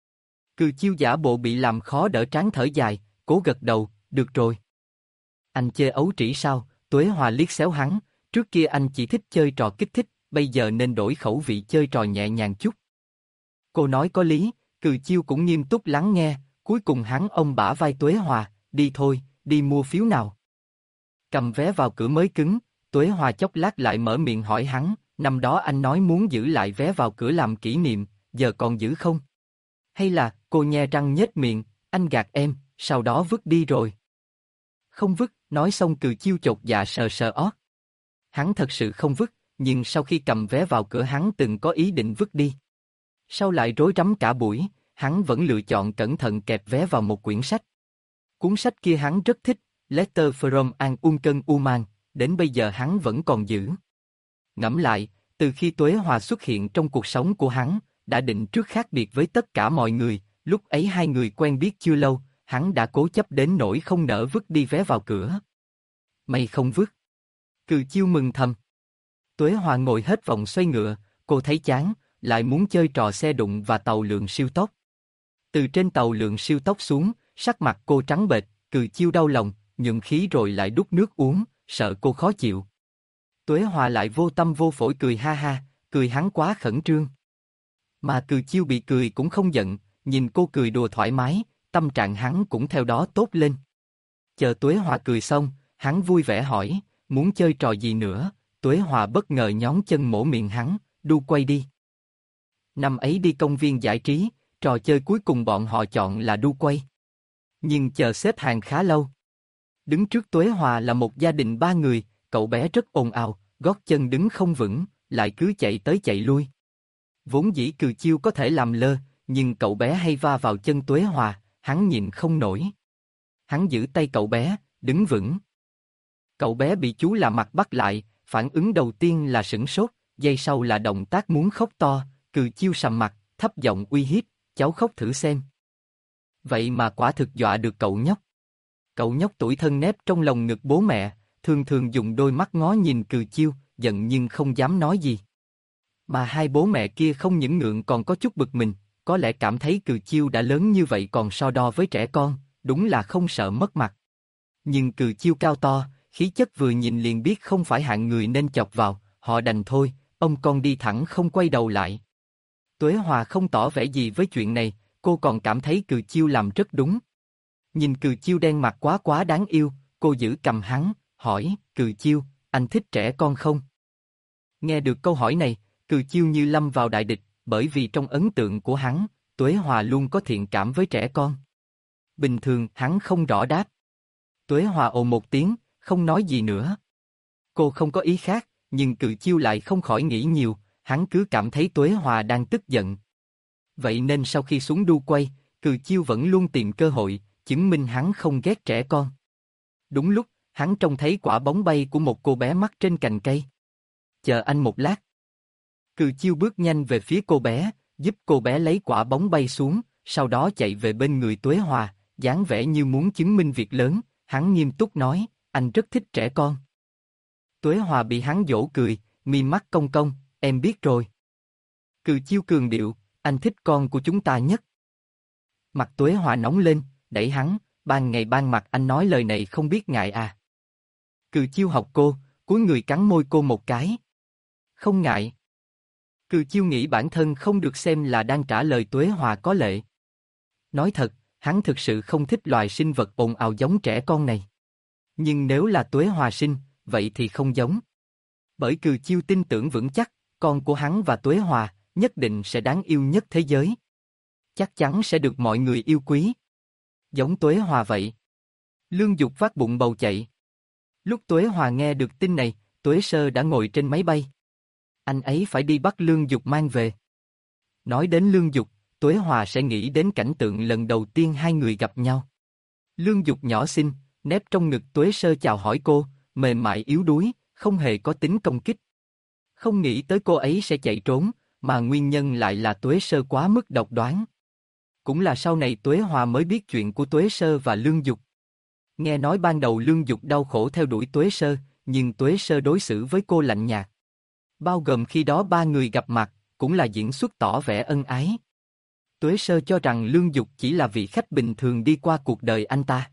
Cừ Chiêu giả bộ bị làm khó đỡ trán thở dài, cố gật đầu, được rồi. Anh chơi ấu trĩ sao? Tuế Hòa liếc xéo hắn, trước kia anh chỉ thích chơi trò kích thích, bây giờ nên đổi khẩu vị chơi trò nhẹ nhàng chút. Cô nói có lý, Cừ Chiêu cũng nghiêm túc lắng nghe, cuối cùng hắn ôm bả vai Tuế Hòa, đi thôi, đi mua phiếu nào. Cầm vé vào cửa mới cứng, Tuế Hòa chốc lát lại mở miệng hỏi hắn, năm đó anh nói muốn giữ lại vé vào cửa làm kỷ niệm, giờ còn giữ không? Hay là, cô nhe răng nhếch miệng, anh gạt em, sau đó vứt đi rồi. Không vứt, nói xong Cừ Chiêu chột dạ sờ sờ ót. Hắn thật sự không vứt, nhưng sau khi cầm vé vào cửa hắn từng có ý định vứt đi. Sau lại rối rắm cả buổi, hắn vẫn lựa chọn cẩn thận kẹp vé vào một quyển sách. Cuốn sách kia hắn rất thích, Letter from an Unken Woman, đến bây giờ hắn vẫn còn giữ. Ngẫm lại, từ khi Tuế Hòa xuất hiện trong cuộc sống của hắn, đã định trước khác biệt với tất cả mọi người, lúc ấy hai người quen biết chưa lâu, hắn đã cố chấp đến nỗi không nỡ vứt đi vé vào cửa. Mày không vứt. Cừ Chiêu mừng thầm. Tuế Hòa ngồi hết vòng xoay ngựa, cô thấy chán, lại muốn chơi trò xe đụng và tàu lượn siêu tốc. Từ trên tàu lượn siêu tốc xuống, sắc mặt cô trắng bệch, Cừ Chiêu đau lòng, nhượng khí rồi lại đút nước uống, sợ cô khó chịu. Tuế Hòa lại vô tâm vô phổi cười ha ha, cười hắn quá khẩn trương. Mà Cừ Chiêu bị cười cũng không giận, nhìn cô cười đùa thoải mái, tâm trạng hắn cũng theo đó tốt lên. Chờ Tuế Hòa cười xong, hắn vui vẻ hỏi, muốn chơi trò gì nữa? Tuế Hòa bất ngờ nhón chân mổ miệng hắn, đu quay đi. Năm ấy đi công viên giải trí, trò chơi cuối cùng bọn họ chọn là đu quay. Nhưng chờ xếp hàng khá lâu. Đứng trước Tuế Hòa là một gia đình ba người, cậu bé rất ồn ào, gót chân đứng không vững, lại cứ chạy tới chạy lui. Vốn dĩ Cừ Chiêu có thể làm lơ, nhưng cậu bé hay va vào chân Tuế Hòa, hắn nhịn không nổi. Hắn giữ tay cậu bé, đứng vững. Cậu bé bị chú lạ mặt bắt lại, phản ứng đầu tiên là sửng sốt, giây sau là động tác muốn khóc to, Cừ Chiêu sầm mặt, thấp giọng uy hiếp, cháu khóc thử xem. Vậy mà quả thực dọa được cậu nhóc. Cậu nhóc tủi thân nép trong lòng ngực bố mẹ, thường thường dùng đôi mắt ngó nhìn Cừ Chiêu, giận nhưng không dám nói gì. Mà hai bố mẹ kia không những ngượng còn có chút bực mình, có lẽ cảm thấy Cừ Chiêu đã lớn như vậy còn so đo với trẻ con, đúng là không sợ mất mặt. Nhưng Cừ Chiêu cao to, khí chất vừa nhìn liền biết không phải hạng người nên chọc vào, họ đành thôi, ông con đi thẳng không quay đầu lại. Tuế Hòa không tỏ vẻ gì với chuyện này, cô còn cảm thấy Cừ Chiêu làm rất đúng. Nhìn Cừ Chiêu đen mặt quá quá đáng yêu, cô giữ cầm hắn, hỏi, Cừ Chiêu, anh thích trẻ con không? Nghe được câu hỏi này, Cừ Chiêu như lâm vào đại địch, bởi vì trong ấn tượng của hắn, Tuế Hòa luôn có thiện cảm với trẻ con. Bình thường hắn không rõ đáp. Tuế Hòa ồ một tiếng, không nói gì nữa. Cô không có ý khác, nhưng Cừ Chiêu lại không khỏi nghĩ nhiều, hắn cứ cảm thấy Tuế Hòa đang tức giận. Vậy nên sau khi xuống đu quay, Cừ Chiêu vẫn luôn tìm cơ hội, chứng minh hắn không ghét trẻ con. Đúng lúc, hắn trông thấy quả bóng bay của một cô bé mắc trên cành cây. Chờ anh một lát. Cừ Chiêu bước nhanh về phía cô bé, giúp cô bé lấy quả bóng bay xuống, sau đó chạy về bên người Tuế Hòa, dáng vẻ như muốn chứng minh việc lớn, hắn nghiêm túc nói, anh rất thích trẻ con. Tuế Hòa bị hắn dỗ cười, mi mắt cong cong, em biết rồi. Cừ Chiêu cường điệu, anh thích con của chúng ta nhất. Mặt Tuế Hòa nóng lên, đẩy hắn, ban ngày ban mặt anh nói lời này không biết ngại à. Cừ Chiêu học cô, cúi người cắn môi cô một cái. Không ngại. Cừ Chiêu nghĩ bản thân không được xem là đang trả lời Tuế Hòa có lệ. Nói thật, hắn thực sự không thích loài sinh vật ồn ào giống trẻ con này. Nhưng nếu là Tuế Hòa sinh, vậy thì không giống. Bởi Cừ Chiêu tin tưởng vững chắc, con của hắn và Tuế Hòa nhất định sẽ đáng yêu nhất thế giới. Chắc chắn sẽ được mọi người yêu quý. Giống Tuế Hòa vậy. Lương Dục vác bụng bầu chạy. Lúc Tuế Hòa nghe được tin này, Tuế Sơ đã ngồi trên máy bay. Anh ấy phải đi bắt Lương Dục mang về. Nói đến Lương Dục, Tuế Hòa sẽ nghĩ đến cảnh tượng lần đầu tiên hai người gặp nhau. Lương Dục nhỏ xinh, nép trong ngực Tuế Sơ chào hỏi cô, mềm mại yếu đuối, không hề có tính công kích. Không nghĩ tới cô ấy sẽ chạy trốn, mà nguyên nhân lại là Tuế Sơ quá mức độc đoán. Cũng là sau này Tuế Hòa mới biết chuyện của Tuế Sơ và Lương Dục. Nghe nói ban đầu Lương Dục đau khổ theo đuổi Tuế Sơ, nhưng Tuế Sơ đối xử với cô lạnh nhạt. Bao gồm khi đó ba người gặp mặt, cũng là diễn xuất tỏ vẻ ân ái. Tuế Sơ cho rằng Lương Dục chỉ là vị khách bình thường đi qua cuộc đời anh ta.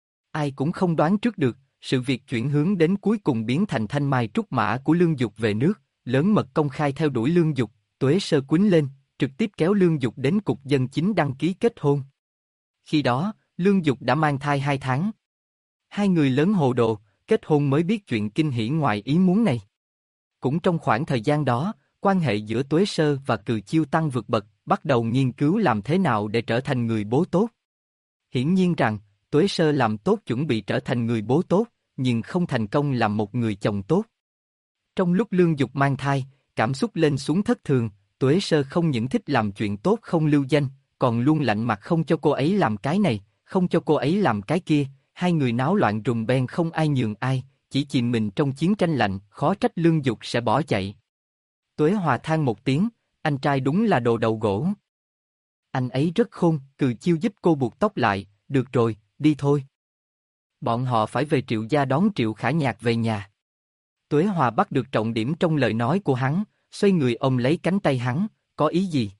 Ai cũng không đoán trước được, sự việc chuyển hướng đến cuối cùng biến thành thanh mai trúc mã của Lương Dục về nước, lớn mật công khai theo đuổi Lương Dục, Tuế Sơ quýnh lên, trực tiếp kéo Lương Dục đến cục dân chính đăng ký kết hôn. Khi đó, Lương Dục đã mang thai hai tháng. Hai người lớn hồ đồ, kết hôn mới biết chuyện kinh hỉ ngoài ý muốn này. Cũng trong khoảng thời gian đó, quan hệ giữa Tuế Sơ và Cừ Chiêu tăng vượt bậc, bắt đầu nghiên cứu làm thế nào để trở thành người bố tốt. Hiển nhiên rằng, Tuế Sơ làm tốt chuẩn bị trở thành người bố tốt, nhưng không thành công làm một người chồng tốt. Trong lúc Lương Dục mang thai, cảm xúc lên xuống thất thường, Tuế Sơ không những thích làm chuyện tốt không lưu danh, còn luôn lạnh mặt không cho cô ấy làm cái này, không cho cô ấy làm cái kia, hai người náo loạn rùm beng không ai nhường ai, chỉ chìm mình trong chiến tranh lạnh, khó trách Lương Dục sẽ bỏ chạy. Tuế Hòa than một tiếng, anh trai đúng là đồ đầu gỗ. Anh ấy rất khôn, Cừ Chiêu giúp cô buộc tóc lại, được rồi, đi thôi. Bọn họ phải về Triệu gia đón Triệu Khả Nhạc về nhà. Tuế Hòa bắt được trọng điểm trong lời nói của hắn, xoay người ôm lấy cánh tay hắn, có ý gì?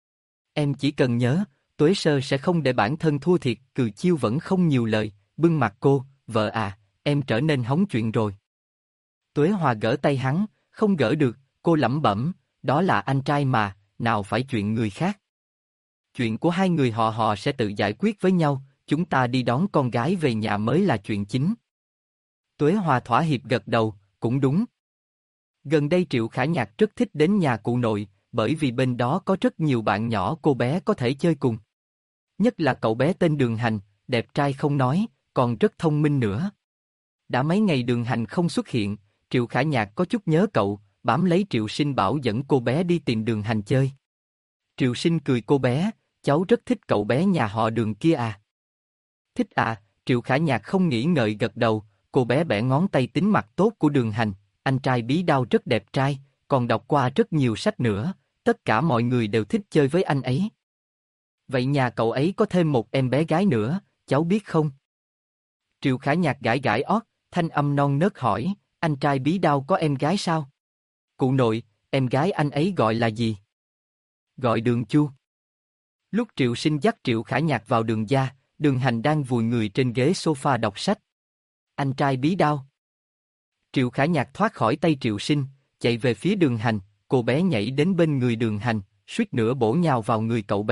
Em chỉ cần nhớ, Tuế Sơ sẽ không để bản thân thua thiệt. Cừ Chiêu vẫn không nhiều lời, bưng mặt cô, vợ à, em trở nên hóng chuyện rồi. Tuế Hòa gỡ tay hắn, không gỡ được, cô lẩm bẩm, đó là anh trai mà, nào phải chuyện người khác. Chuyện của hai người họ họ sẽ tự giải quyết với nhau, chúng ta đi đón con gái về nhà mới là chuyện chính. Tuế Hòa thỏa hiệp gật đầu, cũng đúng. Gần đây Triệu Khả Nhạc rất thích đến nhà cụ nội, bởi vì bên đó có rất nhiều bạn nhỏ cô bé có thể chơi cùng. Nhất là cậu bé tên Đường Hành, đẹp trai không nói, còn rất thông minh nữa. Đã mấy ngày Đường Hành không xuất hiện, Triệu Khả Nhạc có chút nhớ cậu, bám lấy Triệu Sinh bảo dẫn cô bé đi tìm Đường Hành chơi. Triệu Sinh cười cô bé, cháu rất thích cậu bé nhà họ Đường kia à. Thích à, Triệu Khả Nhạc không nghĩ ngợi gật đầu, cô bé bẻ ngón tay tính mặt tốt của Đường Hành, anh trai bí đao rất đẹp trai, còn đọc qua rất nhiều sách nữa, tất cả mọi người đều thích chơi với anh ấy. Vậy nhà cậu ấy có thêm một em bé gái nữa, cháu biết không? Triệu Khả Nhạc gãi gãi ót, thanh âm non nớt hỏi, anh trai bí đao có em gái sao? Cụ nội, em gái anh ấy gọi là gì? Gọi Đường Chu. Lúc Triệu Sinh dắt Triệu Khả Nhạc vào Đường gia, Đường Hành đang vùi người trên ghế sofa đọc sách. Anh trai bí đao. Triệu Khả Nhạc thoát khỏi tay Triệu Sinh, chạy về phía Đường Hành, cô bé nhảy đến bên người Đường Hành, suýt nữa bổ nhào vào người cậu bé.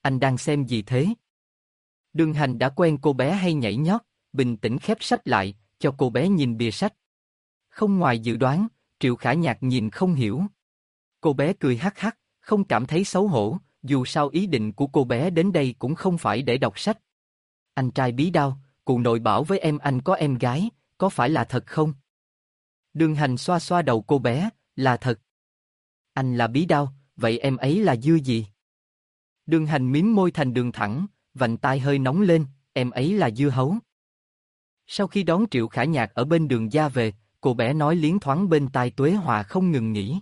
anh đang xem gì thế? Đường Hành đã quen cô bé hay nhảy nhót, bình tĩnh khép sách lại, cho cô bé nhìn bìa sách. Không ngoài dự đoán, Triệu Khả Nhạc nhìn không hiểu. Cô bé cười hắc hắc, không cảm thấy xấu hổ, dù sao ý định của cô bé đến đây cũng không phải để đọc sách. Anh trai bí đao, cụ nội bảo với em anh có em gái, có phải là thật không? Đường Hành xoa xoa đầu cô bé, là thật. Anh là bí đao, vậy em ấy là dưa gì? Đường Hành mím môi thành đường thẳng, vành tai hơi nóng lên, em ấy là dưa hấu. Sau khi đón Triệu Khả Nhạc ở bên đường ra về, cô bé nói liến thoáng bên tai Tuế Hòa không ngừng nghỉ.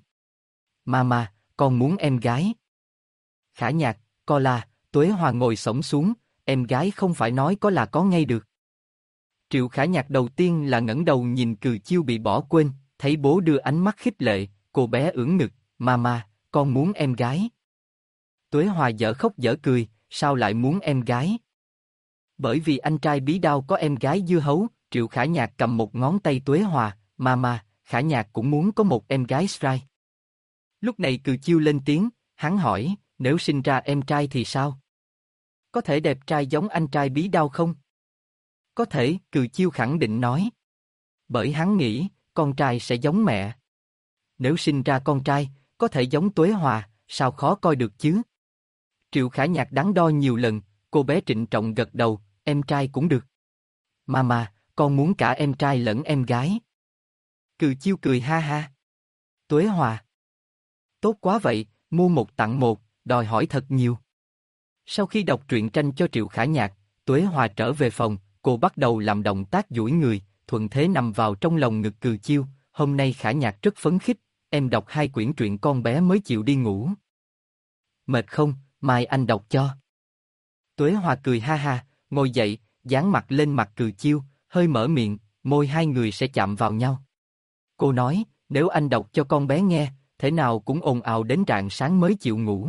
Mama, con muốn em gái. Khả Nhạc, co là, Tuế Hòa ngồi xổm xuống, em gái không phải nói có là có ngay được. Triệu Khả Nhạc đầu tiên là ngẩng đầu nhìn Cừ Chiêu bị bỏ quên, thấy bố đưa ánh mắt khích lệ, cô bé ưỡn ngực, mama, con muốn em gái. Tuế Hòa dở khóc dở cười, sao lại muốn em gái? Bởi vì anh trai bí đao có em gái dưa hấu, Triệu Khả Nhạc cầm một ngón tay Tuế Hòa, mama, Khả Nhạc cũng muốn có một em gái Strike. Lúc này Cừ Chiêu lên tiếng, hắn hỏi, nếu sinh ra em trai thì sao? Có thể đẹp trai giống anh trai bí đao không? Có thể, Cừ Chiêu khẳng định nói. Bởi hắn nghĩ, con trai sẽ giống mẹ. Nếu sinh ra con trai, có thể giống Tuế Hòa, sao khó coi được chứ? Triệu Khả Nhạc đắn đo nhiều lần, cô bé trịnh trọng gật đầu, em trai cũng được. Mama, con muốn cả em trai lẫn em gái. Cừ Chiêu cười ha ha. Tuế Hòa. Tốt quá vậy, mua một tặng một, đòi hỏi thật nhiều. Sau khi đọc truyện tranh cho Triệu Khả Nhạc, Tuế Hòa trở về phòng, cô bắt đầu làm động tác duỗi người, thuận thế nằm vào trong lòng ngực Cừ Chiêu. Hôm nay Khả Nhạc rất phấn khích, em đọc hai quyển truyện con bé mới chịu đi ngủ. Mệt không, mai anh đọc cho. Tuế Hòa cười ha ha, ngồi dậy, dán mặt lên mặt Cừ Chiêu, hơi mở miệng, môi hai người sẽ chạm vào nhau. Cô nói, nếu anh đọc cho con bé nghe, thế nào cũng ồn ào đến rạng sáng mới chịu ngủ.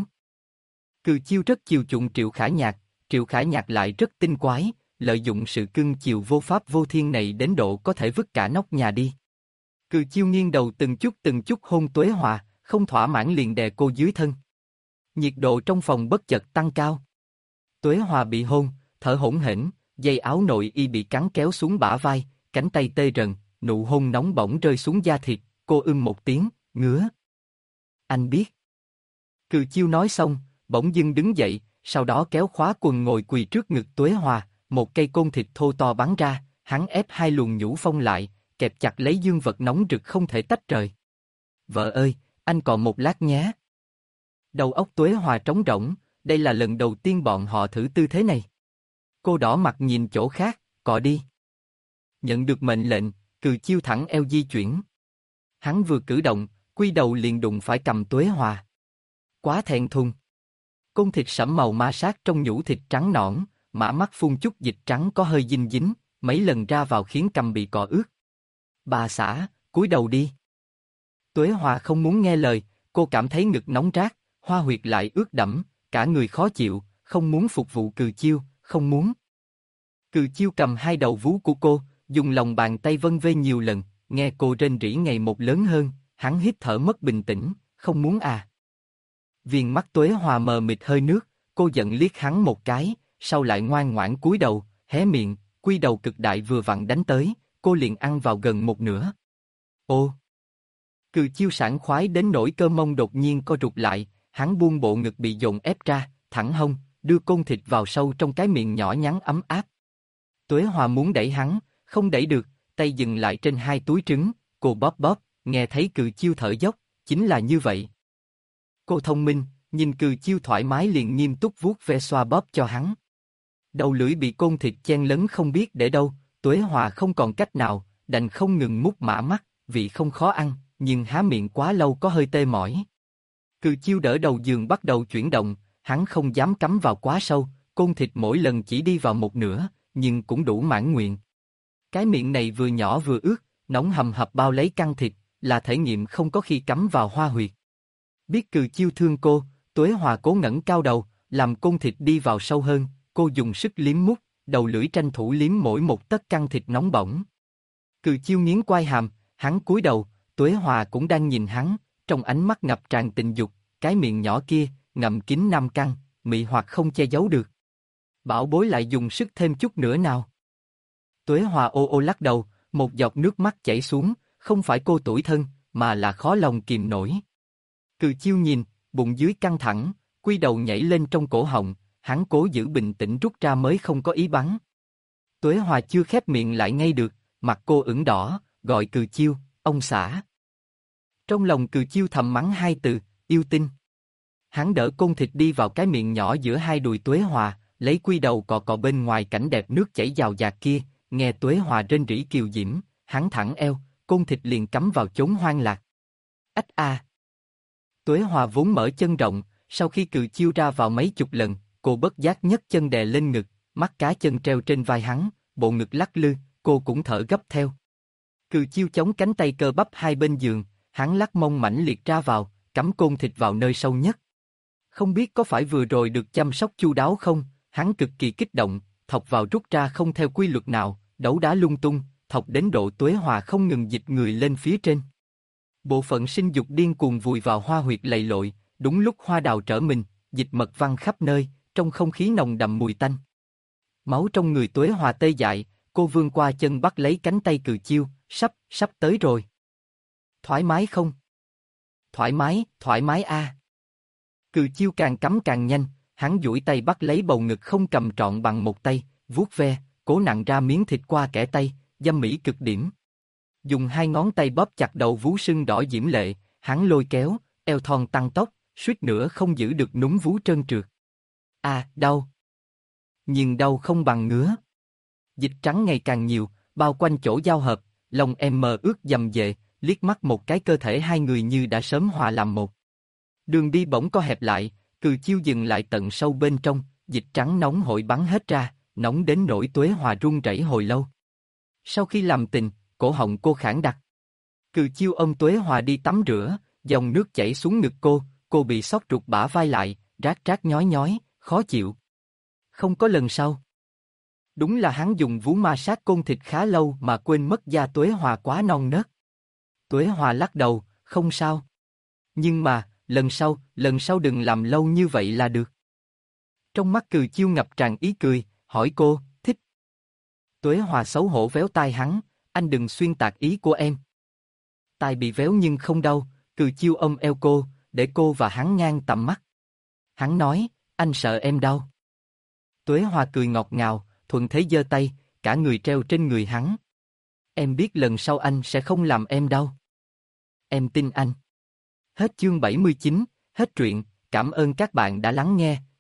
Cừ Chiêu rất chiều chuộng Triệu Khả Nhạc, Triệu Khả Nhạc lại rất tinh quái, lợi dụng sự cưng chiều vô pháp vô thiên này đến độ có thể vứt cả nóc nhà đi. Cừ Chiêu nghiêng đầu từng chút từng chút hôn Tuế Hòa, không thỏa mãn liền đè cô dưới thân. Nhiệt độ trong phòng bất chợt tăng cao. Tuế Hòa bị hôn, thở hổn hển, dây áo nội y bị cắn kéo xuống bả vai, cánh tay tê rần, nụ hôn nóng bỏng rơi xuống da thịt, cô ưm một tiếng, ngứa. Anh biết. Cừ Chiêu nói xong, bỗng dưng đứng dậy, sau đó kéo khóa quần ngồi quỳ trước ngực Tuế Hòa, một cây côn thịt thô to bắn ra, hắn ép hai luồng nhũ phong lại, kẹp chặt lấy dương vật nóng rực không thể tách rời. Vợ ơi, anh còn một lát nhé. Đầu óc Tuế Hòa trống rỗng, đây là lần đầu tiên bọn họ thử tư thế này. Cô đỏ mặt nhìn chỗ khác, cọ đi. Nhận được mệnh lệnh, Cừ Chiêu thẳng eo di chuyển. Hắn vừa cử động, quy đầu liền đụng phải cầm Tuế Hòa. Quá thẹn thùng. Côn thịt sẫm màu ma sát trong nhũ thịt trắng nõn, mã mắt phun chút dịch trắng có hơi dinh dính, mấy lần ra vào khiến cầm bị cọ ướt. Bà xã, cúi đầu đi. Tuế Hòa không muốn nghe lời, cô cảm thấy ngực nóng rát, hoa huyệt lại ướt đẫm, cả người khó chịu, không muốn phục vụ Cừ Chiêu, không muốn. Cừ Chiêu cầm hai đầu vú của cô, dùng lòng bàn tay vân vê nhiều lần, nghe cô rên rỉ ngày một lớn hơn, hắn hít thở mất bình tĩnh, không muốn à. Viền mắt Tuế Hòa mờ mịt hơi nước, cô giận liếc hắn một cái, sau lại ngoan ngoãn cúi đầu, hé miệng, quy đầu cực đại vừa vặn đánh tới, cô liền ăn vào gần một nửa. Ô! Cừ Chiêu sảng khoái đến nỗi cơ mông đột nhiên co rụt lại, hắn buông bộ ngực bị dồn ép ra, thẳng hông, đưa côn thịt vào sâu trong cái miệng nhỏ nhắn ấm áp. Tuế Hòa muốn đẩy hắn, không đẩy được, tay dừng lại trên hai túi trứng, cô bóp bóp, nghe thấy Cừ Chiêu thở dốc, chính là như vậy. Cô thông minh, nhìn Cừ Chiêu thoải mái liền nghiêm túc vuốt ve xoa bóp cho hắn. Đầu lưỡi bị côn thịt chen lấn không biết để đâu, Tuế Hòa không còn cách nào, đành không ngừng mút mã mắt, vị không khó ăn, nhưng há miệng quá lâu có hơi tê mỏi. Cừ Chiêu đỡ đầu giường bắt đầu chuyển động, hắn không dám cắm vào quá sâu, côn thịt mỗi lần chỉ đi vào một nửa, nhưng cũng đủ mãn nguyện. Cái miệng này vừa nhỏ vừa ướt, nóng hầm hập bao lấy căng thịt, là thể nghiệm không có khi cắm vào hoa huyệt. Biết Cừ Chiêu thương cô, Tuế Hòa cố ngẩng cao đầu, làm côn thịt đi vào sâu hơn, cô dùng sức liếm mút, đầu lưỡi tranh thủ liếm mỗi một tấc căng thịt nóng bỏng. Cừ Chiêu nghiến quai hàm, hắn cúi đầu, Tuế Hòa cũng đang nhìn hắn, trong ánh mắt ngập tràn tình dục, cái miệng nhỏ kia, ngậm kín nam căn, mị hoặc không che giấu được. Bảo bối lại dùng sức thêm chút nữa nào. Tuế Hòa ô ô lắc đầu, một giọt nước mắt chảy xuống, không phải cô tủi thân, mà là khó lòng kìm nổi. Cừ Chiêu nhìn, bụng dưới căng thẳng, quy đầu nhảy lên trong cổ họng, hắn cố giữ bình tĩnh rút ra mới không có ý bắn. Tuế Hòa chưa khép miệng lại ngay được, mặt cô ửng đỏ, gọi Cừ Chiêu, ông xã. Trong lòng Cừ Chiêu thầm mắng hai từ, yêu tinh. Hắn đỡ côn thịt đi vào cái miệng nhỏ giữa hai đùi Tuế Hòa, lấy quy đầu cọ cọ bên ngoài cảnh đẹp nước chảy dào dạt kia, nghe Tuế Hòa rên rỉ kiều diễm, hắn thẳng eo, côn thịt liền cắm vào chốn hoang lạc. Ách a! Tuế Hòa vốn mở chân rộng, sau khi Cừ Chiêu ra vào mấy chục lần, cô bất giác nhấc chân đè lên ngực, mắt cá chân treo trên vai hắn, bộ ngực lắc lư, cô cũng thở gấp theo. Cừ Chiêu chống cánh tay cơ bắp hai bên giường, hắn lắc mông mãnh liệt ra vào, cắm côn thịt vào nơi sâu nhất. Không biết có phải vừa rồi được chăm sóc chu đáo không, hắn cực kỳ kích động, thọc vào rút ra không theo quy luật nào, đấu đá lung tung, thọc đến độ Tuế Hòa không ngừng dịch người lên phía trên. Bộ phận sinh dục điên cuồng vùi vào hoa huyệt lầy lội, đúng lúc hoa đào trở mình, dịch mật văng khắp nơi, trong không khí nồng đậm mùi tanh. Máu trong người Tuế Hòa tê dại, cô vươn qua chân bắt lấy cánh tay Cừ Chiêu, sắp, sắp tới rồi. Thoải mái không? Thoải mái, thoải mái a. À. Cừ Chiêu càng cắm càng nhanh, hắn duỗi tay bắt lấy bầu ngực không cầm trọn bằng một tay, vuốt ve, cố nặn ra miếng thịt qua kẽ tay, dâm mỹ cực điểm. Dùng hai ngón tay bóp chặt đầu vú sưng đỏ diễm lệ, hắn lôi kéo, eo thon tăng tốc, suýt nữa không giữ được núm vú trơn trượt. À, đau. Nhưng đau không bằng ngứa. Dịch trắng ngày càng nhiều, bao quanh chỗ giao hợp, lòng em mờ ướt dầm dệ, liếc mắt một cái cơ thể hai người như đã sớm hòa làm một. Đường đi bỗng co hẹp lại, Cừ Chiêu dừng lại tận sâu bên trong, dịch trắng nóng hổi bắn hết ra, nóng đến nỗi Tuế Hòa run rẩy hồi lâu. Sau khi làm tình, cổ họng cô khản đặc. Cừ Chiêu ôm Tuế Hòa đi tắm rửa, dòng nước chảy xuống ngực cô, cô bị xót ruột bả vai lại, rát rát nhói nhói, khó chịu. Không có lần sau. Đúng là hắn dùng vú ma sát côn thịt khá lâu mà quên mất da Tuế Hòa quá non nớt. Tuế Hòa lắc đầu, không sao. Nhưng mà, lần sau, lần sau đừng làm lâu như vậy là được. Trong mắt Cừ Chiêu ngập tràn ý cười, hỏi cô, thích. Tuế Hòa xấu hổ véo tai hắn, anh đừng xuyên tạc ý của em. Tai bị véo nhưng không đau, Cừ Chiêu ôm eo cô, để cô và hắn ngang tầm mắt. Hắn nói, anh sợ em đau. Tuế Hòa cười ngọt ngào, thuận thế giơ tay, cả người treo trên người hắn. Em biết lần sau anh sẽ không làm em đau. Em tin anh. Hết chương bảy mươi chín, hết truyện, cảm ơn các bạn đã lắng nghe,